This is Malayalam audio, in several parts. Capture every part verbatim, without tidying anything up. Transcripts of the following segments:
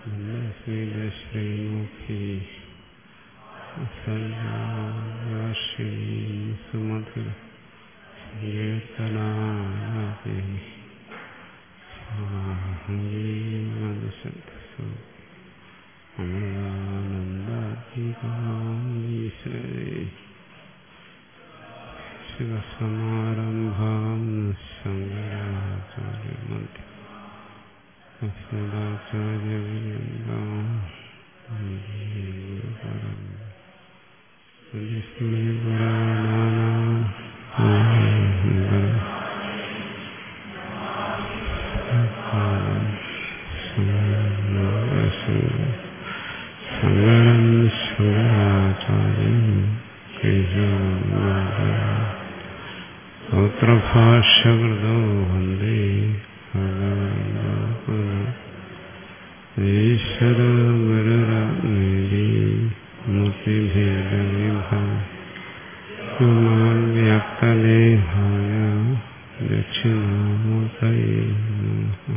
ശ്രീമുഖി സുമധുര കീർത്തനാനന്ദ ശിവസമാരംഭാം ശങ്കരാചാര്യമധ്യ ശങ്കരം ശങ്കരാചാര്യം സൂത്രഭാഷ്യകൃതോ വന്ദേ ഈശ്വര ഗുരുരത്നേരി മൂർത്തിഭേദവിഭാഗം വ്യക്തദേഹായ ദക്ഷിണാമൂർത്തയേ നമഃ.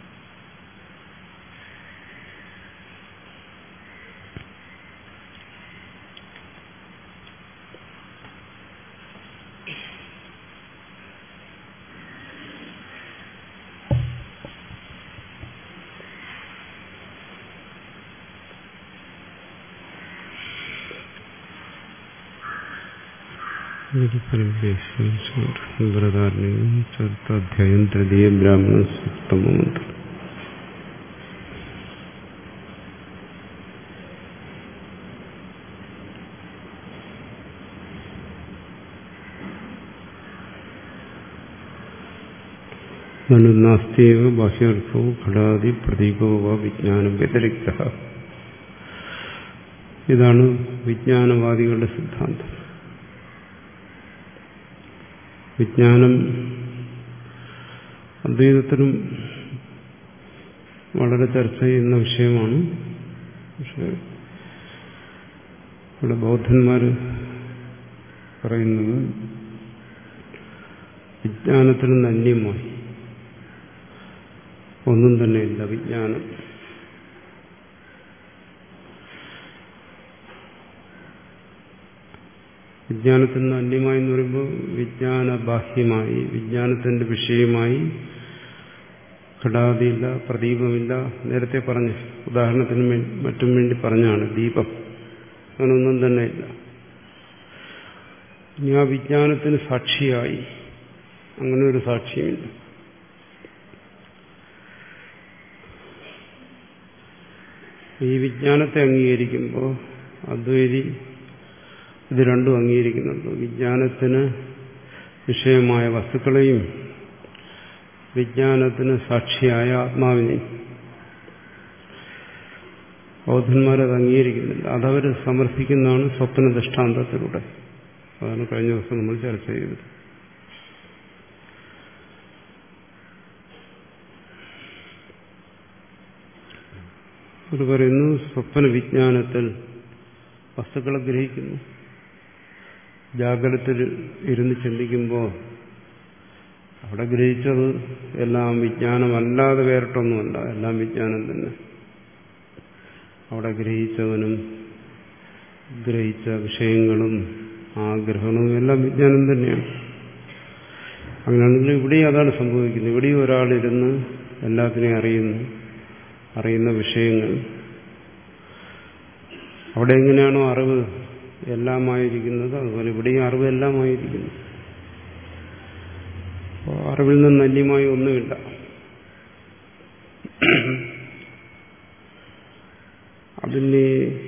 ബൃഹദാരണ്യകം ചതുർത്ഥാധ്യായം തൃതീയ ബ്രാഹ്മണ സപ്തമ മന്ത്രം. നാസ്തിയേവ ബാഹ്യാർത്ഥോ ഘടാദി പ്രതീകോ വ വിജ്ഞാനം വ്യതിരിക്ത. ഇതാണ് വിജ്ഞാനവാദികളുടെ സിദ്ധാന്തം. വിജ്ഞാനം അദ്വൈതത്തിനും വളരെ ചർച്ച ചെയ്യുന്ന വിഷയമാണ്. പക്ഷെ ഇവിടെ ബൗദ്ധന്മാർ പറയുന്നത് വിജ്ഞാനത്തിന് അന്യമായി ഒന്നും തന്നെയില്ല. വിജ്ഞാനം വിജ്ഞാനത്തിന് അന്യമായി എന്ന് പറയുമ്പോൾ വിജ്ഞാനബാഹ്യമായി വിജ്ഞാനത്തിന്റെ വിഷയമായി ഘടാദിയില്ല, പ്രദീപമില്ല. നേരത്തെ പറഞ്ഞ ഉദാഹരണത്തിനും മറ്റും വേണ്ടി പറഞ്ഞാണ് ദീപം. അങ്ങനൊന്നും തന്നെ ഇല്ല. ഇനി ആ വിജ്ഞാനത്തിന് സാക്ഷിയായി അങ്ങനെ ഒരു സാക്ഷിയുമില്ല. ഈ വിജ്ഞാനത്തെ അംഗീകരിക്കുമ്പോൾ അദ്വൈതി ഇത് രണ്ടും അംഗീകരിക്കുന്നുണ്ട്. വിജ്ഞാനത്തിന് വിഷയമായ വസ്തുക്കളെയും വിജ്ഞാനത്തിന് സാക്ഷിയായ ആത്മാവിനെയും. ബൗദ്ധന്മാരത് അംഗീകരിക്കുന്നില്ല. അതവർ സമർത്ഥിക്കുന്നതാണ് സ്വപ്ന ദൃഷ്ടാന്തത്തിലൂടെ. അതാണ് കഴിഞ്ഞ ദിവസം നമ്മൾ ചർച്ച ചെയ്തത്. അവർ പറയുന്നു സ്വപ്ന വിജ്ഞാനത്തിൽ വസ്തുക്കളെ ഗ്രഹിക്കുന്നു. ജാഗ്രതത്തിൽ ഇരുന്ന് ചിന്തിക്കുമ്പോൾ അവിടെ ഗ്രഹിച്ചത് എല്ലാം വിജ്ഞാനമല്ലാതെ വേറിട്ടൊന്നുമല്ല, എല്ലാം വിജ്ഞാനം തന്നെ. അവിടെ ഗ്രഹിച്ചവനും ഗ്രഹിച്ച വിഷയങ്ങളും ആഗ്രഹങ്ങളും എല്ലാം വിജ്ഞാനം തന്നെയാണ്. അങ്ങനെയാണെങ്കിൽ ഇവിടെയും അതാണ് സംഭവിക്കുന്നത്. ഇവിടെയും ഒരാളിരുന്ന് എല്ലാത്തിനെയും അറിയുന്നു, അറിയുന്ന വിഷയങ്ങൾ. അവിടെ എങ്ങനെയാണോ അറിവ് എല്ലാമായിരിക്കുന്നത് അതുപോലെ ഇവിടെയും അറിവ് എല്ലാമായിരിക്കുന്നു. അറിവിൽ നിന്ന് അന്യമായി ഒന്നുമില്ല. അതിന്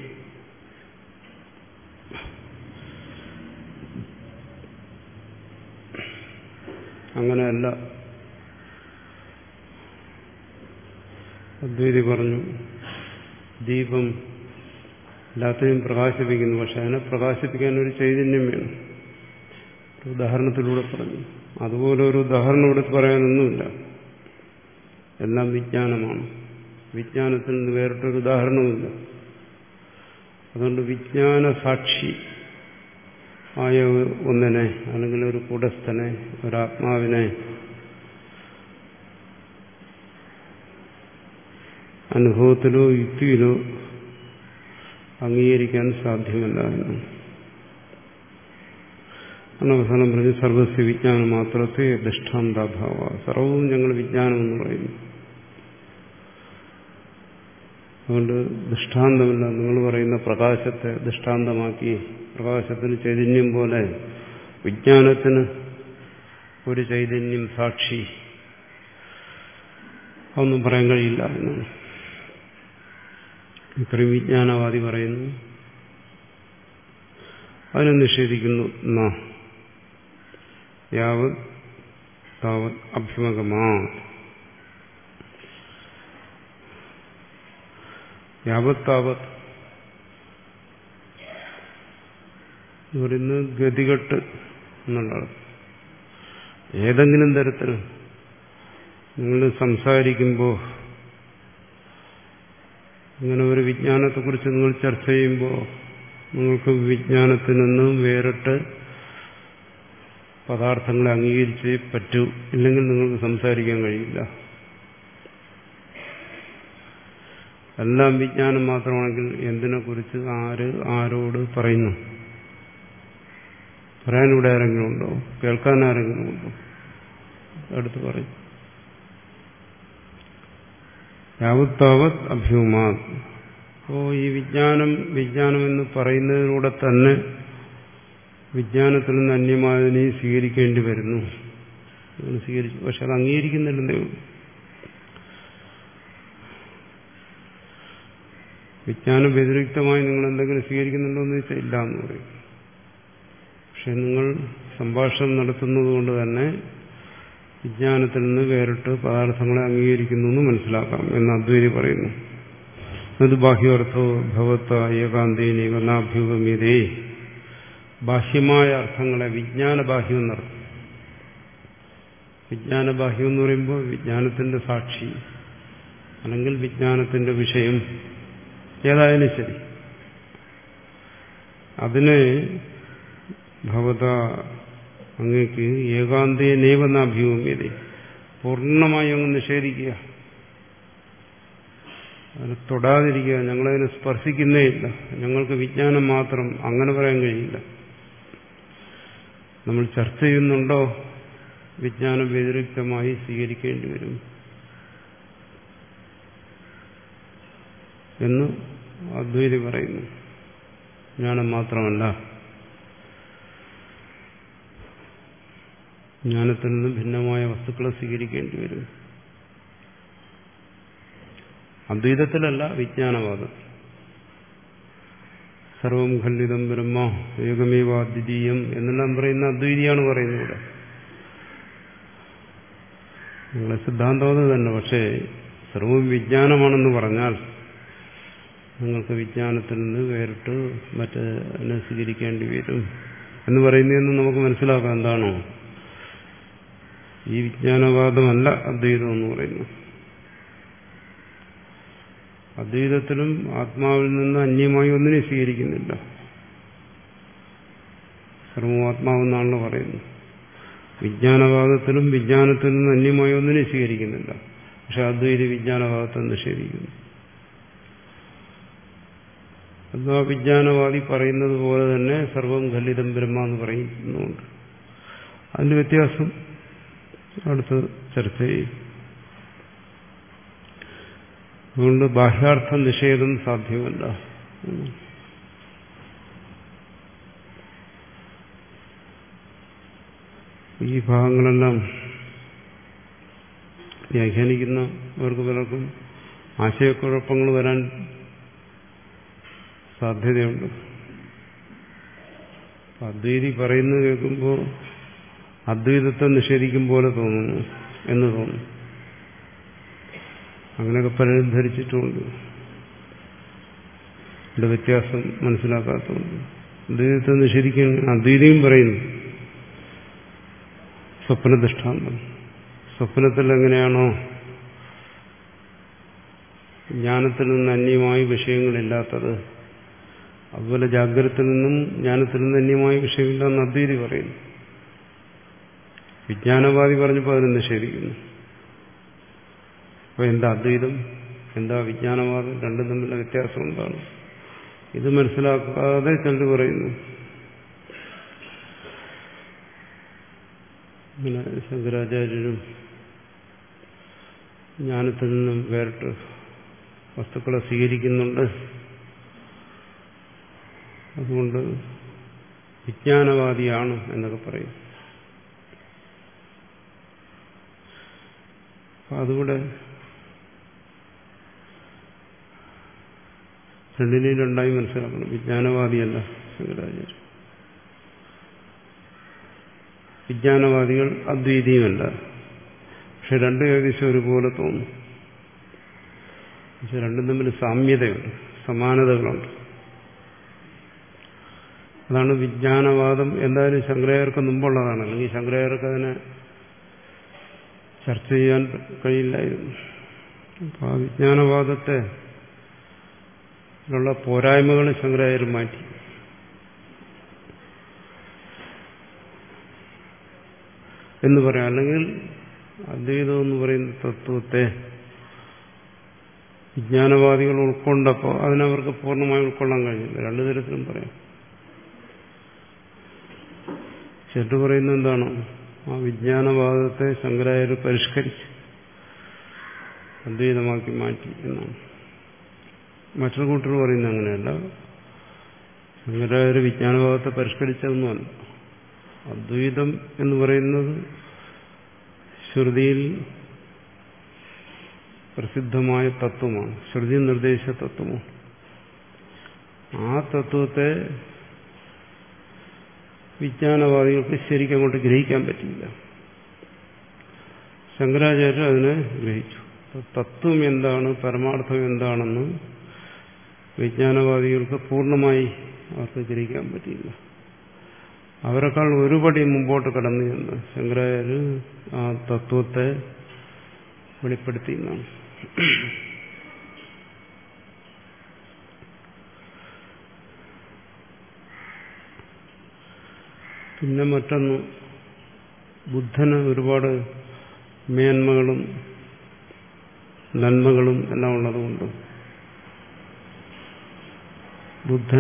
അങ്ങനെയല്ല. അദ്വൈതി പറഞ്ഞു ദീപം എല്ലാത്തിനെയും പ്രകാശിപ്പിക്കുന്നു. പക്ഷെ അതിനെ പ്രകാശിപ്പിക്കാൻ ഒരു ചൈതന്യം വേണം. ഒരു ഉദാഹരണത്തിലൂടെ പറഞ്ഞു. അതുപോലെ ഒരു ഉദാഹരണം ഇവിടെ പറയാനൊന്നുമില്ല. എല്ലാം വിജ്ഞാനമാണ്. വിജ്ഞാനത്തിൽ നിന്ന് വേറിട്ടൊരു ഉദാഹരണമില്ല. അതുകൊണ്ട് വിജ്ഞാന സാക്ഷി ആയ ഒന്നിനെ അല്ലെങ്കിൽ ഒരു കൂടസ്ഥനെ, ഒരാത്മാവിനെ അനുഭവത്തിലോ യുക്തിയിലോ അംഗീകരിക്കാൻ സാധ്യമല്ല എന്ന് അവസാനം പറഞ്ഞ് സർവസ്യ വിജ്ഞാനം മാത്രത്തെ ദൃഷ്ടാന്താഭാവ, സർവവും ഞങ്ങൾ വിജ്ഞാനം എന്ന് പറയുന്നു. അതുകൊണ്ട് ദൃഷ്ടാന്തമില്ല. നിങ്ങൾ പറയുന്ന പ്രകാശത്തെ ദൃഷ്ടാന്തമാക്കി, പ്രകാശത്തിന് ചൈതന്യം പോലെ വിജ്ഞാനത്തിന് ഒരു ചൈതന്യം സാക്ഷി, അതൊന്നും പറയാൻ കഴിയില്ല എന്നാണ് ഇത്രയും വിജ്ഞാനവാദി പറയുന്നു. അതിനെ നിഷേധിക്കുന്നു. ന യാവത് താവത് അഭ്യുമഗമാ, യാവത് താവത് എന്ന് പറയുന്നത് ഗതികെട്ട് എന്നുള്ളത്. ഏതെങ്കിലും തരത്തിൽ നിങ്ങൾ സംസാരിക്കുമ്പോൾ, ഇങ്ങനെ ഒരു വിജ്ഞാനത്തെക്കുറിച്ച് നിങ്ങൾ ചർച്ച ചെയ്യുമ്പോൾ, നിങ്ങൾക്ക് വിജ്ഞാനത്തിൽ നിന്നും വേറിട്ട് പദാർത്ഥങ്ങളെ അംഗീകരിച്ചേ പറ്റൂ, ഇല്ലെങ്കിൽ നിങ്ങൾക്ക് സംസാരിക്കാൻ കഴിയില്ല. എല്ലാം വിജ്ഞാനം മാത്രമാണെങ്കിൽ എന്തിനെക്കുറിച്ച് ആര് ആരോട് പറയുന്നു? പറയാനിവിടെ ആരെങ്കിലും ഉണ്ടോ? കേൾക്കാൻ ആരെങ്കിലും ഉണ്ടോ? അടുത്ത് പറയും. യാവത്താവത് അഭ്യൂമാ. അപ്പോ ഈ വിജ്ഞാനം വിജ്ഞാനം എന്ന് പറയുന്നതിലൂടെ തന്നെ വിജ്ഞാനത്തിൽ നിന്ന് അന്യമായതിനെ സ്വീകരിക്കേണ്ടി വരുന്നു. സ്വീകരിച്ചു, പക്ഷെ അത് അംഗീകരിക്കുന്നില്ലെന്നേ ഉള്ളൂ. വിജ്ഞാനം വ്യതിരിക്തമായി നിങ്ങൾ എന്തെങ്കിലും സ്വീകരിക്കുന്നുണ്ടോ എന്ന് ചോദിച്ചാൽ ഇല്ല എന്ന് പറയും. പക്ഷെ നിങ്ങൾ സംഭാഷണം നടത്തുന്നത് കൊണ്ട് തന്നെ വിജ്ഞാനത്തിൽ നിന്ന് വേറിട്ട് പദാർത്ഥങ്ങളെ അംഗീകരിക്കുന്നു എന്ന് മനസ്സിലാക്കാം എന്ന് അദ്വൈതി പറയുന്നു. അത് ബാഹ്യാർത്ഥോ ഭവത്ത ഏകാന്തേനേകനാഭ്യൂഗമ്യതേ. ബാഹ്യമായ അർത്ഥങ്ങളെ വിജ്ഞാനബാഹ്യം എന്നർത്ഥം. വിജ്ഞാനബാഹ്യം എന്ന് പറയുമ്പോൾ വിജ്ഞാനത്തിന്റെ സാക്ഷി അല്ലെങ്കിൽ വിജ്ഞാനത്തിന്റെ വിഷയം ഏതായാലും ശരി, അതിനെ ഭവത അങ്ങേക്ക് ഏകാന്തേനേവനാഭ്യൂഗമ്യത പൂർണ്ണമായി അങ്ങ് നിഷേധിക്കുക, അതിനെ തൊടാതിരിക്കുക. ഞങ്ങളതിനെ സ്പർശിക്കുന്നേ ഇല്ല, ഞങ്ങൾക്ക് വിജ്ഞാനം മാത്രം, അങ്ങനെ പറയാൻ കഴിയില്ല. നമ്മൾ ചർച്ച ചെയ്യുന്നുണ്ടോ, വിജ്ഞാനം വ്യതിരിക്തമായി സ്വീകരിക്കേണ്ടി വരും എന്ന് അദ്വൈതി പറയുന്നു. ജ്ഞാനം മാത്രമല്ല, ജ്ഞാനത്തിൽ നിന്ന് ഭിന്നമായ വസ്തുക്കളെ സ്വീകരിക്കേണ്ടി വരും. അദ്വൈതത്തിലല്ല, വിജ്ഞാനവാദം. സർവം ഖണ്ഡിതം ബ്രഹ്മ ഏകമേവാദ്വിതീയം എന്നെല്ലാം പറയുന്ന അദ്വൈതിയാണ് പറയുന്നത് ഇവിടെ. നിങ്ങളെ സിദ്ധാന്തം അത് തന്നെ. പക്ഷേ സർവം വിജ്ഞാനമാണെന്ന് പറഞ്ഞാൽ നിങ്ങൾക്ക് വിജ്ഞാനത്തിൽ നിന്ന് വേറിട്ട് മറ്റേ സ്വീകരിക്കേണ്ടി വരും എന്ന് പറയുന്നതെന്ന് നമുക്ക് മനസ്സിലാക്കാം. എന്താണോ ഈ വിജ്ഞാനവാദമല്ല അദ്വൈതം എന്ന് പറയുന്നു. അദ്വൈതത്തിലും ആത്മാവിൽ നിന്ന് അന്യമായി ഒന്നിനെ സ്വീകരിക്കുന്നില്ല. സർവ്വം ആത്മാവെന്നാണല്ലോ പറയുന്നത്. വിജ്ഞാനവാദത്തിലും വിജ്ഞാനത്തിൽ നിന്ന് അന്യമായി ഒന്നിനെ സ്വീകരിക്കുന്നില്ല. പക്ഷെ അദ്വൈത വിജ്ഞാനവാദത്തെ നിഷേധിക്കുന്നു. അഥവാ വിജ്ഞാനവാദി പറയുന്നത് പോലെ തന്നെ സർവം ഖണ്ഡിതം ബ്രഹ്മ എന്ന് പറയുന്നുണ്ട്. അതിന്റെ വ്യത്യാസം അടുത്ത് ചർച്ച ചെയ്യും. അതുകൊണ്ട് ബാഹ്യാർത്ഥ നിഷേധം സാധ്യമല്ല. ഈ ഭാഗങ്ങളെല്ലാം വ്യാഖ്യാനിക്കുന്നവർക്ക് പലർക്കും ആശയക്കുഴപ്പങ്ങൾ വരാൻ സാധ്യതയുണ്ട്. അദ്വൈതി പറയുന്നത് കേൾക്കുമ്പോൾ അദ്വൈതത്തെ നിഷേധിക്കും പോലെ തോന്നുന്നു എന്ന് തോന്നുന്നു. അങ്ങനെയൊക്കെ പലരും ധരിച്ചിട്ടുമുണ്ട്. ഇവിടെ വ്യത്യാസം മനസ്സിലാക്കാത്തതുകൊണ്ട് അദ്വൈതത്തെ നിഷേധിക്കാൻ അദ്വൈതിയും പറയുന്നു. സ്വപ്ന ദൃഷ്ടാന്തം, സ്വപ്നത്തിൽ എങ്ങനെയാണോ ജ്ഞാനത്തിൽ നിന്ന് അന്യമായ വിഷയങ്ങളില്ലാത്തത്, അതുപോലെ ജാഗ്രതത്തിൽ നിന്നും ജ്ഞാനത്തിൽ നിന്ന് അന്യമായ വിഷയമില്ലെന്ന് അദ്വൈതി പറയുന്നു. വിജ്ഞാനവാദി പറഞ്ഞപ്പോൾ അതിനെ നിഷേധിക്കുന്നു. അപ്പൊ എന്താ അദ്വൈതം? എന്താ വിജ്ഞാനവാദം, രണ്ടും തമ്മിലുള്ള വ്യത്യാസം എന്താണ്? ഇത് മനസ്സിലാക്കാതെ ചിലർ പറയുന്നു. ഇങ്ങനെ ശങ്കരാചാര്യരും ജ്ഞാനത്തിൽ നിന്നും വേറിട്ട് വസ്തുക്കളെ സ്വീകരിക്കുന്നുണ്ട്, അതുകൊണ്ട് വിജ്ഞാനവാദിയാണ് എന്നൊക്കെ പറയും. അതുകൂടെ രണ്ടിനെയും രണ്ടായി മനസ്സിലാക്കണം. വിജ്ഞാനവാദിയല്ല ശങ്കരാചാര്യർ, വിജ്ഞാനവാദികൾ അദ്വൈതിയുമല്ല. പക്ഷെ രണ്ടും ഏകദേശം ഒരുപോലെ തോന്നും. പക്ഷെ രണ്ടും തമ്മിൽ സാമ്യതയുണ്ട്, സമാനതകളുണ്ട്. അതാണ് വിജ്ഞാനവാദം. എന്തായാലും ശങ്കരാചാര്യർക്ക് മുമ്പുള്ളതാണ്, അല്ലെങ്കിൽ ശങ്കരാചാര്യർക്ക് അതിനെ ചർച്ച ചെയ്യാൻ കഴിയില്ലായിരുന്നു. അപ്പോൾ ആ വിജ്ഞാനവാദത്തെ ുള്ള പോരായ്മകൾ ശങ്കരാചാര്യർ മാറ്റി. എന്ന് പറയാം. അല്ലെങ്കിൽ അദ്വൈതം എന്ന് പറയുന്ന തത്വത്തെ വിജ്ഞാനവാദികൾ ഉൾക്കൊണ്ടപ്പോൾ അതിനവർക്ക് പൂർണ്ണമായി ഉൾക്കൊള്ളാൻ കഴിഞ്ഞില്ല. രണ്ടു തരത്തിലും പറയാം. ചെറു പറയുന്നത് എന്താണ്? ആ വിജ്ഞാനവാദത്തെ ശങ്കരാചാര്യർ പരിഷ്കരിച്ച് അദ്വൈതമാക്കി മാറ്റി എന്നാണ്. മറ്റൊരു കൂട്ടർ പറയുന്നത് അങ്ങനെയല്ല. ശങ്കരാചാര്യ വിജ്ഞാനവാദത്തെ പരിഷ്കരിച്ചതൊന്നുമല്ല. അദ്വൈതം എന്ന് പറയുന്നത് ശ്രുതിയിൽ പ്രസിദ്ധമായ തത്വമാണ്, ശ്രുതി നിർദ്ദേശ തത്വമാണ്. ആ തത്വത്തെ വിജ്ഞാനവാദികൾക്ക് ശരിക്കും അങ്ങോട്ട് ഗ്രഹിക്കാൻ പറ്റില്ല. ശങ്കരാചാര്യർ അതിനെ ഗ്രഹിച്ചു. തത്വം എന്താണ്, പരമാർത്ഥം എന്താണെന്ന് വിജ്ഞാനവാദികൾക്ക് പൂർണ്ണമായി അവർക്ക് ഗ്രഹിക്കാൻ പറ്റിയില്ല. അവരെക്കാൾ ഒരുപടി മുമ്പോട്ട് കടന്നു ചെന്ന് ശങ്കരാചാര്യർ ആ തത്വത്തെ വെളിപ്പെടുത്തി എന്നാണ്. പിന്നെ മറ്റൊന്ന്, ബുദ്ധന് ഒരുപാട് മേന്മകളും നന്മകളും എല്ലാം ഉള്ളതുകൊണ്ട് ബുദ്ധൻ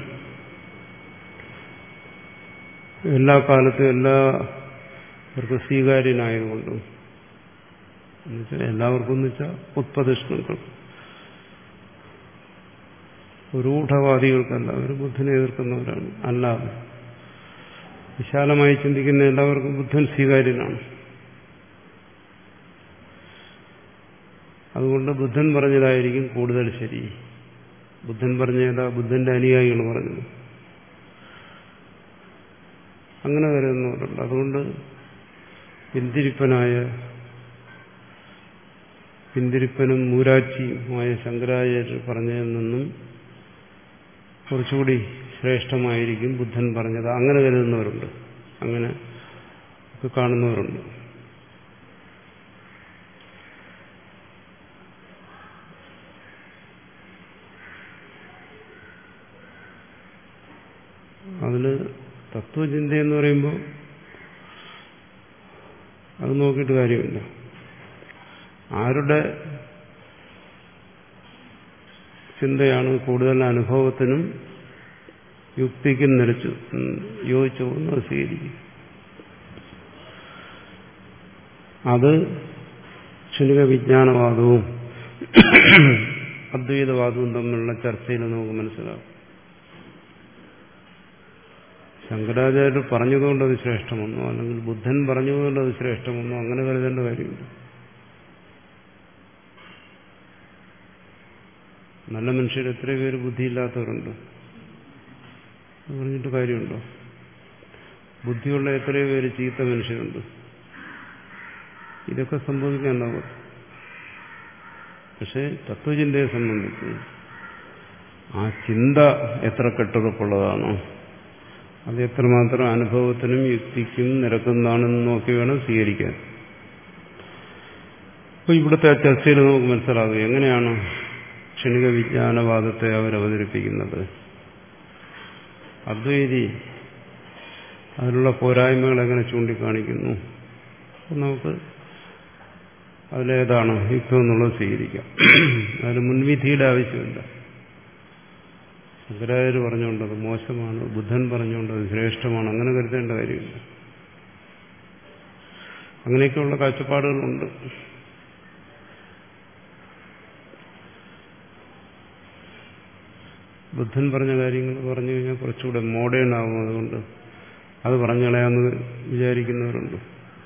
എല്ലാ കാലത്തും എല്ലാവർക്കും സ്വീകാര്യനായതുകൊണ്ടും, എന്നുവെച്ചാൽ എല്ലാവർക്കും എന്ന് വെച്ചാൽ ഉത്പതിഷ്ണുക്കൾ, രൂഢവാദികൾക്കല്ല, അവർ ബുദ്ധനെ എതിർക്കുന്നവരാണ്. അല്ലാതെ വിശാലമായി ചിന്തിക്കുന്ന എല്ലാവർക്കും ബുദ്ധൻ സ്വീകാര്യനാണ്. അതുകൊണ്ട് ബുദ്ധൻ പറഞ്ഞതായിരിക്കും കൂടുതൽ ശരി. ബുദ്ധൻ പറഞ്ഞതാ ബുദ്ധന്റെ അനുയായികൾ പറഞ്ഞത്, അങ്ങനെ കരുതുന്നവരുണ്ട്. അതുകൊണ്ട് പിന്തിരിപ്പനായ പിന്തിരിപ്പനും മൂരാച്ചിയുമായ ശങ്കരാചാര്യർ പറഞ്ഞതിൽ നിന്നും കുറച്ചുകൂടി ശ്രേഷ്ഠമായിരിക്കും ബുദ്ധൻ പറഞ്ഞത്. അങ്ങനെ കരുതുന്നവരുണ്ട്, അങ്ങനെ ഒക്കെ കാണുന്നവരുണ്ട്. അതിന് തത്വചിന്തയെന്ന് പറയുമ്പോൾ അത് നോക്കിയിട്ട് കാര്യമില്ല. ആരുടെ ചിന്തയാണ് കൂടുതൽ അനുഭവത്തിനും യുക്തിക്കും നിരച്ചു യോജിച്ചു പോകുന്നത് സ്വീകരിക്കും. അത് ക്ഷണിക വിജ്ഞാനവാദവും അദ്വൈതവാദവും തമ്മിലുള്ള ചർച്ചയിൽ നമുക്ക് മനസ്സിലാകും. ശങ്കരാചാര്യർ പറഞ്ഞതുകൊണ്ട് അത് ശ്രേഷ്ഠമെന്നോ അല്ലെങ്കിൽ ബുദ്ധൻ പറഞ്ഞതുകൊണ്ട് അത് ശ്രേഷ്ഠമെന്നോ അങ്ങനെ കരുതേണ്ട കാര്യമില്ല. നല്ല മനുഷ്യർ എത്ര പേര് ബുദ്ധിയില്ലാത്തവരുണ്ട്, പറഞ്ഞിട്ട് കാര്യമുണ്ടോ? ബുദ്ധിയുള്ള എത്രയോ പേര് ചീത്ത മനുഷ്യരുണ്ട്. ഇതൊക്കെ സംഭവിക്കാനുണ്ടാവും. പക്ഷെ തത്വചിന്തയെ സംബന്ധിച്ച് ആ ചിന്ത എത്ര കെട്ടുറപ്പുള്ളതാണോ, അത് എത്രമാത്രം അനുഭവത്തിനും യുക്തിക്കും നിരക്കുന്നതാണെന്ന് നോക്കി വേണം സ്വീകരിക്കാൻ. അപ്പോൾ ഇവിടുത്തെ ചർച്ചയിൽ നമുക്ക് മനസ്സിലാകും എങ്ങനെയാണ് ക്ഷണിക വിജ്ഞാനവാദത്തെ അവരവതരിപ്പിക്കുന്നത്. അദ്വൈതി അതിലുള്ള പോരായ്മകൾ എങ്ങനെ ചൂണ്ടിക്കാണിക്കുന്നു, നമുക്ക് അതിലേതാണ് യുക്തം എന്നുള്ളത് സ്വീകരിക്കാം. അതിന് മുൻവിധിയുടെ ആവശ്യമില്ല. ശങ്കരാചാര്യർ പറഞ്ഞുകൊണ്ടത് മോശമാണ്, ബുദ്ധൻ പറഞ്ഞുകൊണ്ടത് ശ്രേഷ്ഠമാണ്, അങ്ങനെ കരുതേണ്ട കാര്യമില്ല. അങ്ങനെയൊക്കെയുള്ള കാഴ്ചപ്പാടുകളുണ്ട്. ബുദ്ധൻ പറഞ്ഞ കാര്യങ്ങൾ പറഞ്ഞു കഴിഞ്ഞാൽ കുറച്ചുകൂടെ മോഡേൺ ആകും, അതുകൊണ്ട് അത് പറഞ്ഞു കളയാമെന്ന് വിചാരിക്കുന്നവരുണ്ട്.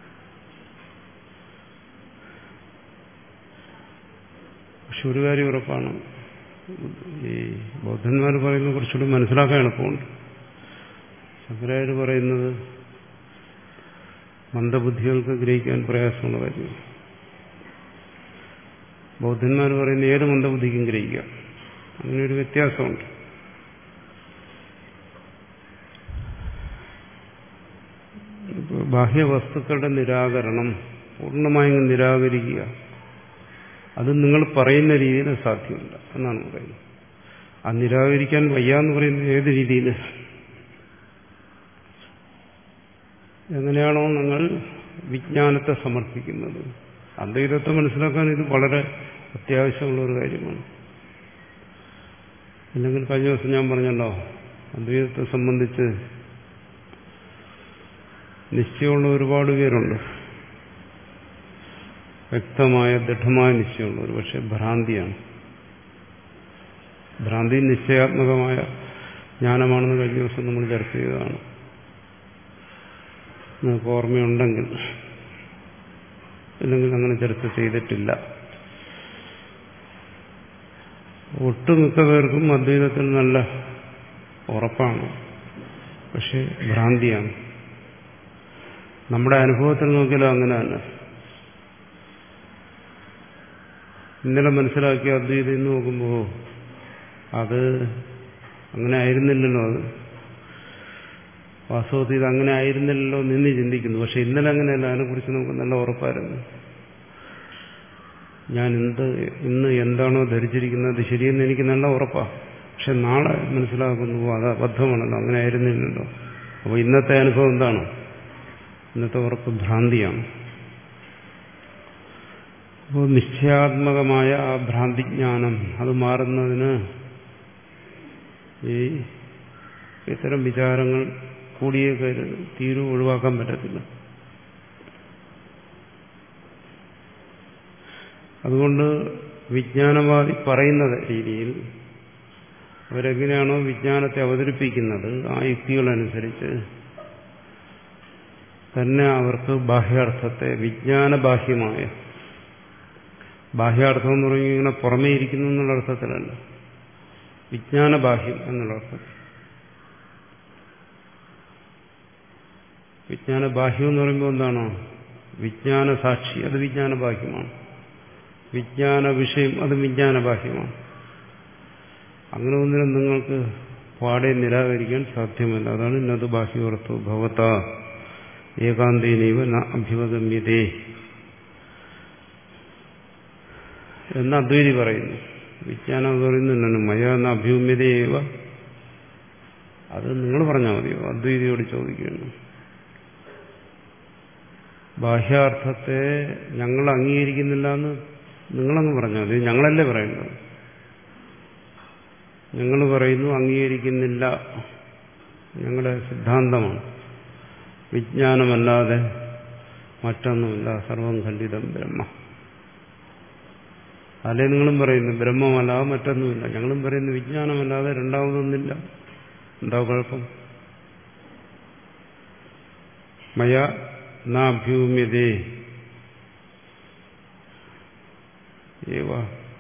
പക്ഷെ ഒരു കാര്യം ഉറപ്പാണ്, ഈ ബൗദ്ധന്മാർ പറയുന്നത് കുറച്ചുകൂടി മനസ്സിലാക്കാൻ എളുപ്പമുണ്ട്. ശങ്കരാചാര്യർ പറയുന്നത് മന്ദബുദ്ധികൾക്ക് ഗ്രഹിക്കാൻ പ്രയാസമുള്ള കാര്യം. ബൗദ്ധന്മാർ പറയുന്ന ഏത് മന്ദബുദ്ധിക്കും ഗ്രഹിക്കാം. അങ്ങനെ ഒരു വ്യത്യാസമുണ്ട്. ബാഹ്യവസ്തുക്കളുടെ നിരാകരണം പൂർണ്ണമായും നിരാകരിക്കുക, അത് നിങ്ങൾ പറയുന്ന രീതിയിൽ സാധ്യമല്ല എന്നാണ് പറയുന്നത്. ആ നിരാകരിക്കാൻ വയ്യാന്ന് പറയുന്നത് ഏത് രീതിയിൽ? എങ്ങനെയാണോ നിങ്ങൾ വിജ്ഞാനത്തെ സമർപ്പിക്കുന്നത്. അദ്വൈതത്തെ മനസ്സിലാക്കാൻ ഇത് വളരെ അത്യാവശ്യമുള്ള ഒരു കാര്യമാണ്. അല്ലെങ്കിൽ കഴിഞ്ഞ ദിവസം ഞാൻ പറഞ്ഞല്ലോ, അദ്വൈതത്തെ സംബന്ധിച്ച് നിശ്ചയമുള്ള ഒരുപാട് പേരുണ്ട്. വ്യക്തമായ ദൃഢമായ നിശ്ചയമുള്ളവർ. പക്ഷെ ഭ്രാന്തിയാണ്. ഭ്രാന്തി നിശ്ചയാത്മകമായ ജ്ഞാനമാണെന്ന് കഴിഞ്ഞ ദിവസം നമ്മൾ ചർച്ച ചെയ്തതാണ്. നിങ്ങൾക്ക് ഓർമ്മയുണ്ടെങ്കിൽ, അല്ലെങ്കിൽ അങ്ങനെ ചർച്ച ചെയ്തിട്ടില്ല. ഒട്ടുമിക്ക പേർക്കും അദ്വൈതത്തിൽ നല്ല ഉറപ്പാണ്, പക്ഷെ ഭ്രാന്തിയാണ്. നമ്മുടെ അനുഭവത്തിൽ നോക്കിയാലും അങ്ങനെ തന്നെ. ഇന്നലെ മനസ്സിലാക്കിയ അദ്വൈതം ഇന്ന് നോക്കുമ്പോൾ അത് അങ്ങനെ ആയിരുന്നില്ലല്ലോ. അത് വാസ്തവത്തിൽ ഇത് അങ്ങനെ ആയിരുന്നില്ലല്ലോ നിന്ന് ചിന്തിക്കുന്നു. പക്ഷെ ഇന്നലെ അങ്ങനെയല്ല. അതിനെക്കുറിച്ച് നമുക്ക് നല്ല ഉറപ്പായിരുന്നു. ഞാൻ എന്ത് ഇന്ന് എന്താണോ ധരിച്ചിരിക്കുന്നത് ശരിയെന്ന് എനിക്ക് നല്ല ഉറപ്പാണ്. പക്ഷെ നാളെ മനസ്സിലാക്കുന്നു അത് അബദ്ധമാണല്ലോ, അങ്ങനെ ആയിരുന്നില്ലല്ലോ. അപ്പോൾ ഇന്നത്തെ അനുഭവം എന്താണ്? ഇന്നത്തെ ഉറപ്പ് ഭ്രാന്തിയാണ്. അപ്പോൾ നിശ്ചയാത്മകമായ ആ ഭ്രാന്തിജ്ഞാനം അത് മാറുന്നതിന് ഈ ഇത്തരം വിചാരങ്ങൾ കൂടിയേ തീരു ഒഴിവാക്കാൻ പറ്റത്തില്ല. അതുകൊണ്ട് വിജ്ഞാനവാദി പറയുന്ന രീതിയിൽ അവരെങ്ങനെയാണോ വിജ്ഞാനത്തെ അവതരിപ്പിക്കുന്നത് ആ യുക്തികളനുസരിച്ച് തന്നെ അവർക്ക് ബാഹ്യാർത്ഥത്തെ വിജ്ഞാനബാഹ്യമായ, ബാഹ്യാർത്ഥം എന്ന് പറഞ്ഞാൽ ഇങ്ങനെ പുറമേ ഇരിക്കുന്നു എന്നുള്ള അർത്ഥത്തിലല്ല, വിജ്ഞാനബാഹ്യം എന്നുള്ള അർത്ഥത്തിൽ. വിജ്ഞാനബാഹ്യം എന്ന് പറയുമ്പോൾ എന്താണോ? വിജ്ഞാന സാക്ഷി, അത് വിജ്ഞാനബാഹ്യമാണ്. വിജ്ഞാന വിഷയം, അത് വിജ്ഞാനബാഹ്യമാണ്. അങ്ങനെ ഒന്നിനും നിങ്ങൾക്ക് പാടെ നിരാകരിക്കാൻ സാധ്യമല്ല. അതാണ് നത് ബാഹ്യോർത്തു ഭവത ഏകാന്തേനൈവ ന അഭ്യുപഗമ്യതേ എന്ന് അദ്വൈതി പറയുന്നു. വിജ്ഞാനം എന്ന് പറയുന്നു മയ എന്ന അഭ്യുമ്യതയേവ. അത് നിങ്ങൾ പറഞ്ഞാൽ മതിയോ? അദ്വൈതിയോട് ചോദിക്കുകയാണ്. ബാഹ്യാർത്ഥത്തെ ഞങ്ങൾ അംഗീകരിക്കുന്നില്ല എന്ന് നിങ്ങളങ്ങ് പറഞ്ഞാൽ മതി. ഞങ്ങളല്ലേ പറയുന്നത്. ഞങ്ങൾ പറയുന്നു അംഗീകരിക്കുന്നില്ല, ഞങ്ങളുടെ സിദ്ധാന്തമാണ്. വിജ്ഞാനമല്ലാതെ മറ്റൊന്നുമില്ല, സർവം ഖണ്ഡിതം ബ്രഹ്മ. അല്ലേ നിങ്ങളും പറയുന്നു ബ്രഹ്മമല്ലാതെ മറ്റൊന്നുമില്ല. ഞങ്ങളും പറയുന്നു വിജ്ഞാനമല്ലാതെ രണ്ടാമതൊന്നില്ല. എന്താ കുഴപ്പം? മയ നാഭ്യൂമ്യതേ ഏവ.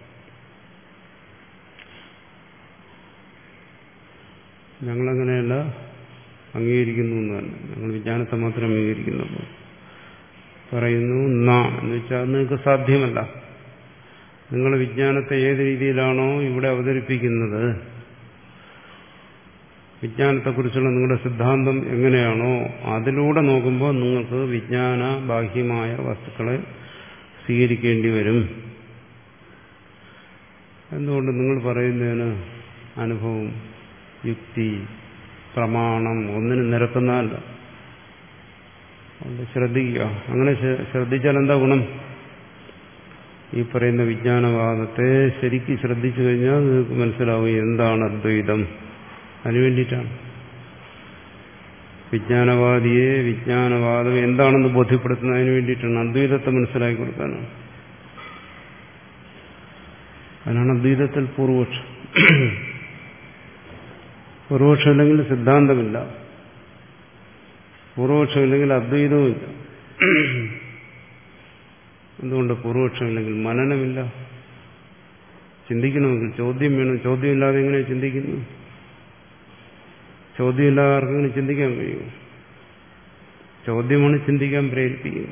ഞങ്ങളങ്ങനെയല്ല അംഗീകരിക്കുന്നു എന്ന് തന്നെ. ഞങ്ങൾ വിജ്ഞാനത്തെ മാത്രം അംഗീകരിക്കുന്നുള്ളൂ. പറയുന്നു ന എന്ന് വെച്ചാൽ നിങ്ങൾക്ക് സാധ്യമല്ല. നിങ്ങൾ വിജ്ഞാനത്തെ ഏത് രീതിയിലാണോ ഇവിടെ അവതരിപ്പിക്കുന്നത്, വിജ്ഞാനത്തെക്കുറിച്ചുള്ള നിങ്ങളുടെ സിദ്ധാന്തം എങ്ങനെയാണോ അതിലൂടെ നോക്കുമ്പോൾ നിങ്ങൾക്ക് വിജ്ഞാന ബാഹ്യമായ വസ്തുക്കളെ സ്വീകരിക്കേണ്ടി വരും. എന്തുകൊണ്ട്? നിങ്ങൾ പറയുന്നതിന് അനുഭവം, യുക്തി, പ്രമാണം ഒന്നിനും നിരക്കുന്നതല്ല. അതുകൊണ്ട് ശ്രദ്ധിക്കുക. അങ്ങനെ ശ്രദ്ധിച്ചാൽ എന്താ ഗുണം? ഈ പറയുന്ന വിജ്ഞാനവാദത്തെ ശരിക്കും ശ്രദ്ധിച്ചു കഴിഞ്ഞാൽ നിങ്ങൾക്ക് മനസ്സിലാവും എന്താണ് അദ്വൈതം. അതിനുവേണ്ടിയിട്ടാണ് വിജ്ഞാനവാദിയെ വിജ്ഞാനവാദം എന്താണെന്ന് ബോധ്യപ്പെടുത്തുന്നതിന് വേണ്ടിയിട്ടാണ്, അദ്വൈതത്തെ മനസ്സിലാക്കി കൊടുക്കാനാണ്. അതിനാണ് അദ്വൈതത്തിൽ പൂർവപക്ഷം. പൂർവപക്ഷമില്ലെങ്കിൽ സിദ്ധാന്തമില്ല, പൂർവപക്ഷമില്ലെങ്കിൽ അദ്വൈതവുമില്ല. എന്തുകൊണ്ട്? പൂർവപക്ഷമില്ലെങ്കിൽ മനനമില്ല. ചിന്തിക്കണമെങ്കിൽ ചോദ്യം വേണം. ചോദ്യമില്ലാതെ എങ്ങനെ ചിന്തിക്കുന്നു? ചോദ്യമില്ലാതെ ആർക്കെങ്കിലും ചിന്തിക്കാൻ കഴിയും? ചോദ്യമാണ് ചിന്തിക്കാൻ പ്രേരിപ്പിക്കുന്നത്.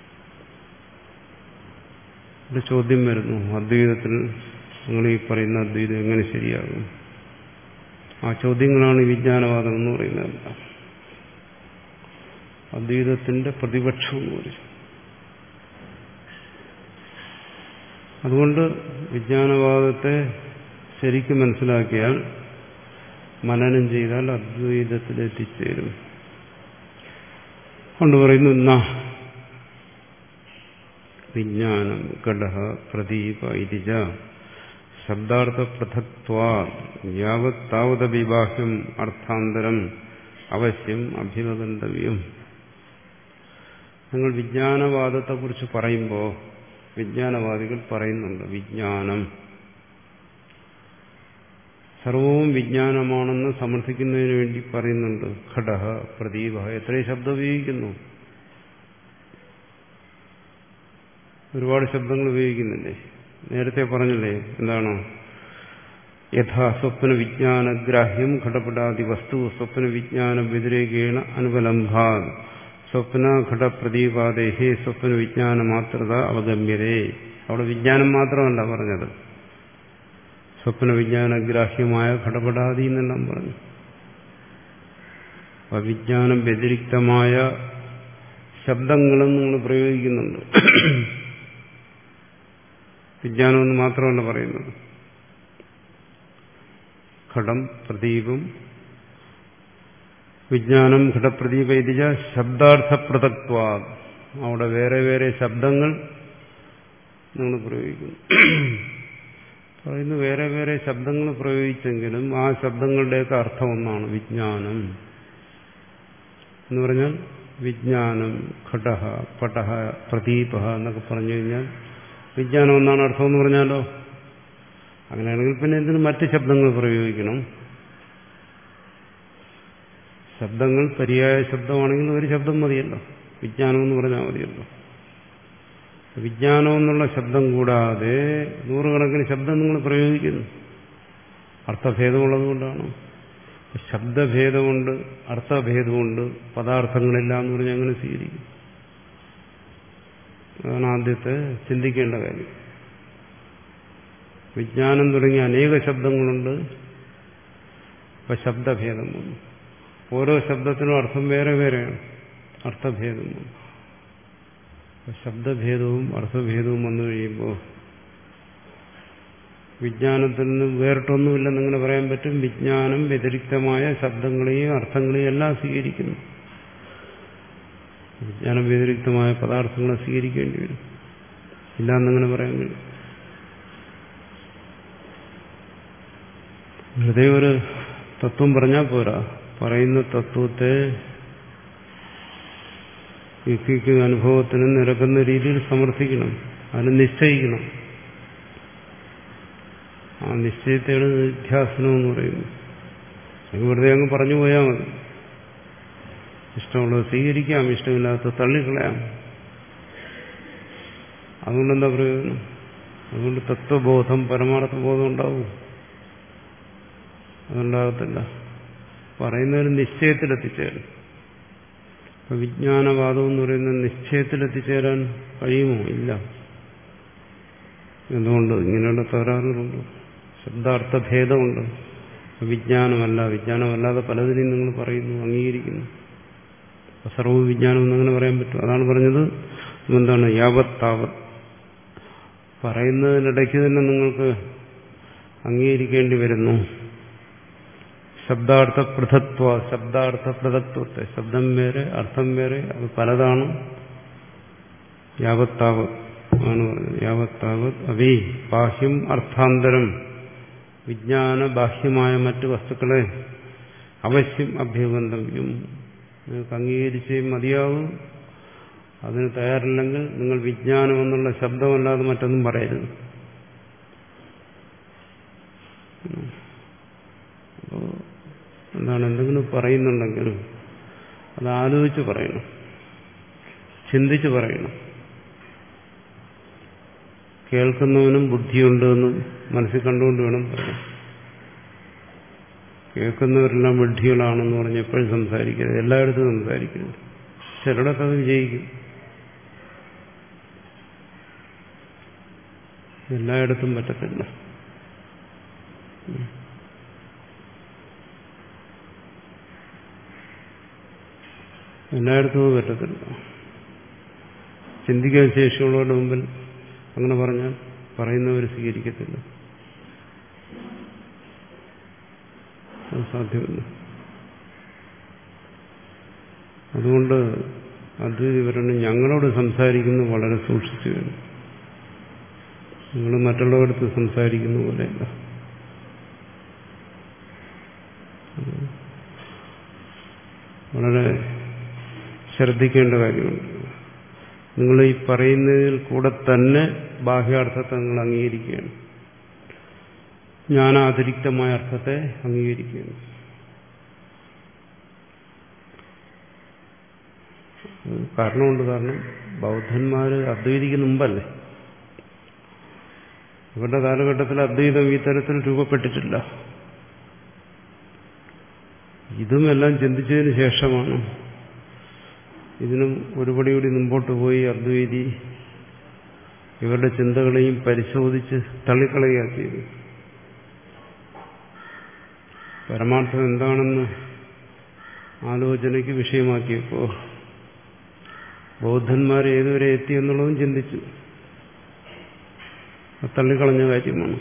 ഒരു ചോദ്യം വരുന്നു, അദ്വൈതത്തിൽ നിങ്ങൾ ഈ പറയുന്ന അദ്വൈതം എങ്ങനെ ശരിയാകും? ആ ചോദ്യങ്ങളാണ് ഈ വിജ്ഞാനവാദം എന്ന് പറയുന്നത്. അദ്വൈതത്തിന്റെ പ്രതിപക്ഷം എന്ന് പറയും. അതുകൊണ്ട് വിജ്ഞാനവാദത്തെ ശരിക്കും മനസ്സിലാക്കിയാൽ, മനനം ചെയ്താൽ അദ്വൈതത്തിലെത്തിച്ചേരും. കൊണ്ട് പറയുന്നു, ന വിജ്ഞാനം ഘടഃ പ്രദീപ ഇതിജ ശബ്ദാർത്ഥ പൃഥക്ത്വാ യാവത് താവത വിബാഹ്യം അർത്ഥാന്തരം അവശ്യം അഭിനഗന്തവ്യം. നിങ്ങൾ വിജ്ഞാനവാദത്തെക്കുറിച്ച് പറയുമ്പോൾ വിജ്ഞാനവാദികൾ പറയുന്നുണ്ട്, വിജ്ഞാനം സർവവും വിജ്ഞാനമാണെന്ന് സമർത്ഥിക്കുന്നതിന് വേണ്ടി പറയുന്നുണ്ട്. ഘടഃ പ്രദീപ, എത്രയും ശബ്ദം ഉപയോഗിക്കുന്നു, ഒരുപാട് ശബ്ദങ്ങൾ ഉപയോഗിക്കുന്നില്ലേ? നേരത്തെ പറഞ്ഞില്ലേ എന്താണ്? യഥാ സ്വപ്ന വിജ്ഞാനഗ്രാഹ്യം ഘടപടാദി വസ്തു സ്വപ്ന വിജ്ഞാന വ്യതിരേകേണ അനുപലംഭാ സ്വപ്ന ഘടപ്രദീപാദേഹേ സ്വപ്ന വിജ്ഞാന മാത്രത അവഗമ്യതേ. അവിടെ വിജ്ഞാനം മാത്രമല്ല പറഞ്ഞത്, സ്വപ്ന വിജ്ഞാനഗ്രാഹ്യമായ ഘടപടാദി എന്നെല്ലാം പറഞ്ഞു. വിജ്ഞാനം വ്യതിരിക്തമായ ശബ്ദങ്ങളും നിങ്ങൾ പ്രയോഗിക്കുന്നുണ്ട്. വിജ്ഞാനമെന്ന് മാത്രമല്ല പറയുന്നത്. ഘടം പ്രദീപം വിജ്ഞാനം ഘടപ്രദീപ ഇതിജ ശബ്ദാർത്ഥപ്രദക്ത്വ, അവിടെ വേറെ വേറെ ശബ്ദങ്ങൾ നിങ്ങൾ പ്രയോഗിക്കുന്നു. പറയുന്നു വേറെ വേറെ ശബ്ദങ്ങൾ പ്രയോഗിച്ചെങ്കിലും ആ ശബ്ദങ്ങളുടെയൊക്കെ അർത്ഥം ഒന്നാണ്, വിജ്ഞാനം എന്ന് പറഞ്ഞാൽ വിജ്ഞാനം ഘടഃ പടഃ പ്രദീപ എന്നൊക്കെ പറഞ്ഞു കഴിഞ്ഞാൽ വിജ്ഞാനം എന്നാണ് അർത്ഥം എന്ന് പറഞ്ഞാലോ. അങ്ങനെയാണെങ്കിൽ പിന്നെ എന്തിനും മറ്റ് ശബ്ദങ്ങൾ പ്രയോഗിക്കണം? ശബ്ദങ്ങൾ പര്യായ ശബ്ദമാണെങ്കിൽ ഒരു ശബ്ദം മതിയല്ലോ, വിജ്ഞാനം എന്ന് പറഞ്ഞാൽ മതിയല്ലോ. വിജ്ഞാനം എന്നുള്ള ശബ്ദം കൂടാതെ നൂറുകണക്കിന് ശബ്ദം നിങ്ങൾ പ്രയോഗിക്കുന്നു. അർത്ഥഭേദമുള്ളതുകൊണ്ടാണ്. ശബ്ദഭേദമുണ്ട്, അർത്ഥഭേദമുണ്ട്, പദാർത്ഥങ്ങളില്ല എന്ന് പറഞ്ഞാൽ അങ്ങനെ സ്വീകരിക്കും. അതാണ് ആദ്യത്തെ ചിന്തിക്കേണ്ട കാര്യം. വിജ്ഞാനം തുടങ്ങിയ അനേക ശബ്ദങ്ങളുണ്ട്, ഇപ്പൊ ശബ്ദഭേദം വന്നു. ഓരോ ശബ്ദത്തിനും അർത്ഥം വേറെ വേറെയാണ്, അർത്ഥഭേദം വന്നു. ശബ്ദഭേദവും അർത്ഥഭേദവും വന്നു കഴിയുമ്പോൾ വിജ്ഞാനത്തിൽ നിന്ന് വേറിട്ടൊന്നുമില്ലെന്ന് എങ്ങനെ പറയാൻ പറ്റും? വിജ്ഞാനം വ്യതിരിക്തമായ ശബ്ദങ്ങളെയും അർത്ഥങ്ങളെയും എല്ലാം സ്വീകരിക്കുന്നു. വിജ്ഞാനം വ്യതിരിക്തമായ പദാർത്ഥങ്ങളെ സ്വീകരിക്കേണ്ടി വരും, ഇല്ലാന്നെങ്ങനെ പറയാൻ കഴിയും? വെറുതെ ഒരു തത്വം പറഞ്ഞാൽ പോരാ, പറയുന്ന തത്വത്തെ യുക്തിക്ക് അനുഭവത്തിന് നിരക്കുന്ന രീതിയിൽ സമർത്ഥിക്കണം, അതിന് നിശ്ചയിക്കണം. ആ നിശ്ചയത്തെയാണ് നിധ്യാസനം എന്ന് പറയുന്നത്. വെറുതെ അങ്ങ് പറഞ്ഞു പോയാൽ മതി. ഇഷ്ടമുള്ളത് സ്വീകരിക്കാം, ഇഷ്ടമില്ലാത്ത തള്ളിക്കളയാം. അതുകൊണ്ടെന്താ പ്രയോജനം? അതുകൊണ്ട് തത്വബോധം പരമാർത്ഥബോധം ഉണ്ടാവും? അതുണ്ടാകത്തില്ല. പറയുന്നൊരു നിശ്ചയത്തിലെത്തിച്ചേരും. അപ്പൊ വിജ്ഞാനവാദം എന്ന് പറയുന്ന നിശ്ചയത്തിലെത്തിച്ചേരാൻ കഴിയുമോ? ഇല്ല. എന്തുകൊണ്ട്? ഇങ്ങനെയുള്ള തകരാറുകളുണ്ട്, ശബ്ദാർത്ഥഭേദമുണ്ട്. വിജ്ഞാനമല്ല, വിജ്ഞാനമല്ലാതെ പലതിനെയും നിങ്ങൾ പറയുന്നു, അംഗീകരിക്കുന്നു. അപ്പൊ സർവ്വവിജ്ഞാനം എന്നങ്ങനെ പറയാൻ പറ്റും? അതാണ് പറഞ്ഞത്. എന്താണ്? യാവത് താവത്. പറയുന്നതിനിടയ്ക്ക് തന്നെ നിങ്ങൾക്ക് അംഗീകരിക്കേണ്ടി വരുന്നു. ശബ്ദാർത്ഥ പൃഥക്ത്വ, ശബ്ദാർത്ഥ പൃഥക്ത്വത്തെ, ശബ്ദം വേറെ അർത്ഥം വേറെ, അത് പലതാണ്. യാവത്താവത് ആണ് പറഞ്ഞത്. യാവത്താവത് അവേ ബാഹ്യം അർത്ഥാന്തരം വിജ്ഞാന ബാഹ്യമായ മറ്റു വസ്തുക്കളെ അവശ്യം അഭ്യുഗന്തവ്യം നിങ്ങൾക്ക് അംഗീകരിച്ചേ മതിയാവും. അതിന് തയ്യാറില്ലെങ്കിൽ നിങ്ങൾ വിജ്ഞാനം എന്നുള്ള ശബ്ദമല്ലാതെ മറ്റൊന്നും പറയരുത്. അപ്പോൾ എന്താണ്, എന്തെങ്കിലും പറയുന്നുണ്ടെങ്കിൽ അത് ആലോചിച്ച് പറയണം, ചിന്തിച്ച് പറയണം. കേൾക്കുന്നവനും ബുദ്ധിയുണ്ട് എന്ന് മനസ്സിൽ കണ്ടുകൊണ്ട് വേണം പറയാൻ. കേൾക്കുന്നവരെല്ലാം വിഡ്ഢികളാണെന്ന് പറഞ്ഞ് എപ്പോഴും സംസാരിക്കരുത്, എല്ലായിടത്തും സംസാരിക്കരുത്. ചിലയിടത്ത് അത് വിജയിക്കും, എല്ലായിടത്തും പറ്റത്തില്ല. എല്ലായിടത്തും അത് പറ്റത്തില്ല. ചിന്തിക്കാൻ ശേഷിയുള്ളവരുടെ മുമ്പിൽ അങ്ങനെ പറഞ്ഞാൽ പറയുന്നവർ സ്വീകരിക്കത്തില്ല, അത് സാധ്യമല്ല. അതുകൊണ്ട് അത് ഇവരുടെ ഞങ്ങളോട് സംസാരിക്കുന്നത് വളരെ സൂക്ഷിച്ചു വേണം. നിങ്ങൾ മറ്റുള്ളവരടുത്ത് സംസാരിക്കുന്ന പോലെയല്ല. വളരെ ശ്രദ്ധിക്കേണ്ട കാര്യമുണ്ട്. നിങ്ങൾ ഈ പറയുന്നതിൽ കൂടെ തന്നെ ബാഹ്യാർത്ഥത്തെ നിങ്ങൾ അംഗീകരിക്കുകയാണ്, ജ്ഞാനാതിരിക്തമായ അർത്ഥത്തെ അംഗീകരിക്കുകയാണ്. കാരണമുണ്ട്. കാരണം ബൗദ്ധന്മാർ അദ്വൈതിക്ക് മുമ്പല്ലേ, ഇവരുടെ കാലഘട്ടത്തിൽ അദ്വൈതം ഈ തരത്തിൽ രൂപപ്പെട്ടിട്ടില്ല. ഇതുമെല്ലാം ചിന്തിച്ചതിന് ശേഷമാണ് ഇതിനും ഒരുപടി കൂടി മുമ്പോട്ട് പോയി അദ്വൈതി ഇവരുടെ ചിന്തകളെയും പരിശോധിച്ച് തള്ളിക്കളയാക്കിയത്. പരമാർത്ഥം എന്താണെന്ന് ആലോചനയ്ക്ക് വിഷയമാക്കിയപ്പോ ബൗദ്ധന്മാർ ഏതുവരെ എത്തി എന്നുള്ളതും ചിന്തിച്ചു, തള്ളിക്കളഞ്ഞ കാര്യമാണ്.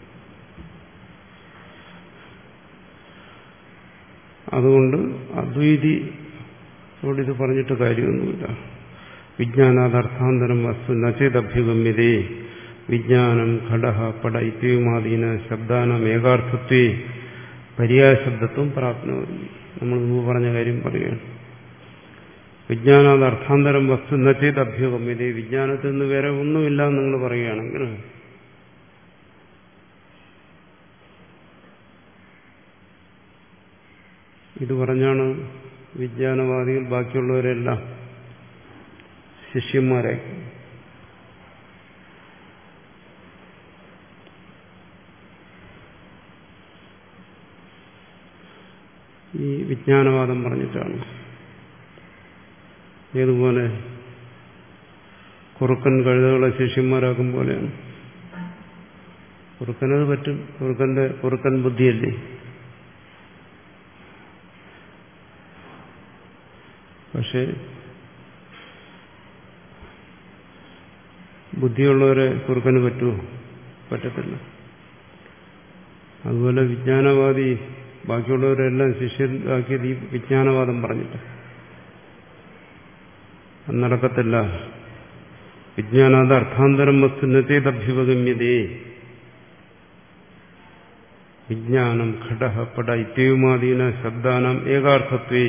അതുകൊണ്ട് അദ്വൈതിയോട് ഇത് പറഞ്ഞിട്ട് കാര്യമൊന്നുമില്ല. വിജ്ഞാനാദർത്ഥാന്തരം വസ്തു നചേദഭ്യുഗമ്യതേ വിജ്ഞാനം ഘടഃ പട ഇത്യുമാദീന ശബ്ദാനാം ഏകാർത്ഥത്വേ പര്യായശബ്ദത്വം പ്രാപ്നോതി. നമ്മൾ മുമ്പ് പറഞ്ഞ കാര്യം പറയുകയാണ്. വിജ്ഞാനാദർത്ഥാന്തരം വസ്തു നചേദഭ്യുഗമ്യതേ, വിജ്ഞാനത്തിൽ നിന്ന് വേറെ ഒന്നുമില്ല എന്ന് നിങ്ങൾ പറയുകയാണെങ്കിൽ ഇത് പറഞ്ഞാണ് വിജ്ഞാനവാദികൾ ബാക്കിയുള്ളവരെല്ലാം ശിഷ്യന്മാരാക്കി. ഈ വിജ്ഞാനവാദം പറഞ്ഞിട്ടാണ്. ഏതുപോലെ കുറുക്കൻ കഴുതകളെ ശിഷ്യന്മാരാക്കും പോലെയാണ്. കുറുക്കനത് പറ്റും, കുറുക്കന്റെ കുറുക്കൻ ബുദ്ധിയല്ലേ. പക്ഷെ ബുദ്ധിയുള്ളവരെ കുറുക്കന് പറ്റുമോ? പറ്റത്തില്ല. അതുപോലെ വിജ്ഞാനവാദി ബാക്കിയുള്ളവരെല്ലാം ശിഷ്യരാക്കിയത് ഈ വിജ്ഞാനവാദം പറഞ്ഞിട്ട് അത് നടക്കത്തില്ല. വിജ്ഞാനാദ അർത്ഥാന്തരം വസ്തുനതേദഭ്യുപഗമ്യതേ വിജ്ഞാനം ഘടഃ പട ഇത്യുമാദീന ശബ്ദാനാം ഏകാർത്ഥത്വേ.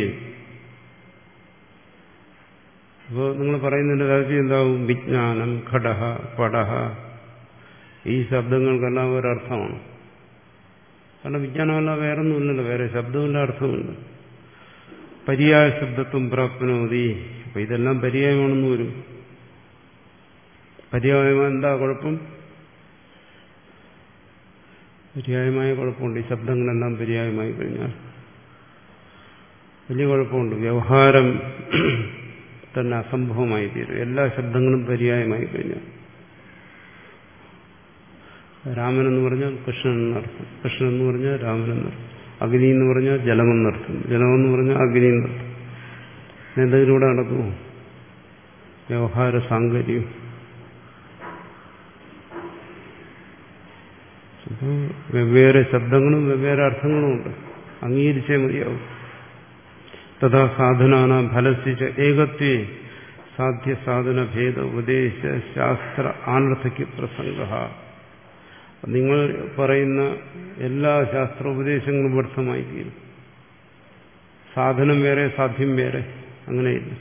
അപ്പോൾ നിങ്ങൾ പറയുന്നതിന്റെ താല്പര്യം എന്താവും? വിജ്ഞാനം ഘടഃ പടഃ, ഈ ശബ്ദങ്ങൾക്കെല്ലാം ഒരർത്ഥമാണ്. കാരണം വിജ്ഞാനമല്ല വേറൊന്നുമില്ലല്ലോ, വേറെ ശബ്ദമില്ല, അർത്ഥമുണ്ട്. പര്യായ ശബ്ദത്വം പ്രാപ്നോതി. അപ്പൊ ഇതെല്ലാം പര്യായമാണെന്ന് വരും. പര്യായമായ എന്താ കുഴപ്പം? പര്യായമായ കുഴപ്പമുണ്ട്. ഈ ശബ്ദങ്ങളെല്ലാം പര്യായമായി കഴിഞ്ഞാൽ വലിയ കുഴപ്പമുണ്ട്. വ്യവഹാരം തന്നെ അസംഭവമായി തീരും. എല്ലാ ശബ്ദങ്ങളും പര്യായമായി കഴിഞ്ഞാൽ രാമൻ എന്ന് പറഞ്ഞാൽ കൃഷ്ണൻ എന്നർത്ഥം, കൃഷ്ണൻ എന്ന് പറഞ്ഞാൽ രാമൻ എന്നർത്ഥം, അഗ്നി എന്ന് പറഞ്ഞാൽ ജലമെന്നർത്ഥം, ജലമെന്ന് പറഞ്ഞാൽ അഗ്നി എന്നർത്ഥം. എന്തെങ്കിലും ഇവിടെ നടക്കുമോ? വ്യവഹാര സാങ്കര്യം. അപ്പോൾ വെവ്വേറെ ശബ്ദങ്ങളും വെവ്വേറെ അർത്ഥങ്ങളും ഉണ്ട്, അംഗീകരിച്ചേ മതിയാവും. തഥാ സാധനാന ഫലസിച്ച ഏകത്വേ സാധ്യ സാധന ഭേദ ഉപദേശ ശാസ്ത്ര ആനർത്ഥയ്ക്ക് പ്രസംഗ. നിങ്ങൾ പറയുന്ന എല്ലാ ശാസ്ത്ര ഉപദേശങ്ങളും വ്യർത്ഥമായി തീരും. സാധനം വേറെ, സാധ്യം വേറെ, അങ്ങനെയില്ല.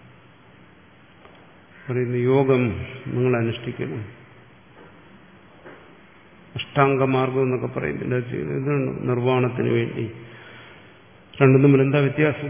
പറയുന്ന യോഗം നിങ്ങൾ അനുഷ്ഠിക്കണം, അഷ്ടാംഗമാർഗം എന്നൊക്കെ പറയുന്നില്ല, ഇതാണ് നിർവ്വാണത്തിന് വേണ്ടി. രണ്ടും തമ്മിൽ എന്താ വ്യത്യാസം?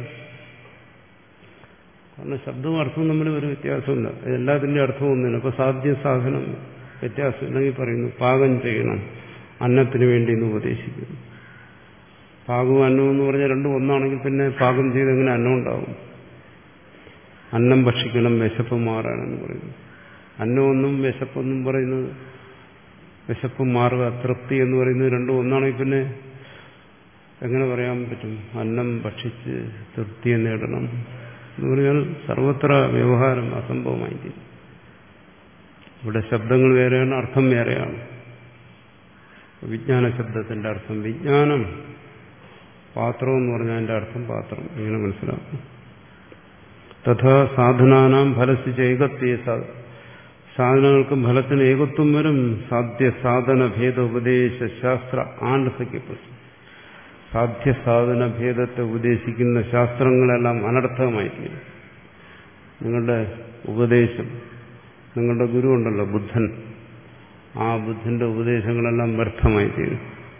കാരണം ശബ്ദവും അർത്ഥവും തമ്മിൽ ഒരു വ്യത്യാസമില്ല, എല്ലാത്തിൻ്റെ അർത്ഥവും ഒന്നുമില്ല. അപ്പൊ സാധ്യ സാധനം വ്യത്യാസം ഇല്ലെങ്കിൽ പറയുന്നു പാകം ചെയ്യണം, അന്നത്തിന് വേണ്ടി എന്ന് ഉപദേശിക്കുന്നു. പാകവും അന്നവും എന്ന് പറഞ്ഞാൽ രണ്ടും ഒന്നാണെങ്കിൽ പിന്നെ പാകം ചെയ്ത് എങ്ങനെ അന്നം ഉണ്ടാവും? അന്നം ഭക്ഷിക്കണം, വിശപ്പ് മാറാനെന്ന് പറയുന്നു. അന്നമൊന്നും വിശപ്പൊന്നും പറയുന്നത്, വിശപ്പ് മാറുക, തൃപ്തി എന്ന് പറയുന്നത് രണ്ടും ഒന്നാണെങ്കിൽ പിന്നെ എങ്ങനെ പറയാൻ പറ്റും? അന്നം ഭക്ഷിച്ച് തൃപ്തിയെ നേടണം എന്ന് പറഞ്ഞാൽ സർവത്ര വ്യവഹാരം അസംഭവമായിരിക്കും. ഇവിടെ ശബ്ദങ്ങൾ വേറെയാണ്, അർത്ഥം വേറെയാണ്. വിജ്ഞാന ശബ്ദത്തിന്റെ അർത്ഥം വിജ്ഞാനം, പാത്രം എന്ന് പറഞ്ഞാൽ അതിന്റെ അർത്ഥം പാത്രം, ഇങ്ങനെ മനസ്സിലാക്കും. തഥാ സാധനാനാം ഫലസിച്ച ഏകത്വേ, സാധനങ്ങൾക്കും ഫലത്തിന് ഏകത്വം വരും. സാധ്യ സാധന ഭേദ ഉപദേശ ശാസ്ത്ര ആനർത്ഥയ്ക്ക് പ്രശ്നം. സാധ്യ സാധന ഭേദത്തെ ഉപദേശിക്കുന്ന ശാസ്ത്രങ്ങളെല്ലാം അനർത്ഥമായി തീരും. നിങ്ങളുടെ ഉപദേശം, നിങ്ങളുടെ ഗുരു ഉണ്ടല്ലോ ബുദ്ധൻ, ആ ബുദ്ധന്റെ ഉപദേശങ്ങളെല്ലാം വ്യർത്ഥമായി തീരും.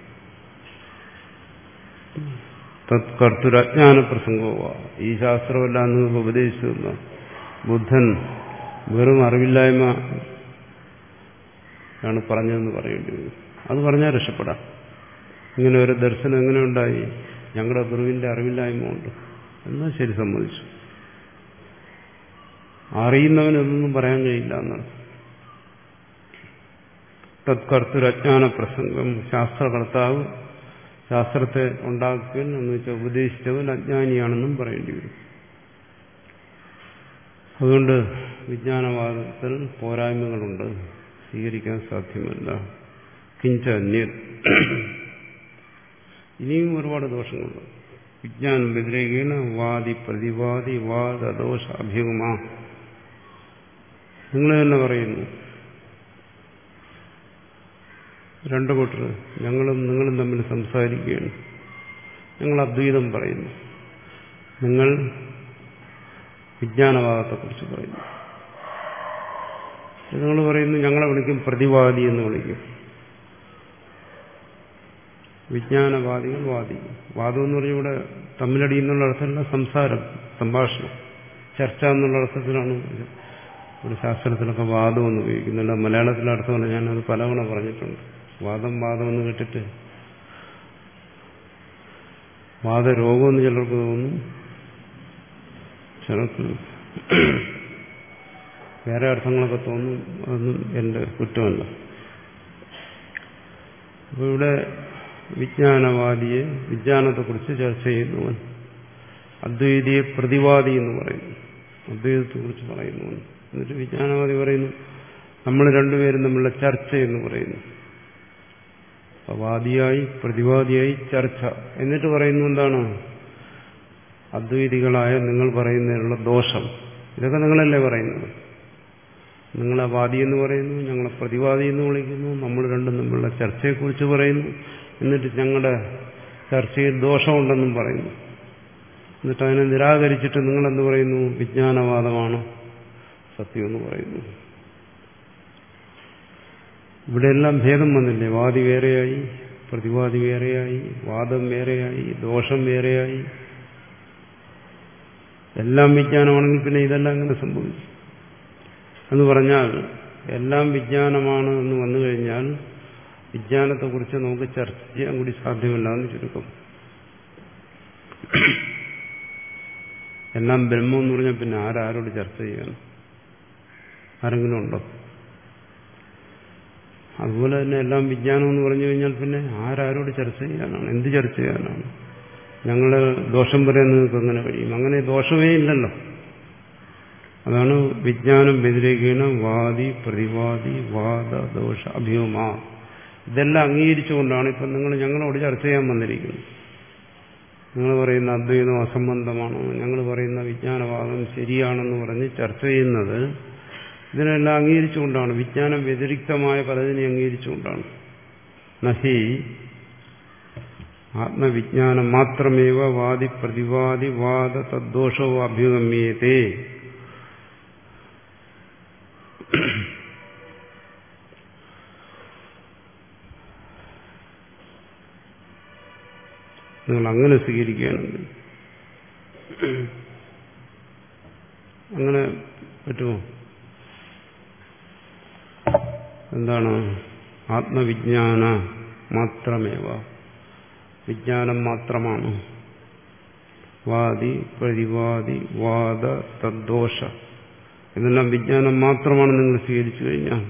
തത്കർത്തുരജ്ഞാന പ്രസംഗവുക, ഈ ശാസ്ത്രമെല്ലാം നിങ്ങൾക്ക് ഉപദേശിച്ചിരുന്ന ബുദ്ധൻ വെറും അറിവില്ലായ്മ ആണ് പറഞ്ഞതെന്ന് പറയേണ്ടി വരും. അത് പറഞ്ഞാൽ രക്ഷപ്പെടാം. ഇങ്ങനെ ഒരു ദർശനം എങ്ങനെ ഉണ്ടായി? ഞങ്ങളുടെ ഗുരുവിന്റെ അറിവില്ലായ്മ ഉണ്ട് എന്നാൽ ശരി, സമ്മതിച്ചു. അറിയുന്നവനൊന്നും പറയാൻ കഴിയില്ല എന്നാണ്. തത്കർത്തുരജ്ഞാന പ്രസംഗം, ശാസ്ത്രകർത്താവ് ശാസ്ത്രത്തെ ഉണ്ടാക്കിയവൻ എന്ന് വെച്ചാൽ ഉപദേശിച്ചവൻ അജ്ഞാനിയാണെന്നും പറയേണ്ടി വരും. അതുകൊണ്ട് വിജ്ഞാനവാദത്തിൽ പോരായ്മകളുണ്ട്, സ്വീകരിക്കാൻ സാധ്യമല്ല. കിഞ്ച അന്യ, ഇനിയും ഒരുപാട് ദോഷങ്ങളുണ്ട്. വിജ്ഞാനം വ്യതിരേകേണ വാദി പ്രതിവാദി വാദദോഷ അഭ്യുഗമ. നിങ്ങൾ തന്നെ പറയുന്നു, രണ്ടു കൂട്ടർ ഞങ്ങളും നിങ്ങളും തമ്മിൽ സംസാരിക്കുകയാണ്. ഞങ്ങൾ അദ്വൈതം പറയുന്നു, നിങ്ങൾ വിജ്ഞാനവാദത്തെക്കുറിച്ച് പറയുന്നു. നിങ്ങൾ പറയുന്നു ഞങ്ങളെ വിളിക്കും പ്രതിവാദി എന്ന് വിളിക്കും. വിജ്ഞാനവാദികൾ വാദിക്കും. വാദം എന്ന് പറഞ്ഞാൽ ഇവിടെ തമ്മിലടി എന്നുള്ള അർത്ഥമല്ല, സംസാരം, സംഭാഷണം, ചർച്ച എന്നുള്ള അർത്ഥത്തിലാണ് ഇവിടെ ശാസ്ത്രത്തിലൊക്കെ വാദം എന്ന് ഉപയോഗിക്കുന്നില്ല. മലയാളത്തിലെ അർത്ഥമല്ല, ഞാനത് പലവണ പറഞ്ഞിട്ടുണ്ട്. വാദം വാദം എന്ന് കേട്ടിട്ട് വാദരോഗമെന്ന് ചിലർക്ക് തോന്നും, ചിലർക്ക് വേറെ അർത്ഥങ്ങളൊക്കെ തോന്നും. അതൊന്നും എൻ്റെ കുറ്റമല്ല. അപ്പോൾ ഇവിടെ വിജ്ഞാനവാദിയെ, വിജ്ഞാനത്തെക്കുറിച്ച് ചർച്ച ചെയ്യുന്നവൻ, അദ്വൈതിയെ പ്രതിവാദി എന്ന് പറയുന്നു, അദ്വൈതത്തെക്കുറിച്ച് പറയുന്നവൻ. എന്നിട്ട് വിജ്ഞാനവാദി പറയുന്നു നമ്മൾ രണ്ടുപേരും തമ്മിലുള്ള ചർച്ച എന്ന് പറയുന്നു. വാദിയായി പ്രതിവാദിയായി ചർച്ച. എന്നിട്ട് പറയുന്നു എന്താണ്? അദ്വൈതികളായ നിങ്ങൾ പറയുന്നതിനുള്ള ദോഷം. ഇതൊക്കെ നിങ്ങളല്ലേ പറയുന്നത്? നിങ്ങളെ വാദി എന്ന് പറയുന്നു, ഞങ്ങളെ പ്രതിവാദി എന്ന് വിളിക്കുന്നു, നമ്മൾ രണ്ടും തമ്മിലുള്ള ചർച്ചയെക്കുറിച്ച് പറയുന്നു. എന്നിട്ട് ഞങ്ങളുടെ ചർച്ചയിൽ ദോഷമുണ്ടെന്നും പറയുന്നു. എന്നിട്ട് അതിനെ നിരാകരിച്ചിട്ട് നിങ്ങളെന്ത് പറയുന്നു? വിജ്ഞാനവാദമാണ് സത്യമെന്ന് പറയുന്നു. ഇവിടെയെല്ലാം ഭേദം വന്നില്ലേ? വാദി വേറെയായി, പ്രതിവാദി വേറെയായി, വാദം വേറെയായി, ദോഷം വേറെയായി. എല്ലാം വിജ്ഞാനമാണെങ്കിൽ പിന്നെ ഇതെല്ലാം എങ്ങനെ സംഭവിച്ചു എന്ന് പറഞ്ഞാൽ, എല്ലാം വിജ്ഞാനമാണ് എന്ന് വന്നു കഴിഞ്ഞാൽ വിജ്ഞാനത്തെക്കുറിച്ച് നമുക്ക് ചർച്ച ചെയ്യാൻ കൂടി സാധ്യമല്ല എന്ന് ചുരുക്കം. എല്ലാം ബ്രഹ്മം എന്ന് പറഞ്ഞാൽ പിന്നെ ആരാരോട് ചർച്ച ചെയ്യാൻ? ആരെങ്കിലും ഉണ്ടോ? അതുപോലെ തന്നെ എല്ലാം വിജ്ഞാനം എന്ന് പറഞ്ഞു കഴിഞ്ഞാൽ പിന്നെ ആരാരോട് ചർച്ച ചെയ്യാനാണ്? എന്ത് ചർച്ച ചെയ്യാനാണ്? ഞങ്ങള് ദോഷം പറയാൻ നിങ്ങൾക്ക് എങ്ങനെ കഴിയും? അങ്ങനെ ദോഷമേ ഇല്ലല്ലോ. അതാണ് വിജ്ഞാനം വ്യതിരേകേണ വാദി പ്രതിവാദി വാദ ദോഷ അഭ്യൂമ. ഇതെല്ലാം അംഗീകരിച്ചുകൊണ്ടാണ് ഇപ്പം നിങ്ങൾ ഞങ്ങളോട് ചർച്ച ചെയ്യാൻ വന്നിരിക്കുന്നത്. നിങ്ങൾ പറയുന്ന അദ്വൈതം അസംബന്ധമാണ്, ഞങ്ങൾ പറയുന്ന വിജ്ഞാനവാദം ശരിയാണെന്ന് പറഞ്ഞ് ചർച്ച ചെയ്യുന്നത് ഇതിനെല്ലാം അംഗീകരിച്ചുകൊണ്ടാണ്. വിജ്ഞാനം വ്യതിരിക്തമായ പലതിനെ അംഗീകരിച്ചുകൊണ്ടാണ്. നഹി ആത്മവിജ്ഞാനം മാത്രമേവ വാദി പ്രതിവാദി വാദ തദ്ദോഷവും അഭ്യുഗമ്യേതേ. നിങ്ങൾ അങ്ങനെ സ്വീകരിക്കുകയാണെങ്കിൽ അങ്ങനെ പറ്റുമോ? എന്താണ് ആത്മവിജ്ഞാന മാത്രമേവ, വിജ്ഞാനം മാത്രമാണ്, വാദി പ്രതിവാദി വാദ തദ്ദോഷ ഇതെല്ലാം വിജ്ഞാനം മാത്രമാണ് നിങ്ങൾ സ്വീകരിച്ചു കഴിഞ്ഞാൽ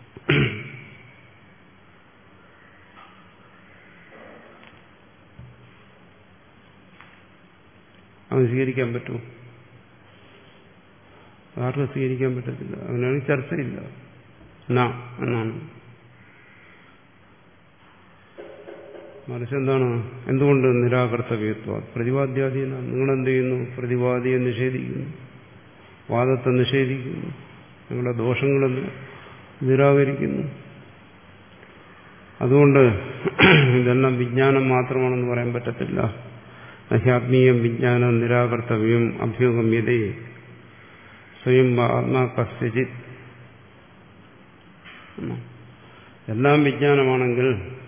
അത് സ്വീകരിക്കാൻ പറ്റുമോ? ആർക്കും സ്വീകരിക്കാൻ പറ്റത്തില്ല. അതിനാണ് ചർച്ചയില്ല എന്നാണ്. മറിച്ച് എന്താണ്, എന്തുകൊണ്ട് നിരാകർത്തവ്യത്വം പ്രതിവാദ്യാദി? നിങ്ങളെന്ത് ചെയ്യുന്നു? പ്രതിവാദിയെ നിഷേധിക്കുന്നു, വാദത്തെ നിഷേധിക്കുന്നു, നിങ്ങളുടെ ദോഷങ്ങളെ നിരാകരിക്കുന്നു. അതുകൊണ്ട് ഇതെല്ലാം വിജ്ഞാനം മാത്രമാണെന്ന് പറയാൻ പറ്റത്തില്ല. നഹ്യാത്മീയം വിജ്ഞാനം നിരാകർത്തവ്യം അഭ്യുഗമ്യതേ സ്വയം ആത്മാ കസ്യചിത്. എല്ലാം വിജ്ഞാനമാണെങ്കിൽ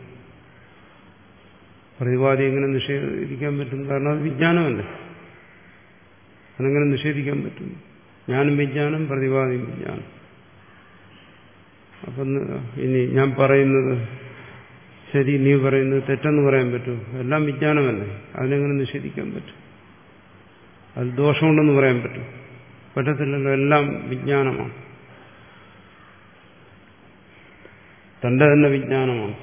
പ്രതിവാദി എങ്ങനെ നിഷേധിക്കാൻ പറ്റും? കാരണം അത് വിജ്ഞാനമല്ലേ, അതെങ്ങനെ നിഷേധിക്കാൻ പറ്റും? ഞാനും വിജ്ഞാനം, പ്രതിവാദിയും വിജ്ഞാനം. അപ്പം ഇനി ഞാൻ പറയുന്നത് ശരി, നീ പറയുന്നത് തെറ്റെന്ന് പറയാൻ പറ്റൂ? എല്ലാം വിജ്ഞാനമല്ലേ, അതിനെങ്ങനെ നിഷേധിക്കാൻ പറ്റും? അത് ദോഷമുണ്ടെന്ന് പറയാൻ പറ്റും? പറ്റത്തില്ലല്ലോ, എല്ലാം വിജ്ഞാനമാണ്, തന്റെ തന്നെ വിജ്ഞാനമാണ്.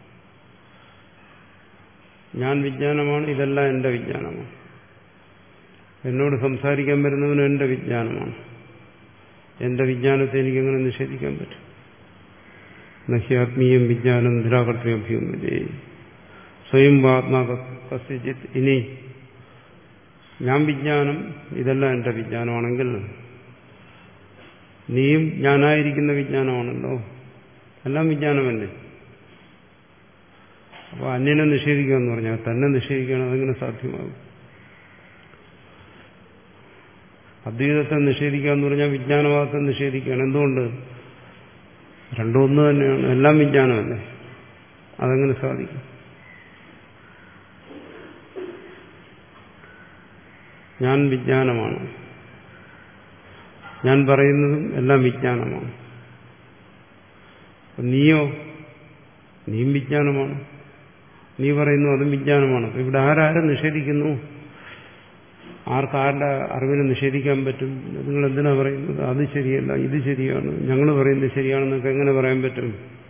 ഞാൻ വിജ്ഞാനമാണ്, ഇതെല്ലാം എന്റെ വിജ്ഞാനമാണ്. എന്നോട് സംസാരിക്കാൻ വരുന്നവനും എന്റെ വിജ്ഞാനമാണ്. എന്റെ വിജ്ഞാനത്തെ എനിക്കെങ്ങനെ നിഷേധിക്കാൻ പറ്റും? നഹ്യാത്മീയം വിജ്ഞാനം നിരാകർത്തവ്യമഭ്യുഗമ്യതേ സ്വയം ആത്മാ കസ്യചിത്. ഇനി ഞാൻ വിജ്ഞാനം, ഇതെല്ലാം എന്റെ വിജ്ഞാനമാണെങ്കിൽ നീയും ഞാനായിരിക്കുന്ന വിജ്ഞാനമാണല്ലോ, എല്ലാം വിജ്ഞാനമല്ലേ. അപ്പോൾ അന്യനെ നിഷേധിക്കുക എന്ന് പറഞ്ഞാൽ തന്നെ നിഷേധിക്കുകയാണ്, അതെങ്ങനെ സാധ്യമാകും? അദ്വൈതത്തെ നിഷേധിക്കുക എന്ന് പറഞ്ഞാൽ വിജ്ഞാനവാദത്തെ നിഷേധിക്കുകയാണ്. എന്തുകൊണ്ട്? രണ്ടും ഒന്ന് തന്നെയാണ്, എല്ലാം വിജ്ഞാനമല്ലേ, അതെങ്ങനെ സാധിക്കും? ഞാൻ വിജ്ഞാനമാണ്, ഞാൻ പറയുന്നതും എല്ലാം വിജ്ഞാനമാണ്. നീയോ? നീയും വിജ്ഞാനമാണ്, നീ പറയുന്നു അതും വിജ്ഞാനമാണ്. അപ്പൊ ഇവിടെ ആരാരും നിഷേധിക്കുന്നു? ആർക്കാരുടെ അറിവിനെ നിഷേധിക്കാൻ പറ്റും? നിങ്ങൾ എന്തിനാ പറയുന്നത് അത് ശരിയല്ല, ഇത് ശരിയാണ്, ഞങ്ങൾ പറയുന്നത് ശരിയാണെന്നൊക്കെ എങ്ങനെ പറയാൻ പറ്റും?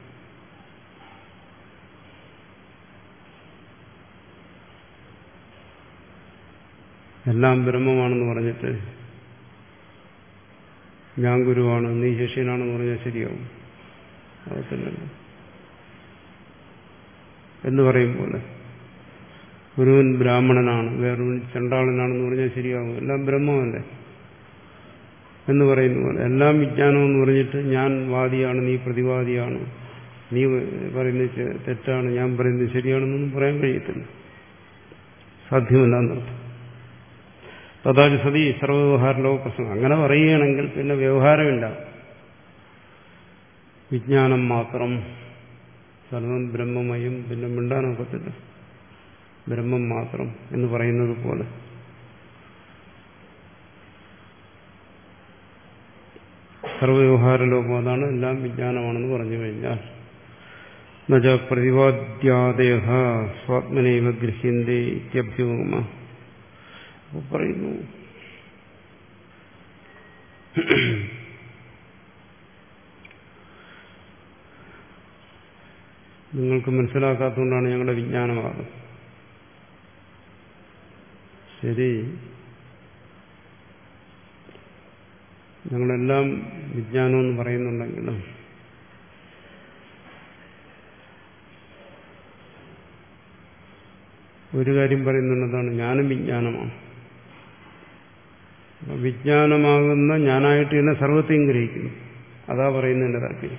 എല്ലാം ബ്രഹ്മമാണെന്ന് പറഞ്ഞിട്ട് ഞാൻ ഗുരുവാണ്, നീ ശിഷ്യനാണെന്ന് പറഞ്ഞാൽ ശരിയാവും? അതല്ലല്ലോ എന്ന് പറയും പോലെ. ഗുരുവൻ ബ്രാഹ്മണനാണ്, വേറൊരു ചണ്ടാളനാണെന്ന് പറഞ്ഞാൽ ശരിയാകും? എല്ലാം ബ്രഹ്മമല്ലേ എന്ന് പറയുന്ന പോലെ. എല്ലാം വിജ്ഞാനമെന്ന് പറഞ്ഞിട്ട് ഞാൻ വാദിയാണ്, നീ പ്രതിവാദിയാണ്, നീ പറയുന്നത് തെറ്റാണ്, ഞാൻ പറയുന്നത് ശരിയാണെന്നൊന്നും പറയാൻ കഴിയത്തില്ല, സാധ്യമല്ല എന്നർത്ഥം. തഥാച സതി സർവ്വവ്യവഹാര ലോക പ്രശ്നം. അങ്ങനെ പറയുകയാണെങ്കിൽ പിന്നെ വ്യവഹാരമില്ല, വിജ്ഞാനം മാത്രം, സർവം ബ്രഹ്മമയം, പിന്നെ മിണ്ടാനൊക്കത്തില്ല, ബ്രഹ്മം മാത്രം എന്ന് പറയുന്നത് പോലെ. സർവ്വവ്യവഹാര ലോകം അതാണ്, എല്ലാം വിജ്ഞാനമാണെന്ന് പറഞ്ഞു കഴിഞ്ഞാൽ നജ പ്രതിവാദ്യാദയ സ്വാത്മനൈവ ഗൃഹ്യന്തേ ഇത്യഭ്യൂമ. അപ്പോൾ പറയുന്നു നിങ്ങൾക്ക് മനസ്സിലാക്കാത്തതുകൊണ്ടാണ് ഞങ്ങളുടെ വിജ്ഞാനവാദം. ശരി, ഞങ്ങളെല്ലാം വിജ്ഞാനമെന്ന് പറയുന്നുണ്ടെങ്കിലും ഒരു കാര്യം പറയുന്നുള്ളതാണ്, ജ്ഞാനം വിജ്ഞാനമാണ്. വിജ്ഞാനമാകുന്ന ഞാനായിട്ട് തന്നെ സർവത്തെയും ഗ്രഹിക്കുന്നു. അതാ പറയുന്നതിന്റെ താല്പര്യം.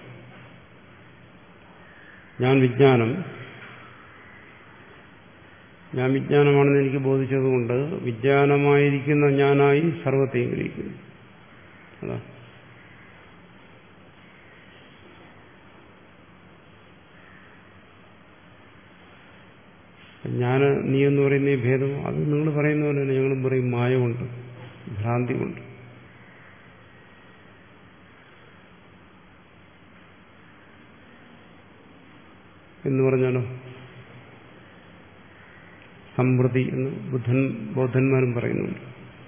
ഞാൻ വിജ്ഞാനം ഞാൻ വിജ്ഞാനമാണെന്ന് എനിക്ക് ബോധിച്ചതുകൊണ്ട് വിജ്ഞാനമായിരിക്കുന്ന ഞാനായി സർവത്തെയും ഗ്രഹിക്കുന്നു. അതാ ഞാൻ നീ എന്ന് പറയുന്ന ഈ ഭേദം അത് നിങ്ങൾ പറയുന്ന പോലെ തന്നെ ഞങ്ങളും പറയും മായ കൊണ്ട്, ഭ്രാന്തി കൊണ്ട്. എന്ന് പറഞ്ഞാലോ സമൃദ്ധി എന്ന് ബുദ്ധൻ ബൗദ്ധന്മാരും പറയുന്നുണ്ട്.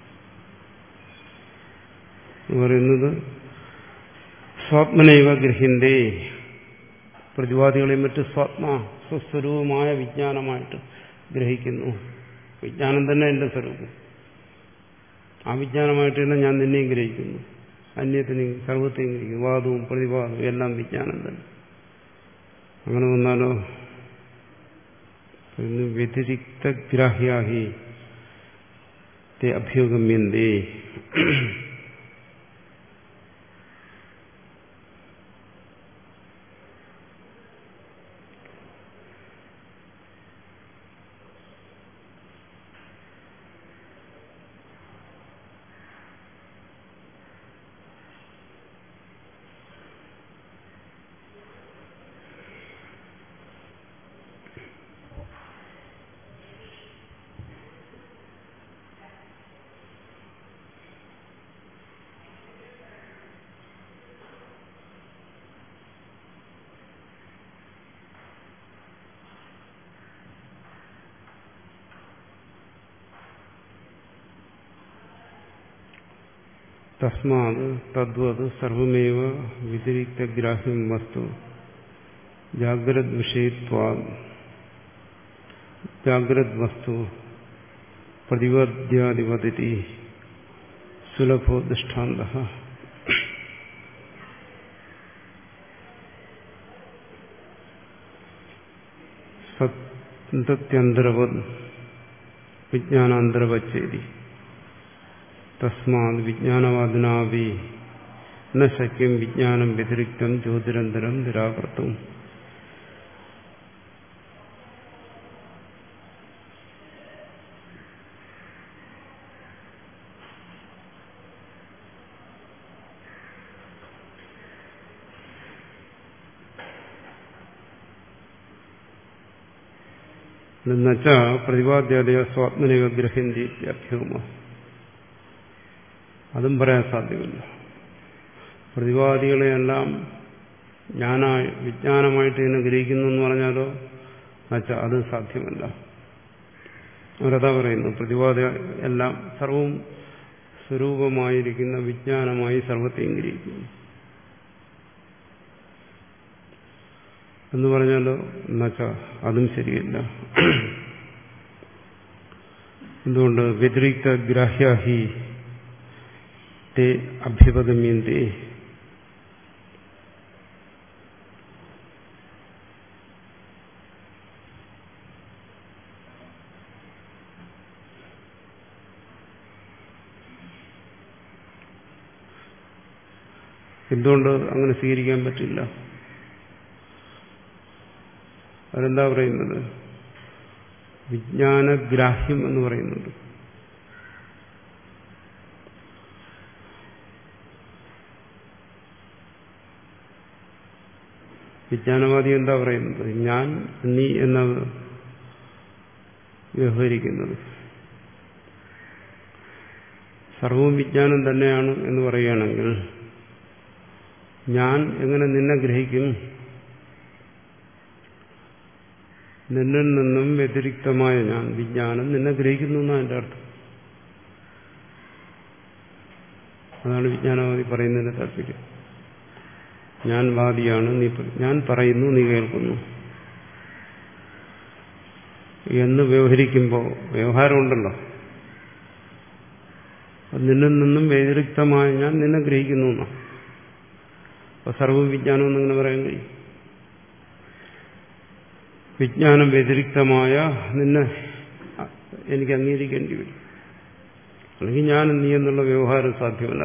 പറയുന്നത് സ്വാത്മനൈവ ഗൃഹ്യന്തേ, പ്രതിവാദികളെ മറ്റ് സ്വാത്മ സ്വസ്വരൂപമായ വിജ്ഞാനമായിട്ട് ഗ്രഹിക്കുന്നു. വിജ്ഞാനം തന്നെ എന്റെ സ്വരൂപം. ആ വിജ്ഞാനമായിട്ട് തന്നെ ഞാൻ നിന്നെയും ഗ്രഹിക്കുന്നു, അന്യത്തിനെയും സർവത്തെയും ഗ്രഹിക്കുന്നു. വാദവും പ്രതിവാദവും എല്ലാം വിജ്ഞാനം തന്നെ. അങ്ങനെ വന്നാലോ വ്യതിരിക്തഗ്രാഹ്യാഹി തേ അഭ്യുഗമ്യന്തേ. തസ്മാത് തദ്വത് സർവമേവ വ്യതിരിക്തഗ്രാഹ്യം വസ്തു ജാഗ്രത് വിഷയത്വാദ് ജാഗ്രത് വസ്തു പ്രതിപദ്യാധിപതി സുലഭോ ദൃഷ്ടാന്തഃ. സത്യന്തരവത് വിജ്ഞാനാന്തരവച്ചേതി തസ്മാത് വിജ്ഞാനവാദിനാവി ന ശക്യം വിജ്ഞാനം വ്യതിരിക്തം ജ്യോതിരന്തരം നിരാകർത്തും. എന്നുവെച്ച പ്രതിപാദ്യാദയ സ്വാത്മനൈവ ഗ്രഹന്തി അഭ്യൂമ. അതും പറയാൻ സാധ്യമല്ല. പ്രതിപാദികളെയെല്ലാം ജ്ഞാനായി വിജ്ഞാനമായിട്ട് തന്നെ ഗ്രഹിക്കുന്നു എന്ന് പറഞ്ഞാലോ എന്നുവെച്ചാൽ അത് സാധ്യമല്ല. അവരതാ പറയുന്നു, പ്രതിപാദ എല്ലാം സർവവും സ്വരൂപമായിരിക്കുന്ന വിജ്ഞാനമായി സർവത്തെയും ഗ്രഹിക്കുന്നു എന്ന് പറഞ്ഞാലോ എന്നുവെച്ചാൽ അതും ശരിയല്ല. എന്തുകൊണ്ട്? വ്യതിരിക്ത ഗ്രാഹ്യാഹി തേ അഭ്യുപഗമ്യന്തേ. എന്തുകൊണ്ട് അങ്ങനെ സ്വീകരിക്കാൻ പറ്റില്ല? അവരെന്താ പറയുന്നത്? വിജ്ഞാനഗ്രാഹ്യം എന്ന് പറയുന്നുണ്ട്. വിജ്ഞാനവാദി എന്താ പറയുന്നത്? ഞാൻ നീ എന്ന വ്യവഹരിക്കുന്നത് സർവവും വിജ്ഞാനം തന്നെയാണ് എന്ന് പറയുകയാണെങ്കിൽ ഞാൻ എങ്ങനെ നിന്നെ ഗ്രഹിക്കും? നിന്നിൽ നിന്നും വ്യതിരിക്തമായ ഞാൻ വിജ്ഞാനം നിന്നെ ഗ്രഹിക്കുന്നു എന്നാണ് എൻ്റെ അർത്ഥം. അതാണ് വിജ്ഞാനവാദി പറയുന്നതിന്റെ താല്പര്യം. ഞാൻ വാദിയാണ്, നീ ഞാൻ പറയുന്നു, നീ കേൾക്കുന്നു എന്ന് വ്യവഹരിക്കുമ്പോൾ വ്യവഹാരമുണ്ടല്ലോ. നിന്നിൽ നിന്നും വ്യതിരിക്തമായ ഞാൻ നിന്നെ ഗ്രഹിക്കുന്നു എന്നാണ്. അപ്പൊ സർവവിജ്ഞാനം എന്നിങ്ങനെ പറയാൻ കഴിയും. വിജ്ഞാനം വ്യതിരിക്തമായ നിന്നെ എനിക്ക് അംഗീകരിക്കേണ്ടി വരും. അല്ലെങ്കിൽ ഞാൻ നീ എന്നുള്ള വ്യവഹാരം സാധ്യമല്ല.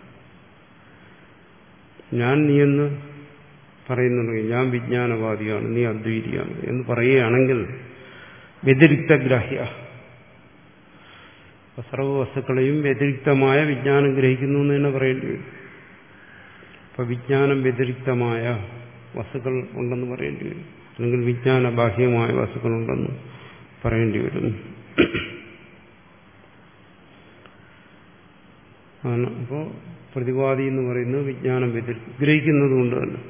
ഞാൻ നീ എന്ന് പറയുന്നുണ്ടെങ്കിൽ ഞാൻ വിജ്ഞാനവാദിയാണ്, നീ അദ്വൈതിയാണ് എന്ന് പറയുകയാണെങ്കിൽ വ്യതിരിക്തഗ്രാഹ്യ, സർവ്വ വസ്തുക്കളെയും വ്യതിരിക്തമായ വിജ്ഞാനം ഗ്രഹിക്കുന്നു എന്ന് തന്നെ പറയേണ്ടി വരും. അപ്പൊ വിജ്ഞാനം വ്യതിരിക്തമായ വസ്തുക്കൾ ഉണ്ടെന്ന് പറയേണ്ടി വരും, അല്ലെങ്കിൽ വിജ്ഞാന ബാഹ്യമായ വസ്തുക്കളുണ്ടെന്ന് പറയേണ്ടി വരും. ആണ് അപ്പോൾ പ്രതിവാദി എന്ന് പറയുന്നത് വിജ്ഞാനം വ്യതിരി ഗ്രഹിക്കുന്നത് കൊണ്ട് തന്നെ.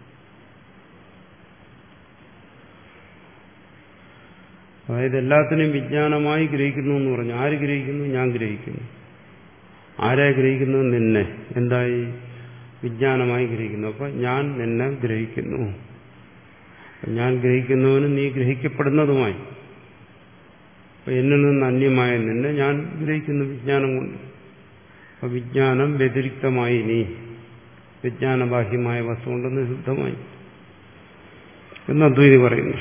അതായത് എല്ലാത്തിനെയും വിജ്ഞാനമായി ഗ്രഹിക്കുന്നു എന്ന് പറഞ്ഞു. ആര് ഗ്രഹിക്കുന്നു? ഞാൻ ഗ്രഹിക്കുന്നു. ആരാ ഗ്രഹിക്കുന്നത്? നിന്നെ. എന്തായി? വിജ്ഞാനമായി ഗ്രഹിക്കുന്നു. അപ്പൊ ഞാൻ നിന്നെ ഗ്രഹിക്കുന്നു. ഞാൻ ഗ്രഹിക്കുന്നവനും നീ ഗ്രഹിക്കപ്പെടുന്നതുമായി. അപ്പൊ എന്നിൽ നിന്ന് അന്യമായ നിന്നെ ഞാൻ ഗ്രഹിക്കുന്നു വിജ്ഞാനം കൊണ്ട്. അപ്പൊ വിജ്ഞാനം വ്യതിരിക്തമായി നീ വിജ്ഞാനബാഹ്യമായ വസ്തു കൊണ്ടെന്ന് സിദ്ധമായി എന്ന് അദ്വൈതി പറയുന്നു.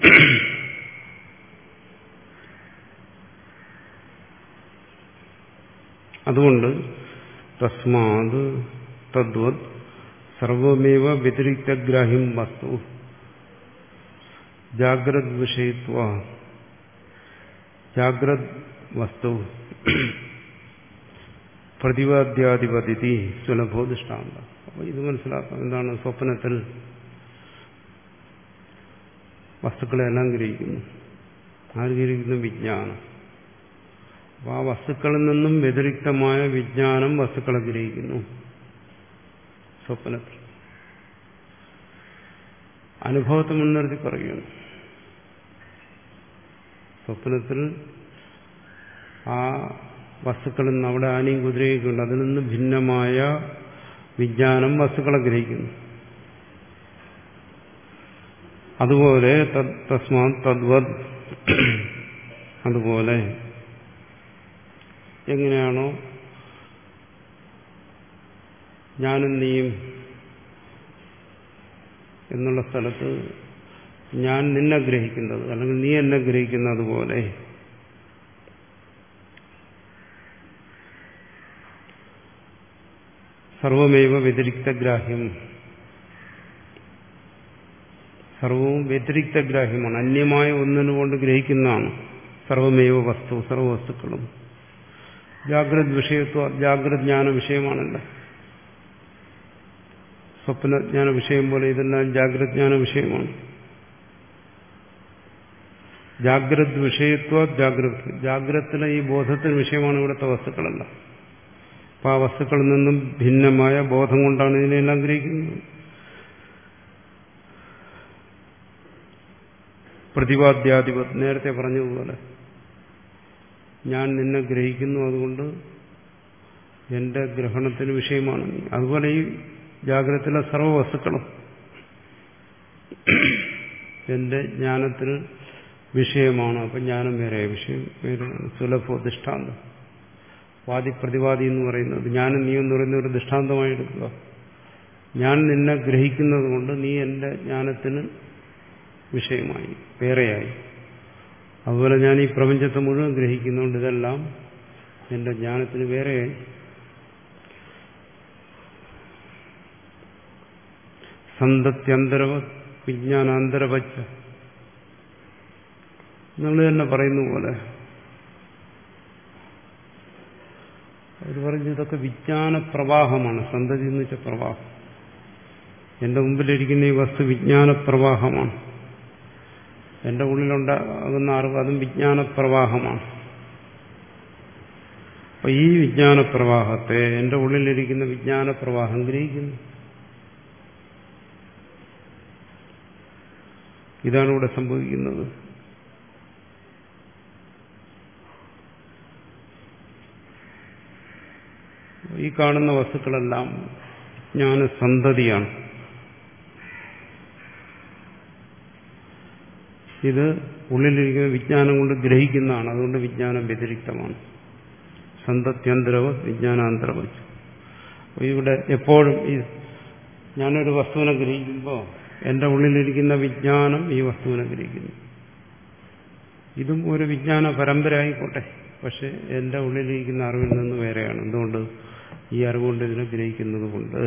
അതുകൊണ്ട് തസ്മാത് തദ്വത് സർവമേവ വ്യതിരിക്തഗ്രാഹ്യം വസ്തു ജാഗ്രത് വിഷയത്വ ജാഗ്രത് വസ്തു പ്രതിവാദ്യാധിപതി സുലഭോ ദൃഷ്ടാന്ത. അപ്പൊ ഇത് മനസ്സിലാക്കാം. എന്താണ്? സ്വപ്നത്തിൽ വസ്തുക്കളെല്ലാം ഗ്രഹിക്കുന്നു. ആര് ഗ്രഹിക്കുന്നു? വിജ്ഞാനം. അപ്പൊ ആ വസ്തുക്കളിൽ നിന്നും വ്യതിരിക്തമായ വിജ്ഞാനം വസ്തുക്കളെ ഗ്രഹിക്കുന്നു സ്വപ്നത്തിൽ. അനുഭവത്തെ മുൻനിർത്തി പറയുകയാണ്. സ്വപ്നത്തിൽ ആ വസ്തുക്കളിൽ നിന്ന്, അവിടെ ആനയും കുതിരയൊക്കെ ഉണ്ട്, അതിൽ നിന്ന് ഭിന്നമായ വിജ്ഞാനം വസ്തുക്കളെ ഗ്രഹിക്കുന്നു. അതുപോലെ തസ്മാ തദ്വത്, അതുപോലെ എങ്ങനെയാണോ ഞാനും നീയും എന്നുള്ള സ്ഥലത്ത് ഞാൻ നിന്നെ ഗ്രഹിക്കുന്നത്, അല്ലെങ്കിൽ നീ എന്നെ ഗ്രഹിക്കുന്നത് പോലെ സർവമേവ വ്യതിരിക്തഗ്രാഹ്യം, സർവവും വ്യതിരിക്തഗ്രാഹ്യമാണ്, അന്യമായ ഒന്നിനുകൊണ്ട് ഗ്രഹിക്കുന്നതാണ് സർവമേവ വസ്തു, സർവവസ്തുക്കളും. ജാഗ്രത് വിഷയത്വ, ജാഗ്രത് ജ്ഞാന വിഷയമാണല്ലോ. സ്വപ്നജ്ഞാന വിഷയം പോലെ ഇതെല്ലാം ജാഗ്രത് ജ്ഞാന വിഷയമാണ്. ജാഗ്രത് വിഷയത്വ ജാഗ്രത്, ജാഗ്രത്തിലെ ഈ ബോധത്തിന് വിഷയമാണ് ഇവിടുത്തെ വസ്തുക്കളെല്ലാം. അപ്പൊ ആ വസ്തുക്കളിൽ നിന്നും ഭിന്നമായ ബോധം കൊണ്ടാണ് ഇതിനെല്ലാം ഗ്രഹിക്കുന്നത്. പ്രതിപാദ്യാധിപത്, നേരത്തെ പറഞ്ഞതുപോലെ ഞാൻ നിന്നെ ഗ്രഹിക്കുന്നു, അതുകൊണ്ട് എന്റെ ഗ്രഹണത്തിന് വിഷയമാണ് നീ. അതുപോലെ ഈ ജാഗ്രതത്തിലെ സർവ്വ വസ്തുക്കളും എന്റെ ജ്ഞാനത്തിന് വിഷയമാണ്. അപ്പം ജ്ഞാനം വേറെ, വിഷയം വേറെയാണ്. സുലഭോ ദൃഷ്ടാന്തം, വാദി പ്രതിവാദി എന്ന് പറയുന്നത് ഞാനും നീ എന്ന് പറയുന്ന ഒരു ദൃഷ്ടാന്തമായി എടുക്കുക. ഞാൻ നിന്നെ ഗ്രഹിക്കുന്നത് കൊണ്ട് നീ എന്റെ ജ്ഞാനത്തിന് വിഷയമായി, വേറെയായി. അതുപോലെ ഞാൻ ഈ പ്രപഞ്ചത്തെ മുഴുവൻ ഗ്രഹിക്കുന്നുണ്ട്, ഇതെല്ലാം എന്റെ ജ്ഞാനത്തിന് വേറെയായി. സന്തത്യന്തരവ വിജ്ഞാനാന്തരവച്ച, നിങ്ങൾ തന്നെ പറയുന്ന പോലെ അവർ പറഞ്ഞു ഇതൊക്കെ വിജ്ഞാന പ്രവാഹമാണ്. സന്തതി എന്ന് വെച്ച പ്രവാഹം. എന്റെ മുമ്പിലിരിക്കുന്ന ഈ വസ്തു വിജ്ഞാന പ്രവാഹമാണ്. എന്റെ ഉള്ളിലുണ്ടാകുന്ന അറിവ് അതും വിജ്ഞാന പ്രവാഹമാണ്. അപ്പൊ ഈ വിജ്ഞാന പ്രവാഹത്തെ, എന്റെ ഉള്ളിലിരിക്കുന്ന വിജ്ഞാന പ്രവാഹം ഗ്രഹിക്കുന്നു. ഇതാണ് ഇവിടെ സംഭവിക്കുന്നത്. ഈ കാണുന്ന വസ്തുക്കളെല്ലാം ജ്ഞാനസന്തതിയാണ്. ഇത് ഉള്ളിലിരിക്കുന്ന വിജ്ഞാനം കൊണ്ട് ഗ്രഹിക്കുന്നതാണ്. അതുകൊണ്ട് വിജ്ഞാനം വ്യതിരിക്തമാണ്. സന്തത്യന്തരവ വിജ്ഞാനാന്തരവച്ച്. ഇവിടെ എപ്പോഴും ഈ ഞാനൊരു വസ്തുവിനെ ഗ്രഹിക്കുമ്പോൾ എന്റെ ഉള്ളിലിരിക്കുന്ന വിജ്ഞാനം ഈ വസ്തുവിനെ ഗ്രഹിക്കുന്നു. ഇതും ഒരു വിജ്ഞാന പരമ്പര ആയിക്കോട്ടെ. പക്ഷെ എന്റെ ഉള്ളിലിരിക്കുന്ന അറിവിൽ നിന്ന് വേറെയാണ്. എന്തുകൊണ്ട്? ഈ അറിവുകൊണ്ട് ഇതിനെ ഗ്രഹിക്കുന്നത് കൊണ്ട്.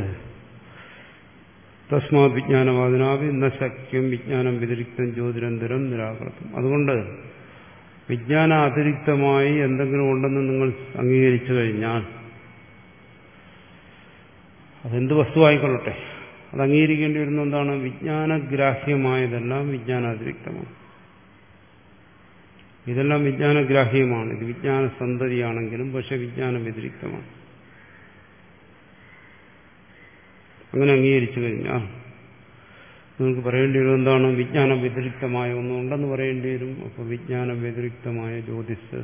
തസ്മാത് വിജ്ഞാനവാദിനാവി ന ശക്യം വിജ്ഞാനം വ്യതിരിക്തം ജ്യോതിരന്തരം നിരാകൃതം. അതുകൊണ്ട് വിജ്ഞാന അതിരിക്തമായി എന്തെങ്കിലും ഉണ്ടെന്ന് നിങ്ങൾ അംഗീകരിച്ചു കഴിഞ്ഞാൽ അതെന്ത് വസ്തുവായിക്കൊള്ളട്ടെ, അത് അംഗീകരിക്കേണ്ടി വരുന്ന എന്താണ്? വിജ്ഞാനഗ്രാഹ്യമായതെല്ലാം വിജ്ഞാനാതിരിക്തമാണ്. ഇതെല്ലാം വിജ്ഞാനഗ്രാഹ്യമാണ്. ഇത് വിജ്ഞാന സന്തതിയാണെങ്കിലും പക്ഷെ വിജ്ഞാനം വ്യതിരിക്തമാണ്. അങ്ങനെ അംഗീകരിച്ചു കഴിഞ്ഞാൽ നിങ്ങൾക്ക് പറയേണ്ടി വരും എന്താണ്? വിജ്ഞാനം വ്യതിരിക്തമായ ഒന്നുണ്ടെന്ന് പറയേണ്ടി വരും. അപ്പോൾ വിജ്ഞാനം വ്യതിരിക്തമായ ജ്യോതിസ്,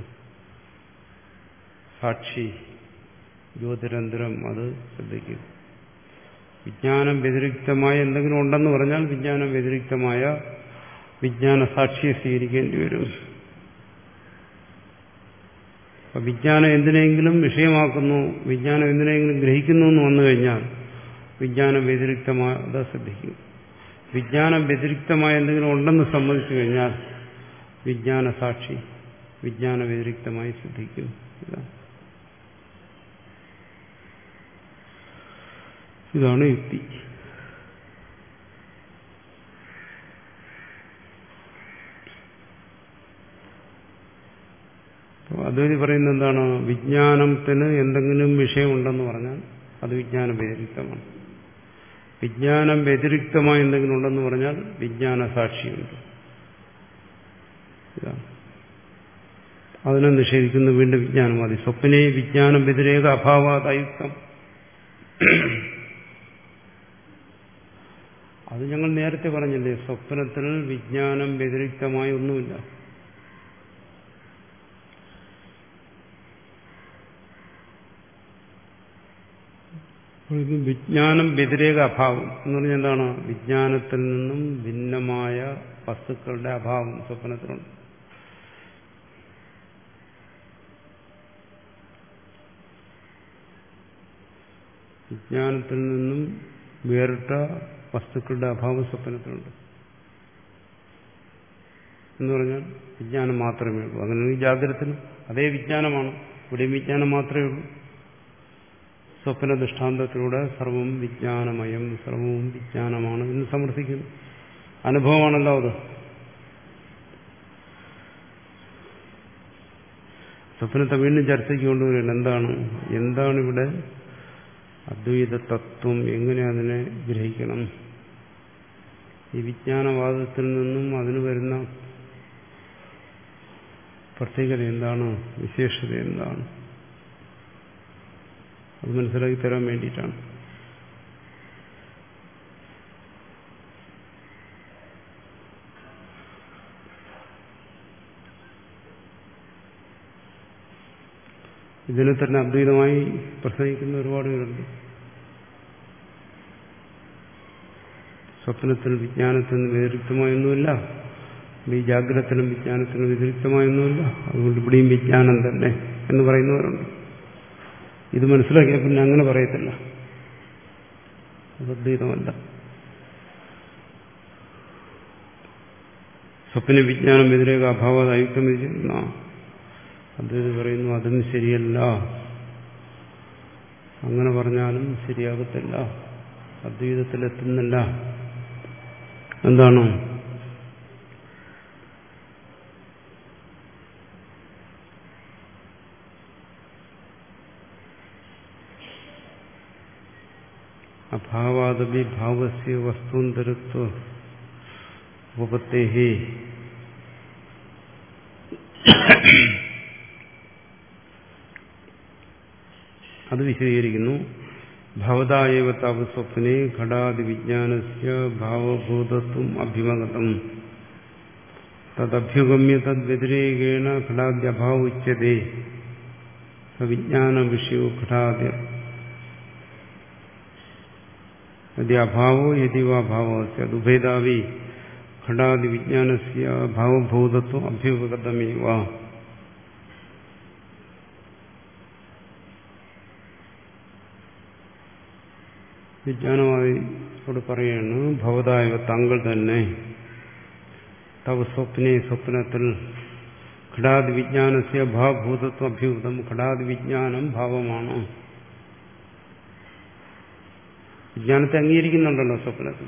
സാക്ഷി, ജ്യോതിരന്തരം അത് ശ്രദ്ധിക്കും. വിജ്ഞാനം വ്യതിരിക്തമായ എന്തെങ്കിലും ഉണ്ടെന്ന് പറഞ്ഞാൽ വിജ്ഞാനം വ്യതിരിക്തമായ വിജ്ഞാന സാക്ഷിയെ സ്വീകരിക്കേണ്ടി വരും. അപ്പൊ വിജ്ഞാനം എന്തിനെങ്കിലും വിഷയമാക്കുന്നു, വിജ്ഞാനം എന്തിനെങ്കിലും ഗ്രഹിക്കുന്നു എന്ന് വന്നു കഴിഞ്ഞാൽ വിജ്ഞാനം വ്യതിരിക്തമായത് ശ്രദ്ധിക്കും. വിജ്ഞാനം വ്യതിരിക്തമായ എന്തെങ്കിലും ഉണ്ടെന്ന് സമ്മതിച്ചു കഴിഞ്ഞാൽ വിജ്ഞാന സാക്ഷി വിജ്ഞാന വ്യതിരിക്തമായി ശ്രദ്ധിക്കും. ഇതാണ് യുക്തി. അദ്വൈതി പറയുന്നത് എന്താണ്? വിജ്ഞാനത്തിന് എന്തെങ്കിലും വിഷയമുണ്ടെന്ന് പറഞ്ഞാൽ അത് വിജ്ഞാനം വ്യതിരിക്തമാണ്. വിജ്ഞാനം വ്യതിരിക്തമായി എന്തെങ്കിലും ഉണ്ടെന്ന് പറഞ്ഞാൽ വിജ്ഞാന സാക്ഷിയുണ്ട്. അതിനെ നിഷേധിക്കുന്ന വീണ്ടും വിജ്ഞാനവാദി. സ്വപ്നെ വിജ്ഞാനം വ്യതിരേക അഭാവാദയുക്തം. അത് ഞങ്ങൾ നേരത്തെ പറഞ്ഞില്ലേ, സ്വപ്നത്തിൽ വിജ്ഞാനം വ്യതിരിക്തമായി ഒന്നുമില്ല. വിജ്ഞാനം വ്യതിരേക അഭാവം എന്ന് പറഞ്ഞാൽ എന്താണ്? വിജ്ഞാനത്തിൽ നിന്നും ഭിന്നമായ വസ്തുക്കളുടെ അഭാവം സ്വപ്നത്തിലുണ്ട്. വിജ്ഞാനത്തിൽ നിന്നും വേറിട്ട വസ്തുക്കളുടെ അഭാവം സ്വപ്നത്തിലുണ്ട് എന്ന് പറഞ്ഞാൽ വിജ്ഞാനം മാത്രമേ ഉള്ളൂ. അങ്ങനെ ജാഗ്രതത്തിനും അതേ വിജ്ഞാനമാണ്, ഇവിടെയും വിജ്ഞാനം മാത്രമേ ഉള്ളൂ. സ്വപ്ന ദൃഷ്ടാന്തത്തിലൂടെ സർവം വിജ്ഞാനമയം, സർവവും വിജ്ഞാനമാണ് എന്ന് സമർത്ഥിക്കുന്നു. അനുഭവമാണല്ലോ അത്. സ്വപ്നത്തെ വീണ്ടും ചർച്ചയ്ക്ക് കൊണ്ടുവരികയാണ്. എന്താണ് എന്താണ് ഇവിടെ അദ്വൈത തത്വം, എങ്ങനെ അതിനെ ഗ്രഹിക്കണം? ഈ വിജ്ഞാനവാദത്തിൽ നിന്നും അതിന് വരുന്ന പ്രത്യേകത എന്താണ്, വിശേഷത എന്താണ്, അത് മനസ്സിലാക്കി തരാൻ വേണ്ടിയിട്ടാണ്. ഇതിനെ തന്നെ അദ്വൈതമായി പ്രസംഗിക്കുന്ന ഒരുപാട് പേരുണ്ട്. സ്വപ്നത്തിൽ വിജ്ഞാനത്തിന് വ്യതിരിക്തമായൊന്നുമില്ല, ഈ ജാഗ്രതത്തിനും വിജ്ഞാനത്തിനും വ്യതിരിക്തമായൊന്നുമില്ല, അതുകൊണ്ട് ഇവിടെയും വിജ്ഞാനം തന്നെ എന്ന് പറയുന്നവരുണ്ട്. ഇത് മനസ്സിലാക്കിയാൽ പിന്നെ അങ്ങനെ പറയത്തില്ല, അത് അദ്വൈതമല്ല. സ്വപ്ന വിജ്ഞാനം വ്യതിരേക അഭാവ അയുക്തം വിധിക്കുന്ന അദ്വൈതം പറയുന്നു അതും ശരിയല്ല. അങ്ങനെ പറഞ്ഞാലും ശരിയാകത്തില്ല, അദ്വൈതത്തിലെത്തുന്നില്ല. എന്താണ്? അഭാവാദപി ഭാവസ്യ വസ്തുന്തരത്വ ഉപപത്തേഹി. അത് വിശദീകരിക്കുന്നു. ഭവതായേവ താവ സ്വപ്നെ ഘടാദി വിജ്ഞാനസ്യ ഭാവഭൂതത്വം അഭ്യുമഗതം തദഭ്യുഗമ്യ തദ്വ്യതിരേകേണ ഘടാദ്യഭാവ ഉച്യതേ സവിജ്ഞാന വിഷയോ ഘടാദ്യ യദി അഭാവോ യദി വാ ഭാവോ തദുഭേദാവി ഘടാദി വിജ്ഞാനസ്യ ഭാവഭൂതത്വം അഭ്യുപഗതമേവ. വിജ്ഞാനവാദിയോട് പറയാണ്, ഭവതായവ താങ്കൾ തന്നെ തവ സ്വപ്നെ സ്വപ്നത്തിൽ ഘടാദി വിജ്ഞാനസ്യ ഭാവഭൂതത്വ അഭ്യൂതം. ഘടാദി വിജ്ഞാനം ഭാവമാണ്. വിജ്ഞാനത്തെ അംഗീകരിക്കുന്നുണ്ടല്ലോ സ്വപ്നത്തിൽ.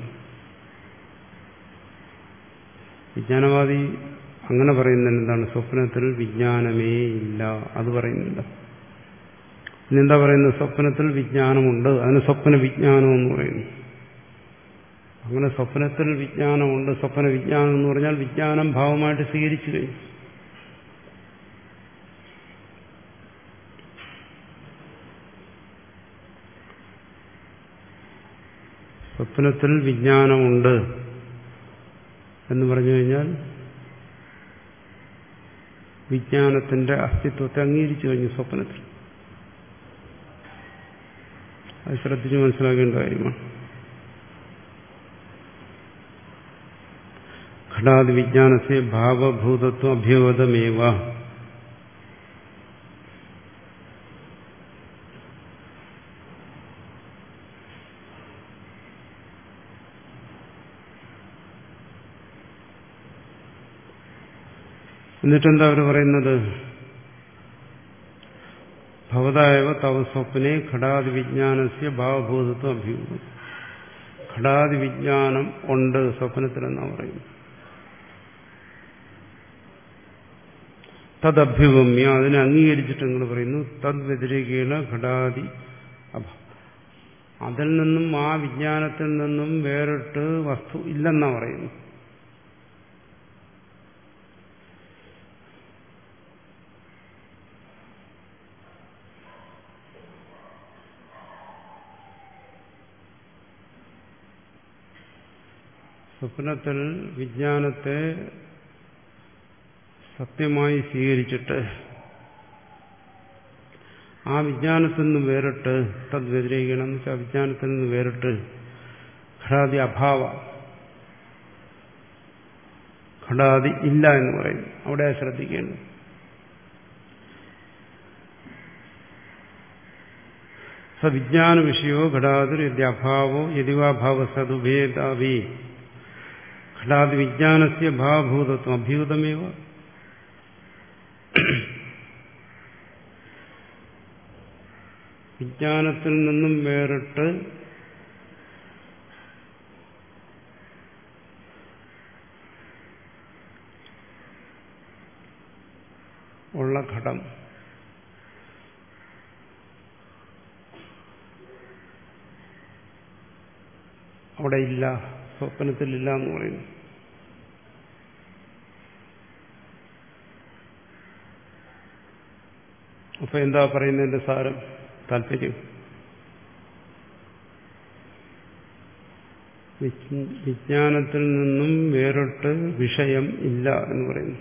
വിജ്ഞാനവാദി അങ്ങനെ പറയുന്നതിന് എന്താണ്? സ്വപ്നത്തിൽ വിജ്ഞാനമേ ഇല്ല, അത് പറയുന്നില്ല. പിന്നെന്താ പറയുന്നത്? സ്വപ്നത്തിൽ വിജ്ഞാനമുണ്ട്, അതിന് സ്വപ്ന വിജ്ഞാനം എന്ന് പറയുന്നു. അങ്ങനെ സ്വപ്നത്തിൽ വിജ്ഞാനമുണ്ട്, സ്വപ്ന വിജ്ഞാനം എന്ന് പറഞ്ഞാൽ വിജ്ഞാനം ഭാവമായിട്ട് സ്വീകരിച്ചു കഴിഞ്ഞു. സ്വപ്നത്തിൽ വിജ്ഞാനമുണ്ട് എന്ന് പറഞ്ഞു കഴിഞ്ഞാൽ വിജ്ഞാനത്തിന്റെ അസ്തിത്വത്തെ അംഗീകരിച്ചു കഴിഞ്ഞു സ്വപ്നത്തിൽ. അത് ശ്രദ്ധിച്ച് മനസ്സിലാക്കേണ്ട കാര്യമാണ്. ഘടാദി വിജ്ഞാനസ്യ ഭാവഭൂതത്വം അഭ്യുതമേവ. എന്നിട്ടെന്താ അവർ പറയുന്നത്? ഭവതായവ തവ സ്വപ്നെ ഘടാദി വിജ്ഞാനസ്യ ഭാവഭൂതത്വം അഭ്യൂതം. ഘടാദി വിജ്ഞാനം ഉണ്ട് സ്വപ്നത്തിലെന്നാണ് പറയുന്നത്. തദഭ്യുഗമ്യ, അതിനെ അംഗീകരിച്ചിട്ട് നിങ്ങൾ പറയുന്നു തദ് വ്യതിരേകേണ ഘടാദി അഭാവം. അതിൽ നിന്നും ആ വിജ്ഞാനത്തിൽ നിന്നും വേറിട്ട് വസ്തു ഇല്ലെന്നാ പറയുന്നു. സ്വപ്നത്തിൽ വിജ്ഞാനത്തെ സത്യമായി സ്വീകരിച്ചിട്ട് ആ വിജ്ഞാനത്തിൽ നിന്ന് വേറിട്ട് തദ് വ്യതിരേകണം എന്ന് വെച്ചാൽ വിജ്ഞാനത്തിൽ നിന്ന് വേറിട്ട് ഘടാദി അഭാവ, ഘടാദി ഇല്ല എന്ന് പറയും. അവിടെ ശ്രദ്ധിക്കേണ്ടത് സവിജ്ഞാന വിഷയോ ഘടാതിർ യദ്യഭാവോ യദിവാഭാവ സദുഭേദാവി ഘടാദി വിജ്ഞാനസ്യ ഭാവഭൂതത്വം അഭ്യൂതമേവ. വിജ്ഞാനത്തിൽ നിന്നും വേറിട്ട് ഉള്ള ഘടം അവിടെ ഇല്ല, സ്വപ്നത്തിലില്ല എന്ന് പറയുന്നു. അപ്പൊ എന്താ പറയുന്നതിന്റെ സാരം, താല്പര്യം? വിജ്ഞാനത്തിൽ നിന്നും വേറിട്ട് വിഷയം ഇല്ല എന്ന് പറയുന്നു.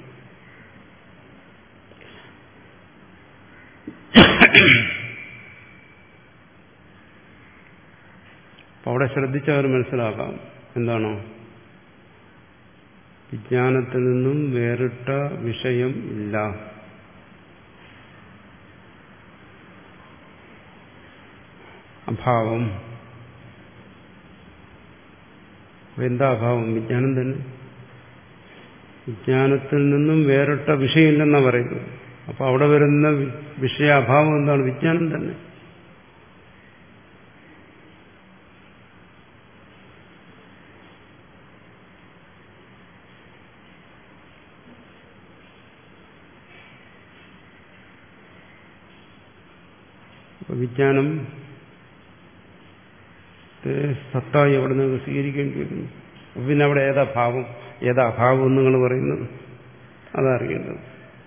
അപ്പൊ അവിടെ ശ്രദ്ധിച്ചവർ മനസ്സിലാക്കാം എന്താണോ? വിജ്ഞാനത്തിൽ നിന്നും വേറിട്ട വിഷയം ഇല്ല. അഭാവം. എന്താ അഭാവം? വിജ്ഞാനം തന്നെ. വിജ്ഞാനത്തിൽ നിന്നും വേറിട്ട വിഷയമില്ലെന്നാ പറയുന്നത്. അപ്പൊ അവിടെ വരുന്ന വിഷയാഭാവം എന്താണ്? വിജ്ഞാനം തന്നെ. വിജ്ഞാനം സത്തായി അവിടെ നിന്ന് സ്വീകരിക്കേണ്ടി വരുന്നു. പിന്നെ അവിടെ ഏതാ ഭാവം ഏതാ അഭാവം എന്ന് നിങ്ങൾ പറയുന്നത്? അതറിയേണ്ടത്.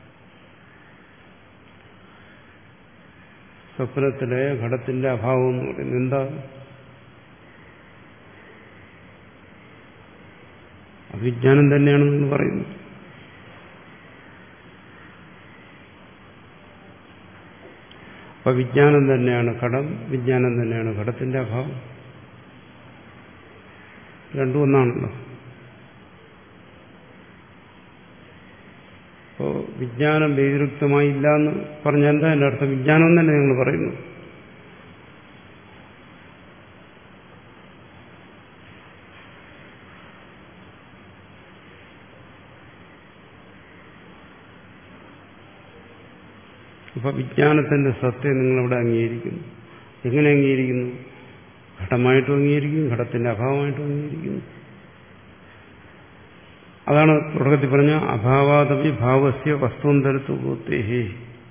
സ്വപ്നത്തിലെ ഘടത്തിന്റെ അഭാവം എന്ന് പറയുന്നത് എന്താ? അവിജ്ഞാനം തന്നെയാണെന്ന് പറയുന്നു. അപ്പൊ വിജ്ഞാനം തന്നെയാണ് ഘടം, വിജ്ഞാനം തന്നെയാണ് ഘടത്തിന്റെ അഭാവം. രണ്ടും ഒന്നാണല്ലോ. അപ്പോ വിജ്ഞാനം വ്യതിരിക്തമായി ഇല്ല എന്ന് പറഞ്ഞാൽ എന്താ എൻ്റെ അർത്ഥം? വിജ്ഞാനം തന്നെ നിങ്ങൾ പറയുന്നു. അപ്പൊ വിജ്ഞാനത്തിന്റെ സത്യം നിങ്ങളവിടെ അംഗീകരിക്കുന്നു. എങ്ങനെ അംഗീകരിക്കുന്നു? ഘടമായിട്ടും അംഗീകരിക്കുന്നു, ഘടത്തിന്റെ അഭാവമായിട്ടും അംഗീകരിക്കുന്നു. അതാണ് തുടക്കത്തിൽ പറഞ്ഞ അഭാവാദപി ഭാവസ്യ വസ്തുന്തരത്വബോധേഹി.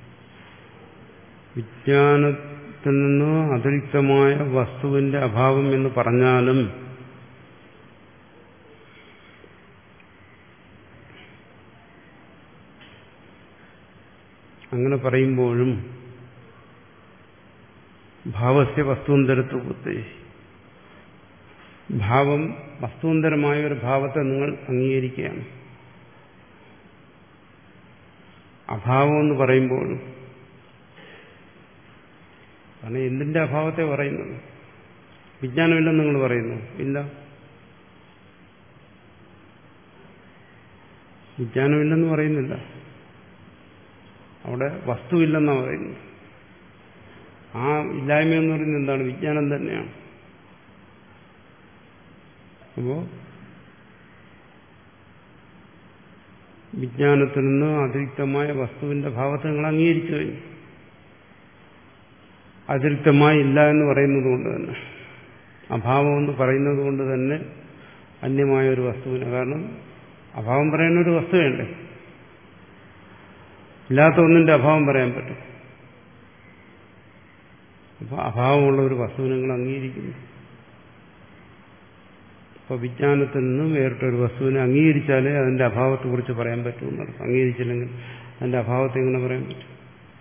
വിജ്ഞാനത്തിൽ നിന്ന് അതിരിക്തമായ വസ്തുവിന്റെ അഭാവം എന്ന് പറഞ്ഞാലും അങ്ങനെ പറയുമ്പോഴും ഭാവസ്യ വസ്തുന്തരത്വബോധേഹി, ഭാവം വസ്തുന്തരമായ ഒരു ഭാവത്തെ നിങ്ങൾ അംഗീകരിക്കുകയാണ്. അഭാവം എന്ന് പറയുമ്പോഴും കാരണം എന്തിന്റെ അഭാവത്തെ പറയുന്നത്? വിജ്ഞാനമില്ലെന്ന് നിങ്ങൾ പറയുന്നു. ഇല്ല, വിജ്ഞാനമില്ലെന്ന് പറയുന്നില്ല. അവിടെ വസ്തുവില്ലെന്നാണ് പറയുന്നത്. ആ ഇല്ലായ്മ എന്ന് പറയുന്നത് എന്താണ്? വിജ്ഞാനം തന്നെയാണ്. അപ്പോ വിജ്ഞാനത്തിൽ നിന്ന് അതിരിക്തമായ വസ്തുവിന്റെ ഭാവത്തെ നിങ്ങൾ അംഗീകരിച്ചു കഴിഞ്ഞു. അതിരിക്തമായി ഇല്ല എന്ന് പറയുന്നത് കൊണ്ട് തന്നെ, അഭാവം എന്ന് പറയുന്നത് കൊണ്ട് തന്നെ അന്യമായ ഒരു വസ്തുവിന്, കാരണം അഭാവം പറയുന്ന ഒരു വസ്തു വേണ്ടേ? ഇല്ലാത്ത ഒന്നിന്റെ അഭാവം പറയാൻ പറ്റും. അപ്പൊ അഭാവമുള്ള ഒരു വസ്തുവിനെ നിങ്ങൾ അംഗീകരിക്കുന്നു. അപ്പൊ വിജ്ഞാനത്തിൽ നിന്ന് വേറിട്ടൊരു വസ്തുവിനെ അംഗീകരിച്ചാലേ അതിന്റെ അഭാവത്തെക്കുറിച്ച് പറയാൻ പറ്റുമെന്നത്. അംഗീകരിച്ചില്ലെങ്കിൽ അതിന്റെ അഭാവത്തെ എങ്ങനെ പറയാൻ പറ്റും?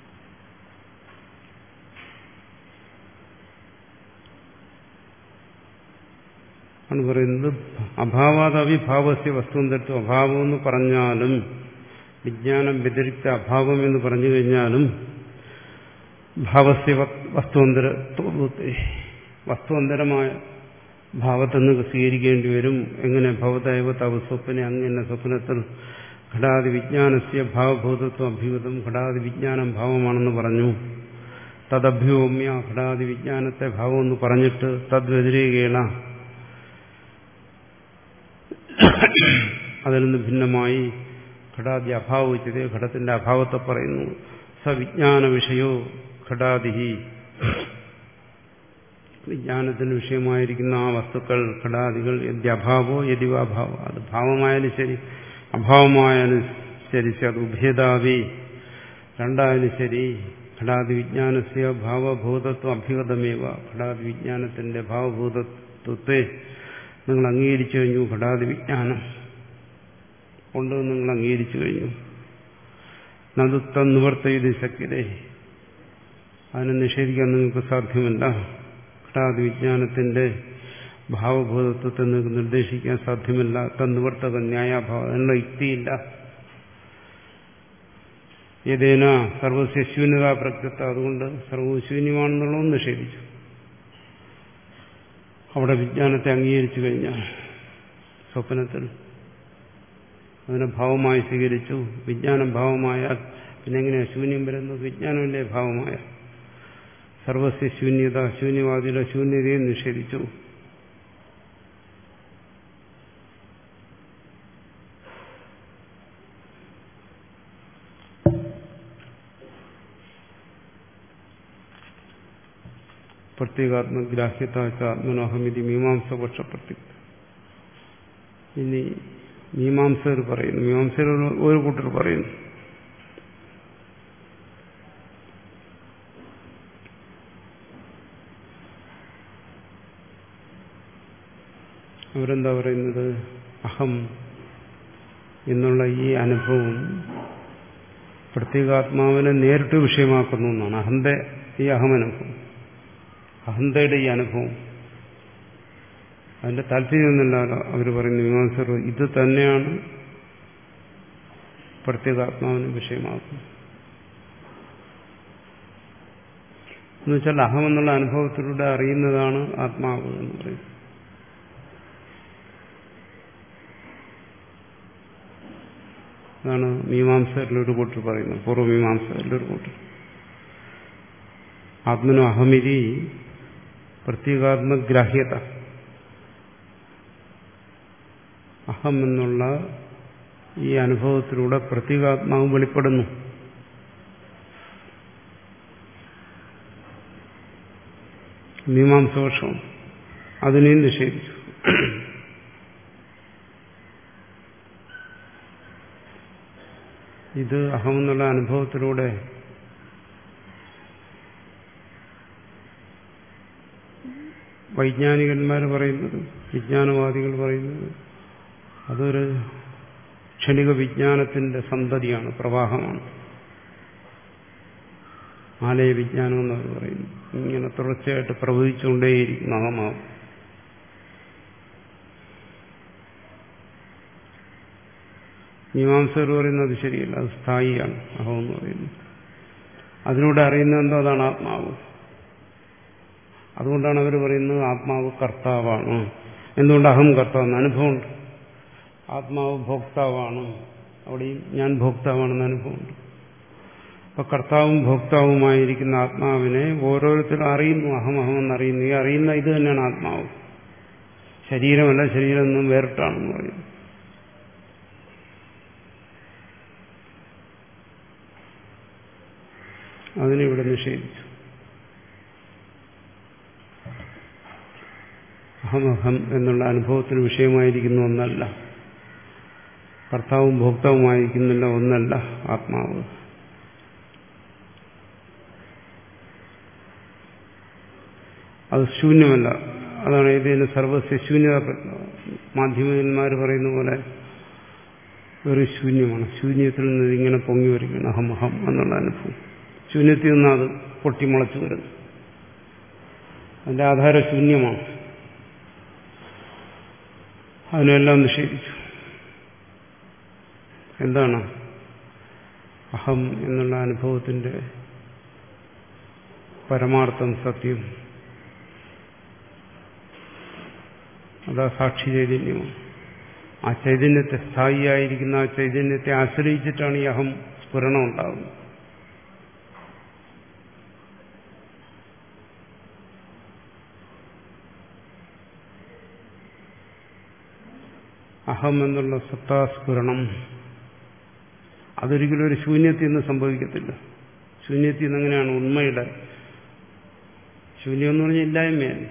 ആണ് പറയുന്നത് അഭാവാദവിഭാവസ്യ വസ്തുന്തരത്വം. അഭാവം എന്ന് പറഞ്ഞാലും വിജ്ഞാനം വ്യതിരിക്ത അഭാവം എന്ന് പറഞ്ഞു കഴിഞ്ഞാലും ഭാവസ്യ വസ്തുവന്തരത്വത്തെ, വസ്തുവന്തരമായ ഭാവത്തെ നിങ്ങൾക്ക് സ്വീകരിക്കേണ്ടി വരും. എങ്ങനെ? ഭവതൈവ തവ സ്വപ്നെ, അങ്ങനെ സ്വപ്നത്തിൽ ഘടാതി വിജ്ഞാനസ്യ ഭാവഭൂതത്വം അഭ്യൂതം. ഘടാതി വിജ്ഞാനം ഭാവമാണെന്ന് പറഞ്ഞു. തദഭ്യോമ്യ, ഘടാതി വിജ്ഞാനത്തെ ഭാവം എന്ന് പറഞ്ഞിട്ട് തദ്വ്യതിരേകേണ അതിൽ നിന്ന് ഭിന്നമായി ഘടാദി അഭാവോച്യതേ, ഘടത്തിന്റെ അഭാവത്തെ പറയുന്നു. സവിജ്ഞാന വിഷയോ ഘടാദിഹി, വിജ്ഞാനത്തിന് വിഷയമായിരിക്കുന്ന ആ വസ്തുക്കൾ ഘടാദികൾ യദ്യഭാവോ യദിവാഭാവോ, അത് ഭാവമായാലും ശരി അഭാവമായാലും ശരി, അത് ഉഭേദാവി രണ്ടായാലും ശരി, ഘടാദി വിജ്ഞാനസ്യ ഭാവഭൂതത്വം അഭ്യുഗതമേവ, ഘടാദി വിജ്ഞാനത്തിന്റെ ഭാവഭൂതത്വത്തെ നിങ്ങൾ അംഗീകരിച്ചു കഴിഞ്ഞു. ഘടാദി വിജ്ഞാനം കൊണ്ട് നിങ്ങൾ അംഗീകരിച്ചു കഴിഞ്ഞു. നതുത്ത നിവർത്തയത് ശക്യതേ, അതിനെ നിഷേധിക്കാൻ നിങ്ങൾക്ക് സാധ്യമല്ല. ഘടാദി വിജ്ഞാനത്തിന്റെ ഭാവഭൂതത്വത്തെ നിങ്ങൾക്ക് നിർദ്ദേശിക്കാൻ സാധ്യമല്ല. തന്നിവർത്തക ന്യായാഭാവം, അതിനുള്ള യുക്തിയില്ല. ഏതേന സർവസ്യ ശൂന്യതാ പ്രകൃത, അതുകൊണ്ട് സർവ്വവും ശൂന്യമാണെന്നുള്ളതും നിഷേധിച്ചു. അവിടെ വിജ്ഞാനത്തെ അംഗീകരിച്ചു കഴിഞ്ഞാൽ സ്വപ്നത്തിൽ അതിനെ ഭാവമായി സ്വീകരിച്ചു. വിജ്ഞാനം ഭാവമായാൽ പിന്നെ എങ്ങനെയാണ് ശൂന്യം വരുന്നത്? വിജ്ഞാനമില്ലേ ഭാവമായ? സർവസ്യ ശൂന്യത, ശൂന്യവാദിയുടെ ശൂന്യതയെ നിഷേധിച്ചു. പ്രത്യേകാത്മഗ്രാഹ്യത ആത്മനോഹമിതി മീമാംസ പക്ഷപ്രത്യേക. ഇനി മീമാംസകർ പറയുന്നു, മീമാംസകർ ഒരു കൂട്ടർ പറയുന്നു അവരെന്താ പറയുന്നത്? അഹം എന്നുള്ള ഈ അനുഭവം പ്രത്യേകാത്മാവിനെ നേരിട്ട് വിഷയമാക്കുന്നു എന്നാണ്. അഹന്ത ഈ അഹമനുഭവം, അഹന്തയുടെ ഈ അനുഭവം, അതിന്റെ താല്പര്യമൊന്നുമില്ല. അവർ പറയുന്ന മീമാംസകർ ഇത് തന്നെയാണ് പ്രത്യേകാത്മാവിന് വിഷയമാക്കുന്നത്. എന്നുവെച്ചാൽ അഹം എന്നുള്ള അനുഭവത്തിലൂടെ അറിയുന്നതാണ് ആത്മാവ് എന്ന് പറയും. അതാണ് മീമാംസകരിലൊരു കൂട്ടർ പറയുന്നത്, പൂർവ്വമീമാംസകരിലൊരു കൂട്ടർ. ആത്മനോ അഹമിതി പ്രത്യേകാത്മഗ്രാഹ്യത, അഹം എന്നുള്ള ഈ അനുഭവത്തിലൂടെ പ്രത്യേകാത്മാവ് വെളിപ്പെടുന്നു. മീമാംസപക്ഷം അതിനെയും നിഷേധിച്ചു. ഇത് അഹമെന്നുള്ള അനുഭവത്തിലൂടെ വൈജ്ഞാനികന്മാർ പറയുന്നത്, വിജ്ഞാനവാദികൾ പറയുന്നത് അതൊരു ക്ഷണിക വിജ്ഞാനത്തിന്റെ സന്തതിയാണ്, പ്രവാഹമാണ്. ആലയ വിജ്ഞാനം എന്നവർ പറയുന്നു. ഇങ്ങനെ തുടർച്ചയായിട്ട് പ്രവഹിച്ചുകൊണ്ടേയിരിക്കും അഹമാവും. മീമാംസകർ പറയുന്നത് ശരിയല്ല, അത് സ്ഥായിയാണ് അഹം എന്ന് പറയുന്നത്. അതിലൂടെ അറിയുന്നത് എന്തോ അതാണ് ആത്മാവ്. അതുകൊണ്ടാണ് അവർ പറയുന്നത് ആത്മാവ് കർത്താവാണ്. എന്തുകൊണ്ട് അഹം കർത്താവെന്ന് അനുഭവമുണ്ട്. ആത്മാവ് ഭോക്താവാണ്, അവിടെയും ഞാൻ ഭോക്താവാണെന്ന് അനുഭവമുണ്ട്. അപ്പൊ കർത്താവും ഭോക്താവുമായിരിക്കുന്ന ആത്മാവിനെ ഓരോരുത്തരും അറിയുന്നു, അഹം അഹമെന്നറിയുന്നു. ഈ അറിയുന്ന ഇത് തന്നെയാണ് ആത്മാവ്. ശരീരമല്ല, ശരീരം നിന്നും വേറിട്ടാണെന്ന് പറയുന്നു. അതിനിവിടെ നിഷേധിച്ചു. അഹമഹം എന്നുള്ള അനുഭവത്തിന് വിഷയമായിരിക്കുന്ന ഒന്നല്ല, കർത്താവും ഭോക്താവുമായിരിക്കുന്നില്ല ഒന്നല്ല ആത്മാവ്. അത് ശൂന്യമല്ല. അതാണ് ഇതിന് സർവസ്യ ശൂന്യത. മാധ്യമന്മാർ പറയുന്ന പോലെ ഒരു ശൂന്യമാണ്. ശൂന്യത്തിൽ നിന്ന് ഇങ്ങനെ പൊങ്ങി വരികയാണ് അഹമഹം എന്നുള്ള അനുഭവം. ശൂന്യത്തിൽ നിന്ന് അത് പൊട്ടിമുളച്ചു വരുന്നു. അതിന്റെ ആധാരം ശൂന്യമാണ്. അതിനെല്ലാം നിഷേധിച്ചു. എന്താണ് അഹം എന്നുള്ള അനുഭവത്തിന്റെ പരമാർത്ഥം, സത്യം? അതാ സാക്ഷി ചൈതന്യമാണ്. ആ ചൈതന്യത്തെ, സ്ഥായിയായിരിക്കുന്ന ആ ചൈതന്യത്തെ ആശ്രയിച്ചിട്ടാണ് ഈ അഹം സ്ഫുരണം ഉണ്ടാകുന്നത്. അഹം എന്നുള്ള സത്താസ്ഫുരണം അതൊരിക്കലും ഒരു ശൂന്യത്തിൽ നിന്ന് സംഭവിക്കത്തില്ല. ശൂന്യത്തിൽ നിന്ന് എങ്ങനെയാണ് ഉണ്മയുടെ ശൂന്യം എന്ന് പറഞ്ഞാൽ ഇല്ലായ്മയാണ്.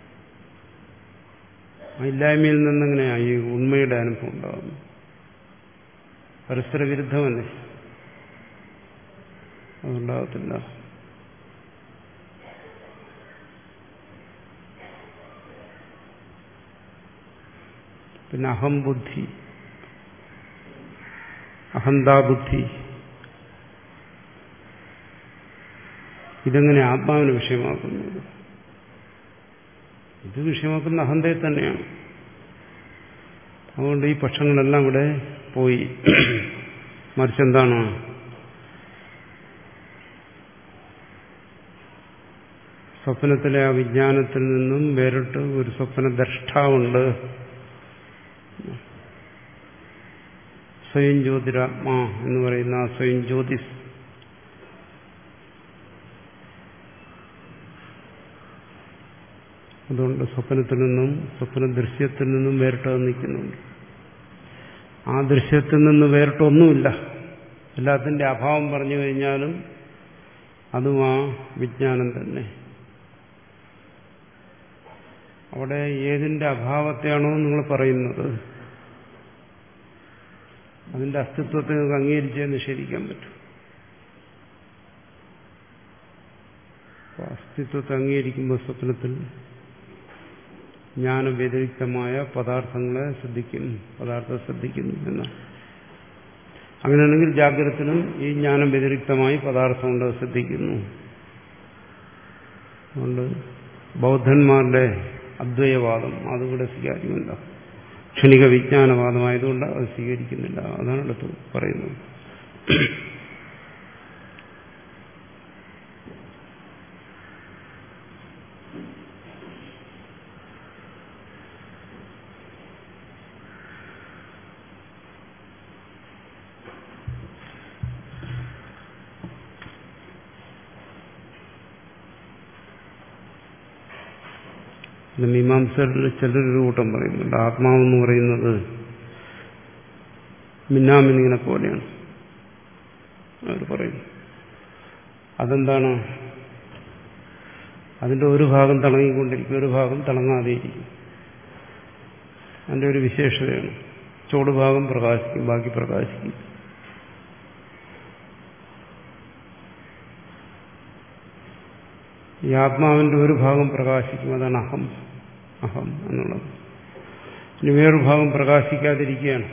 ആ ഇല്ലായ്മയിൽ നിന്നെങ്ങനെയാണ് ഈ ഉണ്മയുടെ അനുഭവം ഉണ്ടാകുന്നത്? പരസ്പര വിരുദ്ധമല്ലേ? അതുണ്ടാകത്തില്ല. പിന്നെ അഹംബുദ്ധി, അഹന്താബുദ്ധി, ഇതെങ്ങനെ ആത്മാവിന് വിഷയമാക്കുന്നത്? ഇത് വിഷയമാക്കുന്ന അഹന്തയെ തന്നെയാണ്. അതുകൊണ്ട് ഈ പക്ഷങ്ങളെല്ലാം ഇവിടെ പോയി. മറിച്ചെന്താണ്? സ്വപ്നത്തിലെ ആ വിജ്ഞാനത്തിൽ നിന്നും വേറിട്ട് ഒരു സ്വപ്ന ദ്രഷ്ടാവുണ്ട്. സ്വയം ജ്യോതിരാത്മാ എന്ന് പറയുന്ന ആ സ്വയം ജ്യോതിസ്. അതുകൊണ്ട് സ്വപ്നത്തിൽ നിന്നും, സ്വപ്ന ദൃശ്യത്തിൽ നിന്നും വേറിട്ട് നിൽക്കുന്നുണ്ട്. ആ ദൃശ്യത്തിൽ നിന്ന് വേറിട്ടൊന്നുമില്ല. എല്ലാത്തിൻ്റെ അഭാവം പറഞ്ഞു കഴിഞ്ഞാലും അതും ആ വിജ്ഞാനം തന്നെ. അവിടെ ഏതിന്റെ അഭാവത്തെയാണോ നിങ്ങൾ പറയുന്നത് അതിന്റെ അസ്തിത്വത്തെ നിങ്ങൾക്ക് അംഗീകരിച്ചേ നിഷേധിക്കാൻ പറ്റും. അസ്തിത്വത്തെ അംഗീകരിക്കുമ്പോൾ സ്വപ്നത്തിൽ ജ്ഞാനവ്യതിരിക്തമായ പദാർത്ഥങ്ങളെ ശ്രദ്ധിക്കും, പദാർത്ഥം ശ്രദ്ധിക്കുന്നു എന്നാണ്. അങ്ങനെയാണെങ്കിൽ ജാഗ്രതത്തിനും ഈ ജ്ഞാനം വ്യതിരിക്തമായി പദാർത്ഥമുണ്ട്, ശ്രദ്ധിക്കുന്നു. അതുകൊണ്ട് ബൗദ്ധന്മാരുടെ അദ്വൈതവാദം അതുകൂടെ സ്വീകാര്യമല്ല. ക്ഷണിക വിജ്ഞാനവാദമായതുകൊണ്ട് അത് സ്വീകരിക്കുന്നില്ല. അതാണ് അടുത്ത് പറയുന്നത്. മീമാംസകരിൽ ചിലരൊരു കൂട്ടം പറയുന്നുണ്ട് ആത്മാവെന്ന് പറയുന്നത് മിന്നാമിന്നിങ്ങനെ പോലെയാണ് അവർ പറയുന്നു. അതെന്താണ്? അതിന്റെ ഒരു ഭാഗം തിളങ്ങിക്കൊണ്ടിരിക്കും, ഒരു ഭാഗം തിളങ്ങാതെയിരിക്കും. അതിന്റെ ഒരു വിശേഷതയാണ്. ചോട് ഭാഗം പ്രകാശിക്കും, ബാക്കി പ്രകാശിക്കും. ഈ ആത്മാവിന്റെ ഒരു ഭാഗം പ്രകാശിക്കും, അതാണ് അഹം അഹം എന്നുള്ളത്. ഇനി വേറൊരു ഭാഗം പ്രകാശിക്കാതിരിക്കുകയാണ്.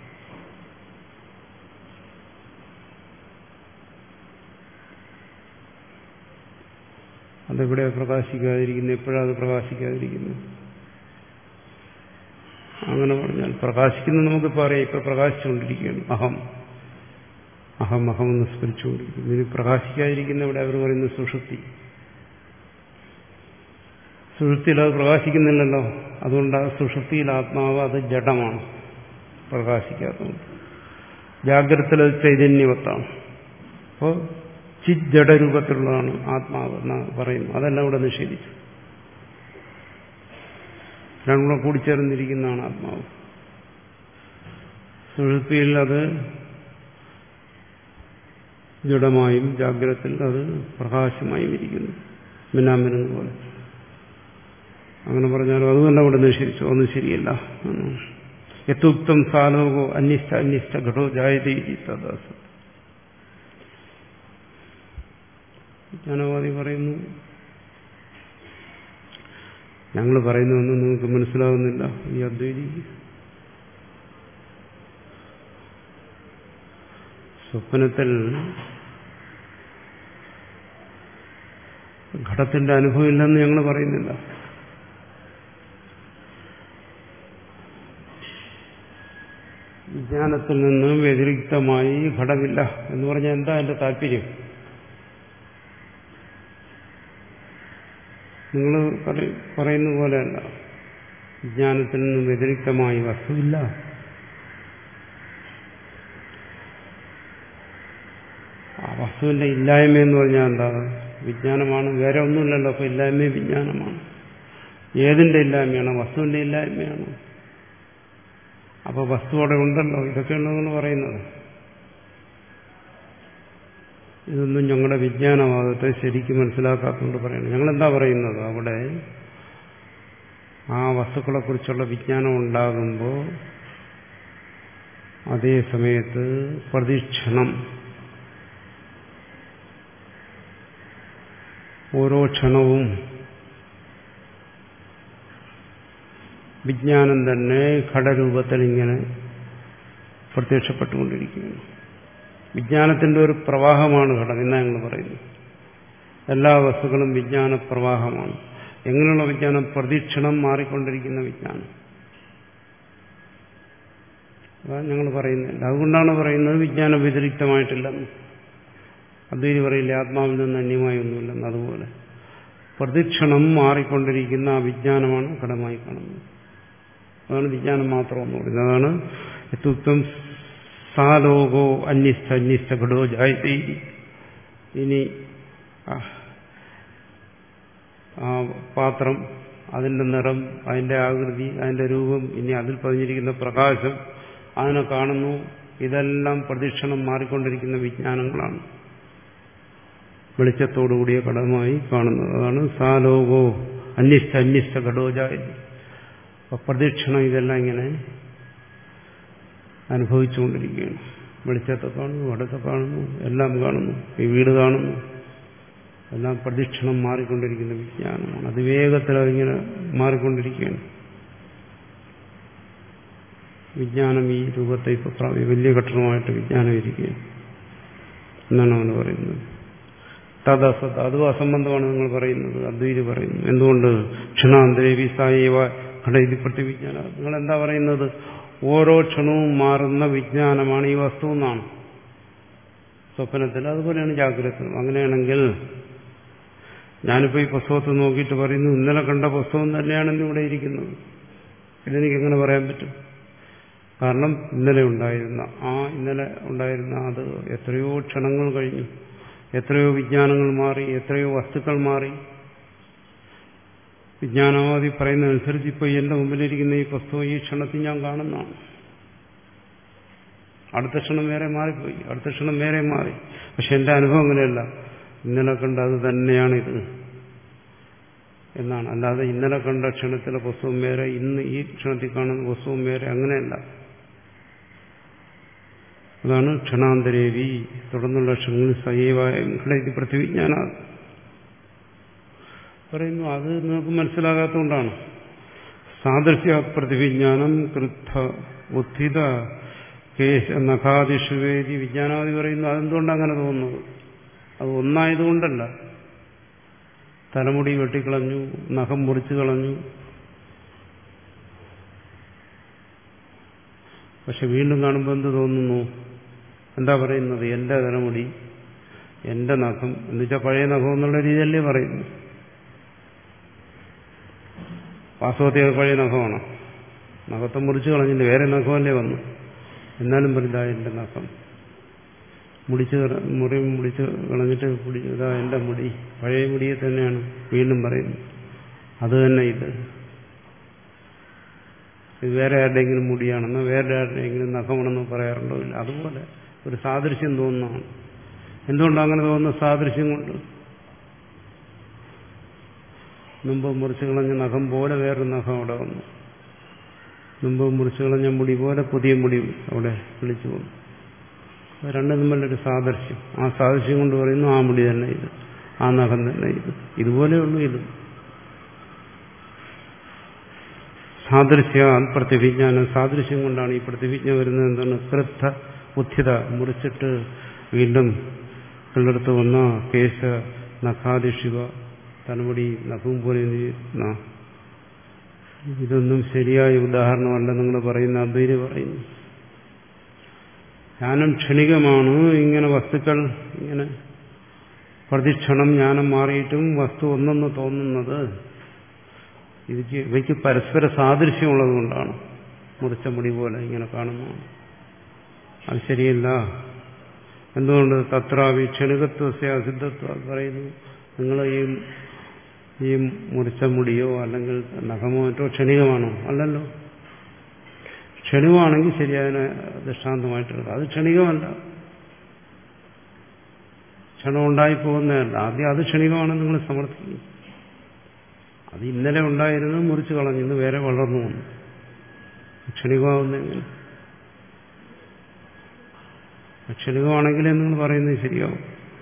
അതെവിടെയാണ് പ്രകാശിക്കാതിരിക്കുന്നത്? എപ്പോഴാണ് അത് പ്രകാശിക്കാതിരിക്കുന്നത്? അങ്ങനെ പറഞ്ഞാൽ പ്രകാശിക്കുന്നത് നമുക്കിപ്പോൾ അറിയാം. ഇപ്പൊ പ്രകാശിച്ചുകൊണ്ടിരിക്കുകയാണ് അഹം അഹം അഹം എന്ന് സ്മരിച്ചുകൊണ്ടിരിക്കുന്നു. ഇനി പ്രകാശിക്കാതിരിക്കുന്ന ഇവിടെ അവർ പറയുന്നത് സുഷുപ്തി. സുഷുപ്തിയിൽ അത് പ്രകാശിക്കുന്നില്ലല്ലോ. അതുകൊണ്ട് ആ സുഷുപ്തിയിൽ ആത്മാവ് അത് ജഡമാണ്, പ്രകാശിക്കാത്തതുകൊണ്ട്. ജാഗ്രതത്തിൽ അത് ചൈതന്യവത്താണ്. അപ്പോൾ ചിത് ജഡരൂപത്തിലുള്ളതാണ് ആത്മാവ് എന്ന് പറയുന്നു. അതെല്ലാം ഇവിടെ നിഷേധിച്ചു. രണ്ടും കൂടെ കൂടിച്ചേർന്നിരിക്കുന്നതാണ് ആത്മാവ്. സുഷുപ്തിയിൽ അത് ജഡമായും ജാഗ്രതത്തിൽ അത് പ്രകാശമായും ഇരിക്കുന്നു, മിന്നാമിനുന്ന പോലെ. അങ്ങനെ പറഞ്ഞാലും അതുമല്ല ഇവിടെ നിഷേധിച്ചു. ഒന്നും ശരിയല്ല. യഥുക്തം സാലോകോ അന്യസ്ഥ അന്യസ്ഥ ഘടോ ജായതേ തദാസ. വിജ്ഞാനവാദി പറയുന്നു, ഞങ്ങൾ പറയുന്നതൊന്നും നിങ്ങൾക്ക് മനസ്സിലാകുന്നില്ല. ഈ അദ്വൈതി സ്വപ്നത്തിൽ ഘടത്തിന്റെ അനുഭവം ഇല്ലെന്ന് ഞങ്ങൾ പറയുന്നില്ല. വിജ്ഞാനത്തിൽ നിന്ന് വ്യതിരിക്തമായി ഘടമില്ല എന്ന് പറഞ്ഞാൽ എന്താ എന്റെ താല്പര്യം? നിങ്ങൾ പറയുന്ന പോലെയല്ല. വിജ്ഞാനത്തിൽ നിന്നും വ്യതിരിക്തമായി വസ്തുവില്ല. ആ വസ്തുവിന്റെ ഇല്ലായ്മ എന്ന് പറഞ്ഞാൽ എന്താ? വിജ്ഞാനമാണ്, വേറെ ഒന്നുമില്ലല്ലോ. അപ്പൊ ഇല്ലായ്മ വിജ്ഞാനമാണ്. ഏതിന്റെ ഇല്ലായ്മയാണ്? വസ്തുവിന്റെ ഇല്ലായ്മയാണ്. അപ്പൊ വസ്തു അവിടെ ഉണ്ടല്ലോ. ഇതൊക്കെയാണ് നിങ്ങൾ പറയുന്നത്. ഇതൊന്നും ഞങ്ങളുടെ വിജ്ഞാനവാദത്തെ ശരിക്കും മനസ്സിലാക്കാത്തതുകൊണ്ട് പറയണം. ഞങ്ങളെന്താ പറയുന്നത്? അവിടെ ആ വസ്തുക്കളെക്കുറിച്ചുള്ള വിജ്ഞാനം ഉണ്ടാകുമ്പോൾ അതേ സമയത്ത് പ്രതിക്ഷണം ഓരോ ക്ഷണവും വിജ്ഞാനം തന്നെ ഘടരൂപത്തിൽ ഇങ്ങനെ പ്രത്യക്ഷപ്പെട്ടുകൊണ്ടിരിക്കുകയാണ്. വിജ്ഞാനത്തിന്റെ ഒരു പ്രവാഹമാണ് ഘടം എന്നാ ഞങ്ങൾ പറയുന്നു. എല്ലാ വസ്തുക്കളും വിജ്ഞാന പ്രവാഹമാണ്. എങ്ങനെയുള്ള വിജ്ഞാനം? പ്രതീക്ഷണം മാറിക്കൊണ്ടിരിക്കുന്ന വിജ്ഞാനം. അതാണ് ഞങ്ങൾ പറയുന്നില്ല. അതുകൊണ്ടാണ് പറയുന്നത് വിജ്ഞാനം വ്യതിരിക്തമായിട്ടില്ലെന്ന്. അദ്വൈതി പറയില്ല ആത്മാവിൽ നിന്ന് അന്യമായി ഒന്നുമില്ലെന്ന്. അതുപോലെ പ്രതീക്ഷണം മാറിക്കൊണ്ടിരിക്കുന്ന ആ വിജ്ഞാനമാണ് ഘടമായി കാണുന്നത്. അതാണ് വിജ്ഞാനം മാത്രമെന്ന് പറയുന്നത്. അതാണ് യഥുക്തം സാലോകോ അന്യസ്ഥ അന്യസ്ഥ ഘടോ ജായതേ. ഇനി ആ പാത്രം, അതിന്റെ നിറം, അതിന്റെ ആകൃതി, അതിന്റെ രൂപം, ഇനി അതിൽ പതിഞ്ഞിരിക്കുന്ന പ്രകാശം, അതിനെ കാണുന്നു. ഇതെല്ലാം പ്രതീക്ഷണം മാറിക്കൊണ്ടിരിക്കുന്ന വിജ്ഞാനങ്ങളാണ്. വെളിച്ചത്തോടുകൂടിയ ഘടമായി കാണുന്നത്. അതാണ് സാലോകോ അന്യസ്ഥ അന്യസ്ഥ ഘടോ ജായതേ. അപ്പൊ പ്രതീക്ഷണം ഇതെല്ലാം ഇങ്ങനെ അനുഭവിച്ചുകൊണ്ടിരിക്കുകയാണ്. വെളിച്ചത്തെ കാണുന്നു, വടത്തെ കാണുന്നു, എല്ലാം കാണുന്നു, ഈ വീട് കാണുന്നു. എല്ലാം പ്രതീക്ഷണം മാറിക്കൊണ്ടിരിക്കുന്ന വിജ്ഞാനമാണ്. അത് വേഗത്തിൽ അതിങ്ങനെ മാറിക്കൊണ്ടിരിക്കുകയാണ്. വിജ്ഞാനം ഈ രൂപത്തെ ഇപ്പൊ വലിയ ഘട്ടമായിട്ട് വിജ്ഞാനം ഇരിക്കുകയാണ് എന്നാണ് അവന് പറയുന്നത്. തദസത്, അതും അസംബന്ധമാണ് നിങ്ങൾ പറയുന്നത്. അദ്വൈതി പറയുന്നു. എന്തുകൊണ്ട്? ക്ഷണാന്തരേവി സായേവ ഘടയിതി പ്രതിവിജ്ഞാനം. നിങ്ങൾ എന്താ പറയുന്നത്? ഓരോ ക്ഷണവും മാറുന്ന വിജ്ഞാനമാണ് ഈ വസ്തു എന്നാണ് സ്വപ്നത്തിൽ. അതുപോലെയാണ് ജാഗ്രതയും. അങ്ങനെയാണെങ്കിൽ ഞാനിപ്പോൾ ഈ പുസ്തകത്തെ നോക്കിയിട്ട് പറയുന്നു ഇന്നലെ കണ്ട പുസ്തകം തന്നെയാണ് ഇന്നിവിടെ ഇരിക്കുന്നത്. ഇതെനിക്കെങ്ങനെ പറയാൻ പറ്റും? കാരണം ഇന്നലെ ഉണ്ടായിരുന്ന ആ ഇന്നലെ ഉണ്ടായിരുന്ന അത് എത്രയോ ക്ഷണങ്ങൾ കഴിഞ്ഞു, എത്രയോ വിജ്ഞാനങ്ങൾ മാറി, എത്രയോ വസ്തുക്കൾ മാറി. വിജ്ഞാനവാദി പറയുന്നതനുസരിച്ച് ഇപ്പോൾ എന്റെ മുമ്പിലിരിക്കുന്ന ഈ പുസ്തകം ഈ ക്ഷണത്തിൽ ഞാൻ കാണുന്നതാണ്. അടുത്ത ക്ഷണം വേറെ മാറിപ്പോയി, അടുത്ത ക്ഷണം വേറെ മാറി. പക്ഷെ എന്റെ അനുഭവം അങ്ങനെയല്ല. ഇന്നലെ കണ്ട അത് തന്നെയാണിത്. എന്നാണ്. അല്ലാതെ ഇന്നലെ കണ്ട ക്ഷണത്തിലെ പുസ്തകം വേറെ, ഇന്ന് ഈ ക്ഷണത്തിൽ കാണുന്ന പുസ്തകം വേറെ, അങ്ങനെയല്ല. അതാണ് ക്ഷണാന്തരേവി. തുടർന്നുള്ള ക്ഷണങ്ങളിൽ സജീവായ പ്രതിവിജ്ഞാന പറയുന്നു. അത് നിങ്ങൾക്ക് മനസ്സിലാകാത്തതുകൊണ്ടാണ്. സാദൃശ്യ പ്രതിവിജ്ഞാനം കൃത്ഥ ഉത്ഥിത കേശ നഖാദിഷുവേദി വിജ്ഞാനാദി പറയുന്നു. അതെന്തുകൊണ്ടാണ് അങ്ങനെ തോന്നുന്നത്? അത് ഒന്നായതുകൊണ്ടല്ല. തലമുടി വെട്ടിക്കളഞ്ഞു, നഖം മുറിച്ചു കളഞ്ഞു, പക്ഷെ വീണ്ടും കാണുമ്പോൾ എന്ത് തോന്നുന്നു? എന്താ പറയുന്നത്? എന്റെ തലമുടി, എന്റെ നഖം എന്ന് വെച്ചാൽ പഴയ നഖം എന്നുള്ള രീതിയല്ലേ പറയുന്നു. വാസ്തവത്തിൽ അത് പഴയ നഖമാണ്. നഖത്തെ മുറിച്ചു കളഞ്ഞിട്ട് വേറെ നഖമല്ലേ വന്നു. എന്നാലും പറയുന്നതാ എന്റെ നഖം. മുടിച്ച് മുറി മുടിച്ച് കളഞ്ഞിട്ട് ഇതാ എന്റെ മുടി, പഴയ മുടിയെ തന്നെയാണ് വീണ്ടും പറയുന്നത്. അത് തന്നെ ഇത് ഇത് വേറെ ആരുടെയെങ്കിലും മുടിയാണെന്നോ വേറെ ആരുടെയെങ്കിലും നഖമാണെന്നോ പറയാറുണ്ടോ? ഇല്ല. അതുപോലെ ഒരു സാദൃശ്യം തോന്നുന്നതാണ്. എന്തുകൊണ്ടാണ് അങ്ങനെ തോന്നുന്നത്? സാദൃശ്യം കൊണ്ട്. മുമ്പ് മുറിച്ചു കളഞ്ഞ നഖം പോലെ വേറൊരു നഖം അവിടെ വന്നു. മുമ്പ് മുറിച്ചു കളഞ്ഞ മുടി പോലെ പുതിയ മുടി അവിടെ വിളിച്ചു വന്നു. രണ്ടും തമ്മിലൊരു സാദൃശ്യം. ആ സാദൃശ്യം കൊണ്ട് പറയുന്നു ആ മുടി തന്നെ ഇത്, ആ നഖം തന്നെ ഇത്. ഇതുപോലെയുള്ളൂ ഇത്. സാദൃശ്യ പ്രതിവിജ്ഞാനം. സാദൃശ്യം കൊണ്ടാണ് ഈ പ്രതിവിജ്ഞ വരുന്നത്. എന്താണ്? കൃത്ഥ ഉത്ഥിത, മുറിച്ചിട്ട് വീണ്ടും പിള്ളെടുത്ത് വന്ന കേശ നഖാദിഷിവ, തലമുടി നഖവും പോലെ. ഇതൊന്നും ശരിയായ ഉദാഹരണമല്ല നിങ്ങൾ പറയുന്ന അദ്വൈതി പറയുന്നു. ജ്ഞാനം ക്ഷണികമാണ്. ഇങ്ങനെ വസ്തുക്കൾ ഇങ്ങനെ പ്രതിക്ഷണം ജ്ഞാനം മാറിയിട്ടും വസ്തു ഒന്നെന്ന് തോന്നുന്നത് ഇവയ്ക്ക് ഇവയ്ക്ക് പരസ്പര സാദൃശ്യമുള്ളത് കൊണ്ടാണ്. മുറിച്ച മുടി പോലെ ഇങ്ങനെ കാണുന്നതാണ്. അത് ശരിയല്ല. എന്തുകൊണ്ട്? തത്രാവി ക്ഷണികത്വസ്യ അസിദ്ധത്വ പറയുന്നു. നിങ്ങൾ ഈ ഈ മുറിച്ച മുടിയോ അല്ലെങ്കിൽ നഖമോ മറ്റോ ക്ഷണികമാണോ? അല്ലല്ലോ. ക്ഷണികമാണെങ്കിൽ ശരിയായ ദൃഷ്ടാന്തമായിട്ടെടുക്കുക. അത് ക്ഷണികമല്ല, ക്ഷണം ഉണ്ടായി പോകുന്നതല്ല. ആദ്യം അത് ക്ഷണികമാണെന്ന് നിങ്ങൾ സമർത്ഥിക്കും. അത് ഇന്നലെ ഉണ്ടായിരുന്നു, മുറിച്ചു കളഞ്ഞു, ഇന്ന് വേറെ വളർന്നു വന്നു. ക്ഷണികമാവുന്ന എങ്ങനെ? ക്ഷണികമാണെങ്കിലേ നിങ്ങൾ പറയുന്നത് ശരിയാവും.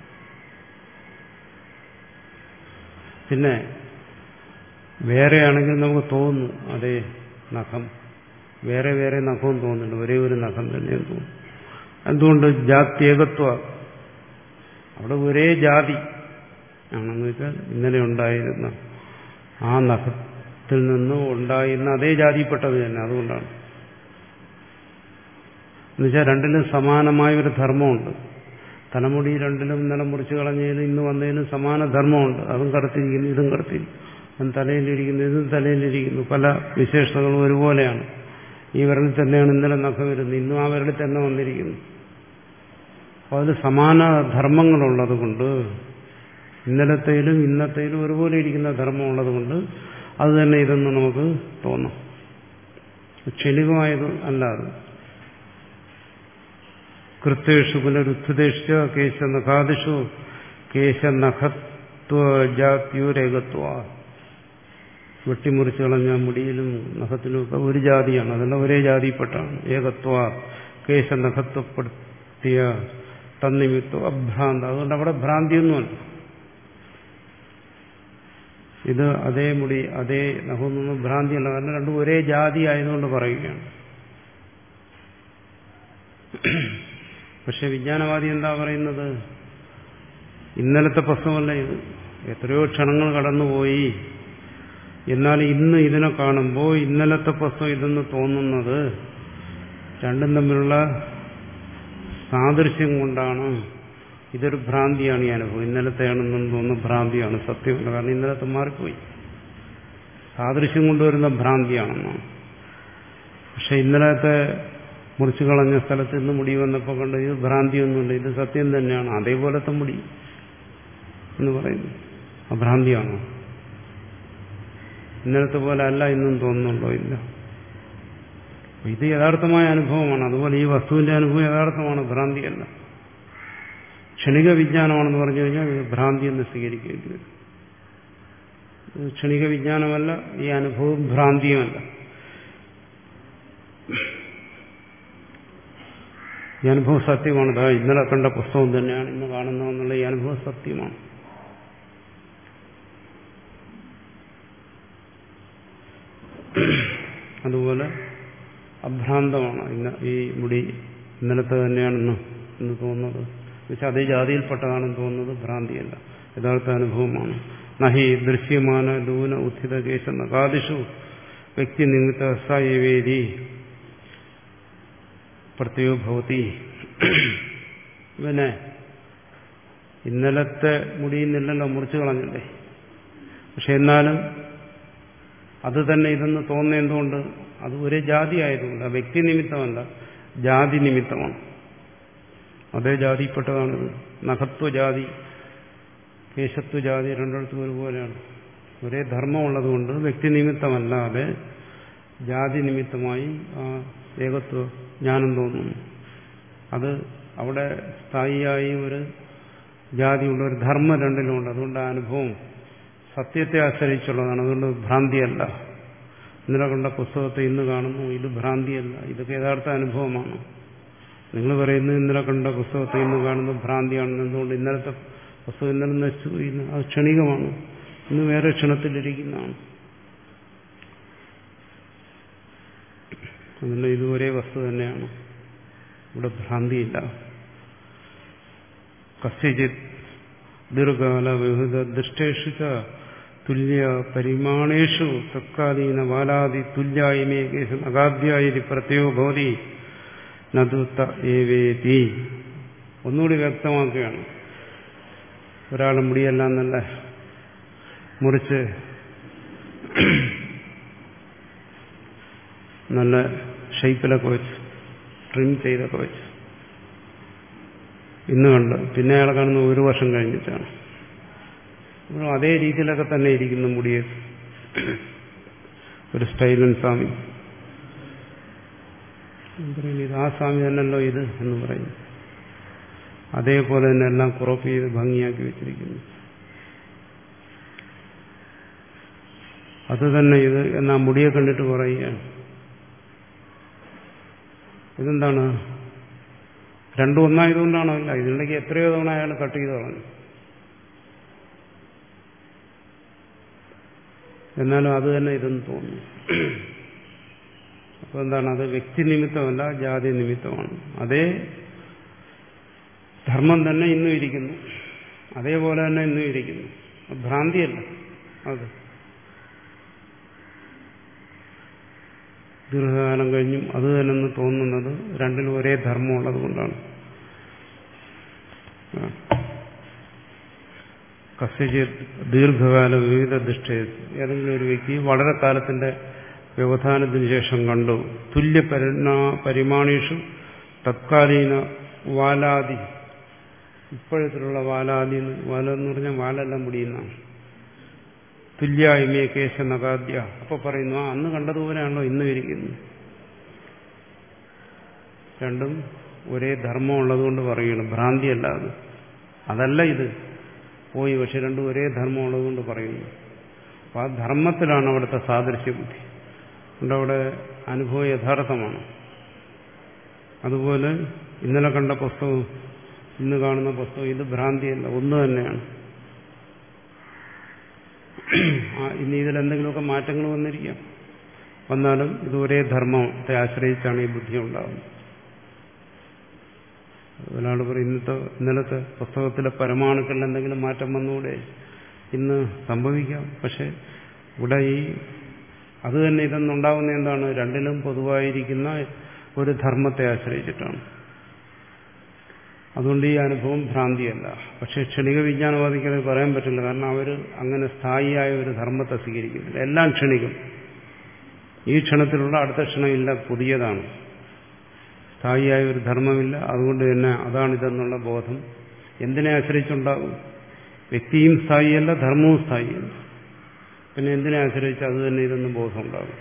പിന്നെ വേറെയാണെങ്കിൽ നമുക്ക് തോന്നുന്നു അതേ നഖം, വേറെ വേറെ നഖവും തോന്നുന്നുണ്ട്, ഒരേ ഒരു നഖം തന്നെയും തോന്നുന്നു. എന്തുകൊണ്ട്? ജാത്യേകത്വ. അവിടെ ഒരേ ജാതി ആണെന്ന് വെച്ചാൽ ഇന്നലെ ഉണ്ടായിരുന്ന ആ നഖത്തിൽ നിന്ന് ഉണ്ടായിരുന്ന അതേ ജാതിപ്പെട്ടത് തന്നെ. അതുകൊണ്ടാണ്. എന്നുവെച്ചാൽ രണ്ടിലും സമാനമായ ഒരു ധർമ്മമുണ്ട്. തലമുടി രണ്ടിലും ഇന്നലെ മുറിച്ച് കളഞ്ഞതിനും ഇന്ന് വന്നതിനും സമാന ധർമ്മമുണ്ട്. അതും കടത്തിരിക്കുന്നു, ഇതും കടത്തിരിക്കുന്നു. അതും തലയിലിരിക്കുന്നു, ഇതും തലയിലിരിക്കുന്നു. പല വിശേഷതകളും ഒരുപോലെയാണ്. ഈ വിരലിൽ തന്നെയാണ് ഇന്നലെ നഖം വരുന്നത്, ഇന്നും ആ വിരലിൽ തന്നെ വന്നിരിക്കുന്നു. അപ്പോൾ അതിൽ സമാന ധർമ്മങ്ങളുള്ളത് കൊണ്ട്, ഇന്നലത്തേലും ഇന്നത്തേലും ഒരുപോലെ ഇരിക്കുന്ന ധർമ്മമുള്ളത് കൊണ്ട് അത് തന്നെ ഇതെന്ന് നമുക്ക് തോന്നാം. ക്ഷണികമായത് അല്ലാതെ. കൃത്യേഷു പുനരുത്ഥിതേഷു കേശനഖാദിഷു കേശനഖത്വജാത്യൂരേകത്വ. വെട്ടിമുറിച്ച് കളഞ്ഞ മുടിയിലും നഖത്തിലും ഒക്കെ ഒരു ജാതിയാണ്. അതെല്ലാം ഒരേ ജാതിപ്പെട്ടാണ്. ഏകത്വ കേശനഖത്വപ്പെടുത്തിയ തന്നിമിത്വം അഭ്രാന്ത. അതുകൊണ്ട് അവിടെ ഭ്രാന്തിയൊന്നുമല്ല. ഇത് അതേ മുടി അതേ നഖമൊന്നും ഭ്രാന്തിയല്ല. കാരണം രണ്ടും ഒരേ ജാതി ആയതുകൊണ്ട് പറയുകയാണ്. പക്ഷെ വിജ്ഞാനവാദി എന്താ പറയുന്നത്? ഇന്നലത്തെ പ്രശ്നമല്ല ഇത്, എത്രയോ ക്ഷണങ്ങൾ കടന്നുപോയി, എന്നാൽ ഇന്ന് ഇതിനെ കാണുമ്പോൾ ഇന്നലത്തെ പ്രശ്നം ഇതെന്ന് തോന്നുന്നത് രണ്ടും തമ്മിലുള്ള സാദൃശ്യം കൊണ്ടാണ്. ഇതൊരു ഭ്രാന്തിയാണ് ഈ അനുഭവം. ഇന്നലത്തെയാണെന്നും തോന്നുന്ന ഭ്രാന്തിയാണ്, സത്യമല്ല. കാരണം ഇന്നലത്തെ മാറിപ്പോയി, സാദൃശ്യം കൊണ്ടുവരുന്ന ഭ്രാന്തിയാണെന്നാണ്. പക്ഷെ ഇന്നലത്തെ മുറിച്ചു കളഞ്ഞ സ്ഥലത്ത് നിന്ന് മുടി വന്നപ്പോൾ കണ്ട് ഇത് ഭ്രാന്തിയൊന്നുമില്ല, ഇത് സത്യം തന്നെയാണ്, അതേപോലത്തെ മുടി എന്ന് പറയുന്നു. അഭ്രാന്തിയാണോ? ഇന്നലത്തെ പോലെ അല്ല ഇന്നും തോന്നുന്നുണ്ടോ? ഇല്ല. ഇത് യഥാർത്ഥമായ അനുഭവമാണ്. അതുപോലെ ഈ വസ്തുവിന്റെ അനുഭവം യഥാർത്ഥമാണ്, ഭ്രാന്തിയല്ല. ക്ഷണിക വിജ്ഞാനമാണെന്ന് പറഞ്ഞു കഴിഞ്ഞാൽ ഇത് ഭ്രാന്തി എന്ന് സ്വീകരിക്കേണ്ടി വരും. ക്ഷണിക വിജ്ഞാനമല്ല, ഈ അനുഭവം ഭ്രാന്തിയുമല്ല. ഈ അനുഭവം സത്യമാണ്. ഇതാ ഇന്നലെ കണ്ട പുസ്തകം തന്നെയാണ് ഇന്ന് കാണുന്നതെന്നുള്ള ഈ അനുഭവം സത്യമാണ്. അതുപോലെ അഭ്രാന്തമാണ് ഇന്ന ഈ മുടി ഇന്നലത്തെ തന്നെയാണെന്ന് എന്ന് തോന്നുന്നത്. എന്നുവെച്ചാൽ അതേ ജാതിയിൽപ്പെട്ടതാണെന്ന് തോന്നുന്നത് ഭ്രാന്തിയല്ല, യഥാർത്ഥ അനുഭവമാണ്. നഹി ദൃശ്യമാന ലൂന ഉത്ഥിത കേശ നകാദിഷു വ്യക്തി നിമിത്ത സയേവേദി പ്രത്യോ ഭവതി. ഇവനെ ഇന്നലത്തെ മുടിയിൽ നിന്നല്ലോ മുറിച്ചു കളഞ്ഞില്ലേ, പക്ഷെ എന്നാലും അത് തന്നെ ഇതെന്ന് തോന്നുന്ന എന്തുകൊണ്ട്? അത് ഒരേ ജാതി ആയതുകൊണ്ട്. വ്യക്തി നിമിത്തമല്ല, ജാതി നിമിത്തമാണ്. അതേ ജാതിപ്പെട്ടതാണിത്. നഖത്വജാതി കേശത്വജാതി രണ്ടിടത്തും ഒരുപോലെയാണ്. ഒരേ ധർമ്മമുള്ളതുകൊണ്ട് വ്യക്തി നിമിത്തമല്ലാതെ ജാതി നിമിത്തമായി ആ ഏകത്വ ജ്ഞാനം തോന്നുന്നു. അത് അവിടെ സ്ഥായിയായി ഒരു ജാതിയുള്ള ഒരു ധർമ്മം രണ്ടിലുമുണ്ട്. അതുകൊണ്ട് ആ അനുഭവം സത്യത്തെ ആശ്രയിച്ചുള്ളതാണ്. അതുകൊണ്ട് ഭ്രാന്തിയല്ല. ഇന്നലെ കണ്ട പുസ്തകത്തെ ഇന്ന് കാണുന്നു, ഇത് ഭ്രാന്തിയല്ല, ഇതൊക്കെ യഥാർത്ഥ അനുഭവമാണ്. നിങ്ങൾ പറയുന്നത് ഇന്നലെ കണ്ട പുസ്തകത്തെ ഇന്ന് കാണുന്നത് ഭ്രാന്തിയാണെന്ന്. എന്തുകൊണ്ട്? ഇന്നലത്തെ പുസ്തകം ഇന്നലെ നശിച്ചു പോയിരുന്നു, അത് ക്ഷണികമാണ്, ഇന്ന് വേറെ ക്ഷണത്തിലിരിക്കുന്നതാണ്. അതുകൊണ്ട് ഇത് ഒരേ വസ്തു തന്നെയാണ്, ഇവിടെ ഭ്രാന്തിയില്ല. കസ്യചിത് ദീർഘകാല വിവിധ ദൃഷ്ടേഷു തുല്യ പരിമാണേഷു തത്കാലീന ബാലാദി തുല്യായമേ കേശം അഗാധ്യായി പ്രത്യോ ഭവതി നദുത്ത ഏവേതി. ഒന്നുകൂടി വ്യക്തമാക്കുകയാണ്. ഒരാൾ മുടിയെല്ലാം നല്ല മുറിച്ച് നല്ല ഷേപ്പിലൊക്കെ വെച്ച് ട്രിം ചെയ്തൊക്കെ വെച്ച് ഇന്ന് കണ്ട്, പിന്നെ അയാളെ കാണുന്ന ഒരു വർഷം കഴിഞ്ഞിട്ടാണ്. അതേ രീതിയിലൊക്കെ തന്നെ ഇരിക്കുന്നു മുടിയെ. ഒരു സ്റ്റൈലൻ സ്വാമി പറയുന്നു, ഇത് ആ സ്വാമി തന്നെയല്ലോ ഇത് എന്ന് പറയുന്നു. അതേപോലെ തന്നെ എല്ലാം ക്രോപ്പ് ചെയ്ത് ഭംഗിയാക്കി വെച്ചിരിക്കുന്നു. അത് തന്നെ ഇത് എന്നാ മുടിയെ കണ്ടിട്ട് പറയുകയാണ്. ഇതെന്താണ്? രണ്ടും ഒന്നായതുകൊണ്ടാണോ? ഇല്ല, ഇതിനിടയ്ക്ക് എത്രയോ തവണ അയാൾ കട്ട് ചെയ്ത് കളഞ്ഞു. എന്നാലും അത് തന്നെ ഇതെന്ന് തോന്നുന്നു. അപ്പൊ എന്താണ്? അത് വ്യക്തി നിമിത്തമല്ല, ജാതി നിമിത്തമാണ്. അതേ ധർമ്മം തന്നെ ഇന്നും ഇരിക്കുന്നു, അതേപോലെ തന്നെ ഇന്നും ഇരിക്കുന്നു. ഭ്രാന്തിയല്ല അത്. ദീർഘകാലം കഴിഞ്ഞും അത് തന്നെന്ന് തോന്നുന്നത് രണ്ടിലും ഒരേ ധർമ്മമുള്ളത് കൊണ്ടാണ്. കസ്യചിത് ദീർഘകാല വിവിധ ദൃഷ്ട, ഏതെങ്കിലും ഒരു വ്യക്തി വളരെ കാലത്തിന്റെ വ്യവധാനത്തിന് ശേഷം കണ്ടു തുല്യ പരിമാണീഷു തത്കാലീന വാലാദി, ഇപ്പോഴത്തിലുള്ള വാലാദി, വാല എന്ന് പറഞ്ഞാൽ വാലെല്ലാം മുടിയുന്നതാണ്. തുല്യായ്മേ കേശ നഗാദ്യ. അപ്പൊ പറയുന്നു, ആ അന്ന് കണ്ടതുപോലെയാണല്ലോ ഇന്നും ഇരിക്കുന്നു. രണ്ടും ഒരേ ധർമ്മം ഉള്ളതുകൊണ്ട് പറയുന്നു, ഭ്രാന്തിയല്ല അത്. അതല്ല ഇത് പോയി, പക്ഷെ രണ്ടും ഒരേ ധർമ്മം ഉള്ളതുകൊണ്ട് പറയുന്നു. അപ്പൊ ആ ധർമ്മത്തിലാണ് അവിടുത്തെ സാദൃശ്യ ബുദ്ധി. അതുകൊണ്ട് അവിടെ അനുഭവം യഥാർത്ഥമാണ്. അതുപോലെ ഇന്നലെ കണ്ട പുസ്തകവും ഇന്ന് കാണുന്ന പുസ്തകം ഇത് ഭ്രാന്തിയല്ല, ഒന്ന് തന്നെയാണ്. ഇനി ഇതിലെന്തെങ്കിലുമൊക്കെ മാറ്റങ്ങൾ വന്നിരിക്കാം, വന്നാലും ഇത് ഒരേ ധർമ്മത്തെ ആശ്രയിച്ചാണ് ഈ ബുദ്ധി ഉണ്ടാകുന്നത്. ഒരാൾ പറയും, ഇന്നത്തെ ഇന്നലത്തെ പുസ്തകത്തിലെ പരമാണുക്കളിൽ എന്തെങ്കിലും മാറ്റം വന്നുകൂടെ? ഇന്ന് സംഭവിക്കാം, പക്ഷെ ഇവിടെ ഈ അത് തന്നെ ഇതെന്നുണ്ടാകുന്ന എന്താണ്? രണ്ടിലും പൊതുവായിരിക്കുന്ന ഒരു ധർമ്മത്തെ ആശ്രയിച്ചിട്ടാണ്. അതുകൊണ്ട് ഈ അനുഭവം ഭ്രാന്തിയല്ല. പക്ഷെ ക്ഷണിക വിജ്ഞാനവാദിക്ക് അത് പറയാൻ പറ്റില്ല. കാരണം അവർ അങ്ങനെ സ്ഥായിയായ ഒരു ധർമ്മത്തെ സ്വീകരിക്കുന്നില്ല. എല്ലാം ക്ഷണികം. ഈ ക്ഷണത്തിലുള്ള അടുത്ത ക്ഷണമില്ല, പുതിയതാണ്. സ്ഥായിയായ ഒരു ധർമ്മമില്ല. അതുകൊണ്ട് തന്നെ അതാണിതെന്നുള്ള ബോധം എന്തിനെ ആശ്രയിച്ചുണ്ടാകും? വ്യക്തിയും സ്ഥായിയല്ല, ധർമ്മവും സ്ഥായിയല്ല. പിന്നെ എന്തിനെ ആശ്രയിച്ച് അത് തന്നെ ഇതെന്ന് ബോധം ഉണ്ടാകും.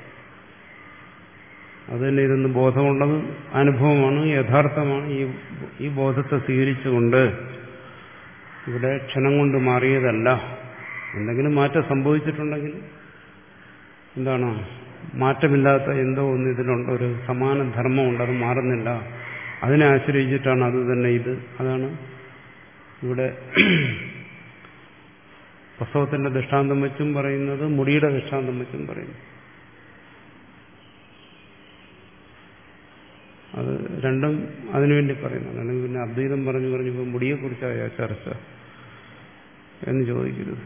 അത് തന്നെ ഇതെന്ന് ബോധമുള്ളത് അനുഭവമാണ്, യഥാർത്ഥമാണ്. ഈ ഈ ബോധത്തെ സ്വീകരിച്ചുകൊണ്ട് ഇവിടെ ക്ഷണം കൊണ്ട് മാറിയതല്ല എന്തെങ്കിലും മാറ്റം സംഭവിച്ചിട്ടുണ്ടെങ്കിൽ എന്താണ് മാറ്റമില്ലാത്ത എന്തോ ഒന്ന് ഇതിലുണ്ട്, ഒരു സമാന ധർമ്മമുണ്ട്, അത് മാറുന്നില്ല, അതിനെ ആശ്രയിച്ചിട്ടാണ് അത് തന്നെ ഇത്. അതാണ് ഇവിടെ പുസ്തകത്തിന്റെ ദൃഷ്ടാന്തം വെച്ചും പറയുന്നത്, മുടിയുടെ ദൃഷ്ടാന്തം വെച്ചും പറയുന്നു. അത് രണ്ടും അതിനുവേണ്ടി പറയുന്നതാണ്. അല്ലെങ്കിൽ പിന്നെ അദ്വൈതം പറഞ്ഞു പറഞ്ഞപ്പോൾ മുടിയെക്കുറിച്ചായ ചർച്ച എന്ന് ചോദിക്കരുത്.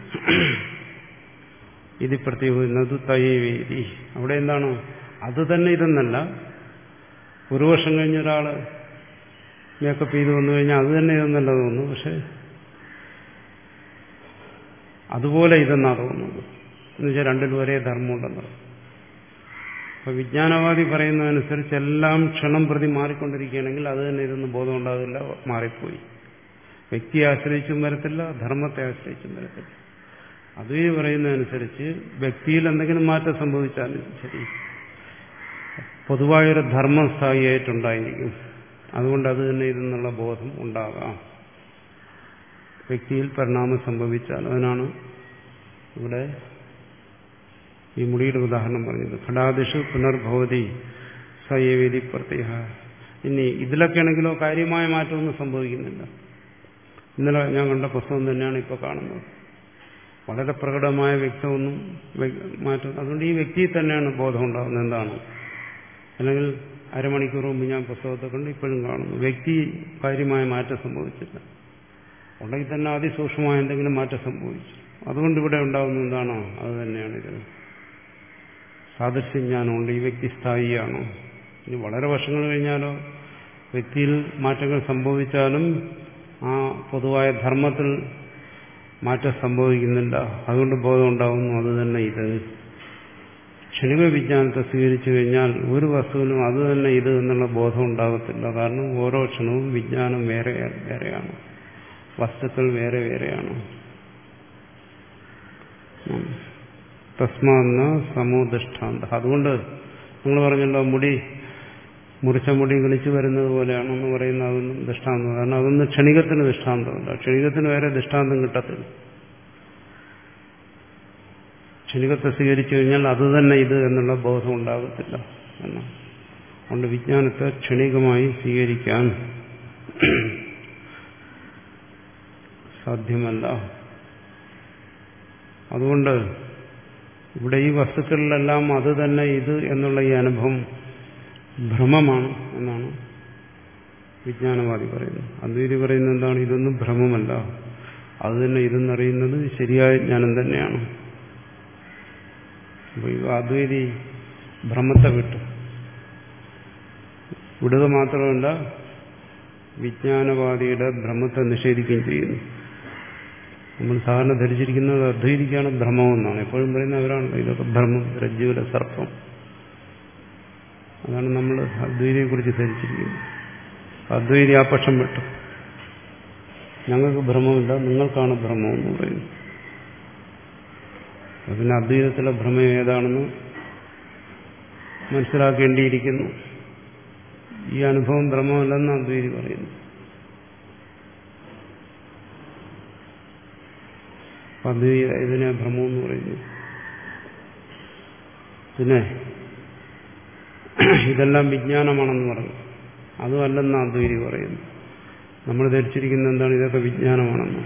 ഇത് പ്രത്യേകിക്കുന്നത് തൈവേദി. അവിടെ എന്താണ്, അത് തന്നെ ഇതെന്നല്ല. ഒരു വർഷം കഴിഞ്ഞ ഒരാൾ മേക്കപ്പ് ചെയ്ത് വന്നു കഴിഞ്ഞാൽ അത് തന്നെ ഇതെന്നല്ല തോന്നുന്നു, പക്ഷെ അതുപോലെ ഇതെന്നാ തോന്നുന്നത്. എന്നുവെച്ചാൽ രണ്ടിലും ഒരേ ധർമ്മമുണ്ടെന്ന്. അപ്പൊ വിജ്ഞാനവാദി പറയുന്നതനുസരിച്ച് എല്ലാം ക്ഷണം പ്രതി മാറിക്കൊണ്ടിരിക്കുകയാണെങ്കിൽ അത് തന്നെ ഇതൊന്നും ബോധം ഉണ്ടാകില്ല, മാറിപ്പോയി. വ്യക്തിയെ ആശ്രയിച്ചും വരത്തില്ല, ധർമ്മത്തെ ആശ്രയിച്ചും വരത്തില്ല. അദ്വൈതി പറയുന്നതനുസരിച്ച് വ്യക്തിയിൽ എന്തെങ്കിലും മാറ്റം സംഭവിച്ചാലും ശരി, പൊതുവായൊരു ധർമ്മം സ്ഥായിയായിട്ടുണ്ടായിരിക്കും. അതുകൊണ്ട് അത് തന്നെ ഇതെന്നുള്ള ബോധം ഉണ്ടാകാം. വ്യക്തിയിൽ പരിണാമം സംഭവിച്ചാൽ. അതിനാണ് ഇവിടെ ഈ മുടിയുടെ ഉദാഹരണം പറഞ്ഞത്. ഘടാദിഷു പുനർഭവതി സയേവേദി പ്രത്യേക. ഇനി ഇതിലൊക്കെയാണെങ്കിലോ കാര്യമായ മാറ്റമൊന്നും സംഭവിക്കുന്നില്ല. ഇന്നലെ ഞാൻ കണ്ട പുസ്തകം തന്നെയാണ് ഇപ്പോൾ കാണുന്നത്. വളരെ പ്രകടമായ വ്യക്തമൊന്നും മാറ്റം. അതുകൊണ്ട് ഈ വ്യക്തിയിൽ തന്നെയാണ് ബോധം ഉണ്ടാകുന്നത്. എന്താണ്, അല്ലെങ്കിൽ അരമണിക്കൂർ മുമ്പ് ഞാൻ പുസ്തകത്തെ കണ്ട് ഇപ്പോഴും കാണുന്നു. വ്യക്തി കാര്യമായ മാറ്റം സംഭവിച്ചില്ല. ഉണ്ടെങ്കിൽ തന്നെ അതിസൂക്ഷ്മമായ എന്തെങ്കിലും മാറ്റം സംഭവിച്ചു. അതുകൊണ്ട് ഇവിടെ ഉണ്ടാകുന്ന എന്താണോ അത് തന്നെയാണ് ഇത്. സാദൃശ്യജ്ഞാനമുണ്ട്. ഈ വ്യക്തി സ്ഥായിയാണോ. ഇനി വളരെ വർഷങ്ങൾ കഴിഞ്ഞാലോ വ്യക്തിയിൽ മാറ്റങ്ങൾ സംഭവിച്ചാലും ആ പൊതുവായ ധർമ്മത്തിൽ മാറ്റം സംഭവിക്കുന്നില്ല. അതുകൊണ്ട് ബോധം ഉണ്ടാകുന്നു. അത് തന്നെ ഇത്. ക്ഷണിക വിജ്ഞാനത്തെ സ്വീകരിച്ചു കഴിഞ്ഞാൽ ഒരു വസ്തുവിനും അത് തന്നെ ഇത് എന്നുള്ള ബോധം ഉണ്ടാകത്തില്ല. കാരണം ഓരോ ക്ഷണവും വിജ്ഞാനം വേറെ വേറെയാണ്, വസ്തുക്കൾ വേറെ വേറെയാണ്. തസ്മാന്ന സമോദൃഷ്ടാന്ത. അതുകൊണ്ട് നിങ്ങൾ പറഞ്ഞല്ലോ മുടി മുറിച്ച മുടി കളിച്ചു വരുന്നത് പോലെയാണെന്ന് പറയുന്ന അതൊന്നും ദൃഷ്ടാന്തം. കാരണം അതൊന്നും ക്ഷണികത്തിന് ദൃഷ്ടാന്തമല്ല. ക്ഷണികത്തിന് വേറെ ദൃഷ്ടാന്തം കിട്ടത്തില്ല. ക്ഷണികത്തെ സ്വീകരിച്ചു കഴിഞ്ഞാൽ അത് തന്നെ ഇത് എന്നുള്ള ബോധം ഉണ്ടാകത്തില്ല എന്നാണ്. അതുകൊണ്ട് വിജ്ഞാനത്തെ ക്ഷണികമായി സ്വീകരിക്കാൻ സാധ്യമല്ല. അതുകൊണ്ട് ഇവിടെ ഈ വസ്തുക്കളിലെല്ലാം അത് തന്നെ ഇത് എന്നുള്ള ഈ അനുഭവം ഭ്രമമാണ് എന്നാണ് വിജ്ഞാനവാദി പറയുന്നത്. അദ്വൈതി പറയുന്നത് എന്താണ്, ഇതൊന്നും ഭ്രമമല്ല, അത് തന്നെ ഇതെന്നറിയുന്നത് ശരിയായ ജ്ഞാനം തന്നെയാണ്. അപ്പോൾ ഈ അദ്വൈതി ഭ്രമത്തെ വിട്ടു വിടുക മാത്രമല്ല, വിജ്ഞാനവാദിയുടെ ഭ്രമത്തെ നിഷേധിക്കുകയും ചെയ്യുന്നു. നമ്മൾ സാധാരണ ധരിച്ചിരിക്കുന്നത് അദ്വൈതിക്കാണ് ഭ്രമമെന്നാണ്. എപ്പോഴും പറയുന്ന അവരാണ് ഇതൊക്കെ ഭ്രമം, രജ്ജുവിലെ സർപ്പം. അതാണ് നമ്മൾ അദ്വൈതിയെക്കുറിച്ച് ധരിച്ചിരിക്കുന്നത്. അദ്വൈതി ആ പക്ഷം വിട്ടു. ഞങ്ങൾക്ക് ഭ്രമമില്ല, നിങ്ങൾക്കാണ് ഭ്രമമെന്ന് പറയുന്നു. പിന്നെ അദ്വൈതത്തിലെ ഭ്രമം ഏതാണെന്ന് മനസ്സിലാക്കേണ്ടിയിരിക്കുന്നു. ഈ അനുഭവം ഭ്രമമല്ലെന്ന് അദ്വൈതി പറയുന്നു. അദ്വൈതി ഇതിനെ ഭ്രമമെന്ന് പറയുന്നു. പിന്നെ ഇതെല്ലാം വിജ്ഞാനമാണെന്ന് പറഞ്ഞു. അതുമല്ലെന്ന് അദ്വൈതി പറയുന്നു. നമ്മൾ ധരിച്ചിരിക്കുന്നത് എന്താണ്, ഇതൊക്കെ വിജ്ഞാനമാണെന്ന്.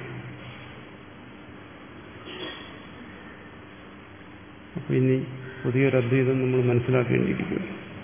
അപ്പൊ ഇനി പുതിയൊരു അദ്വൈതം നമ്മൾ മനസ്സിലാക്കേണ്ടിയിരിക്കുന്നു.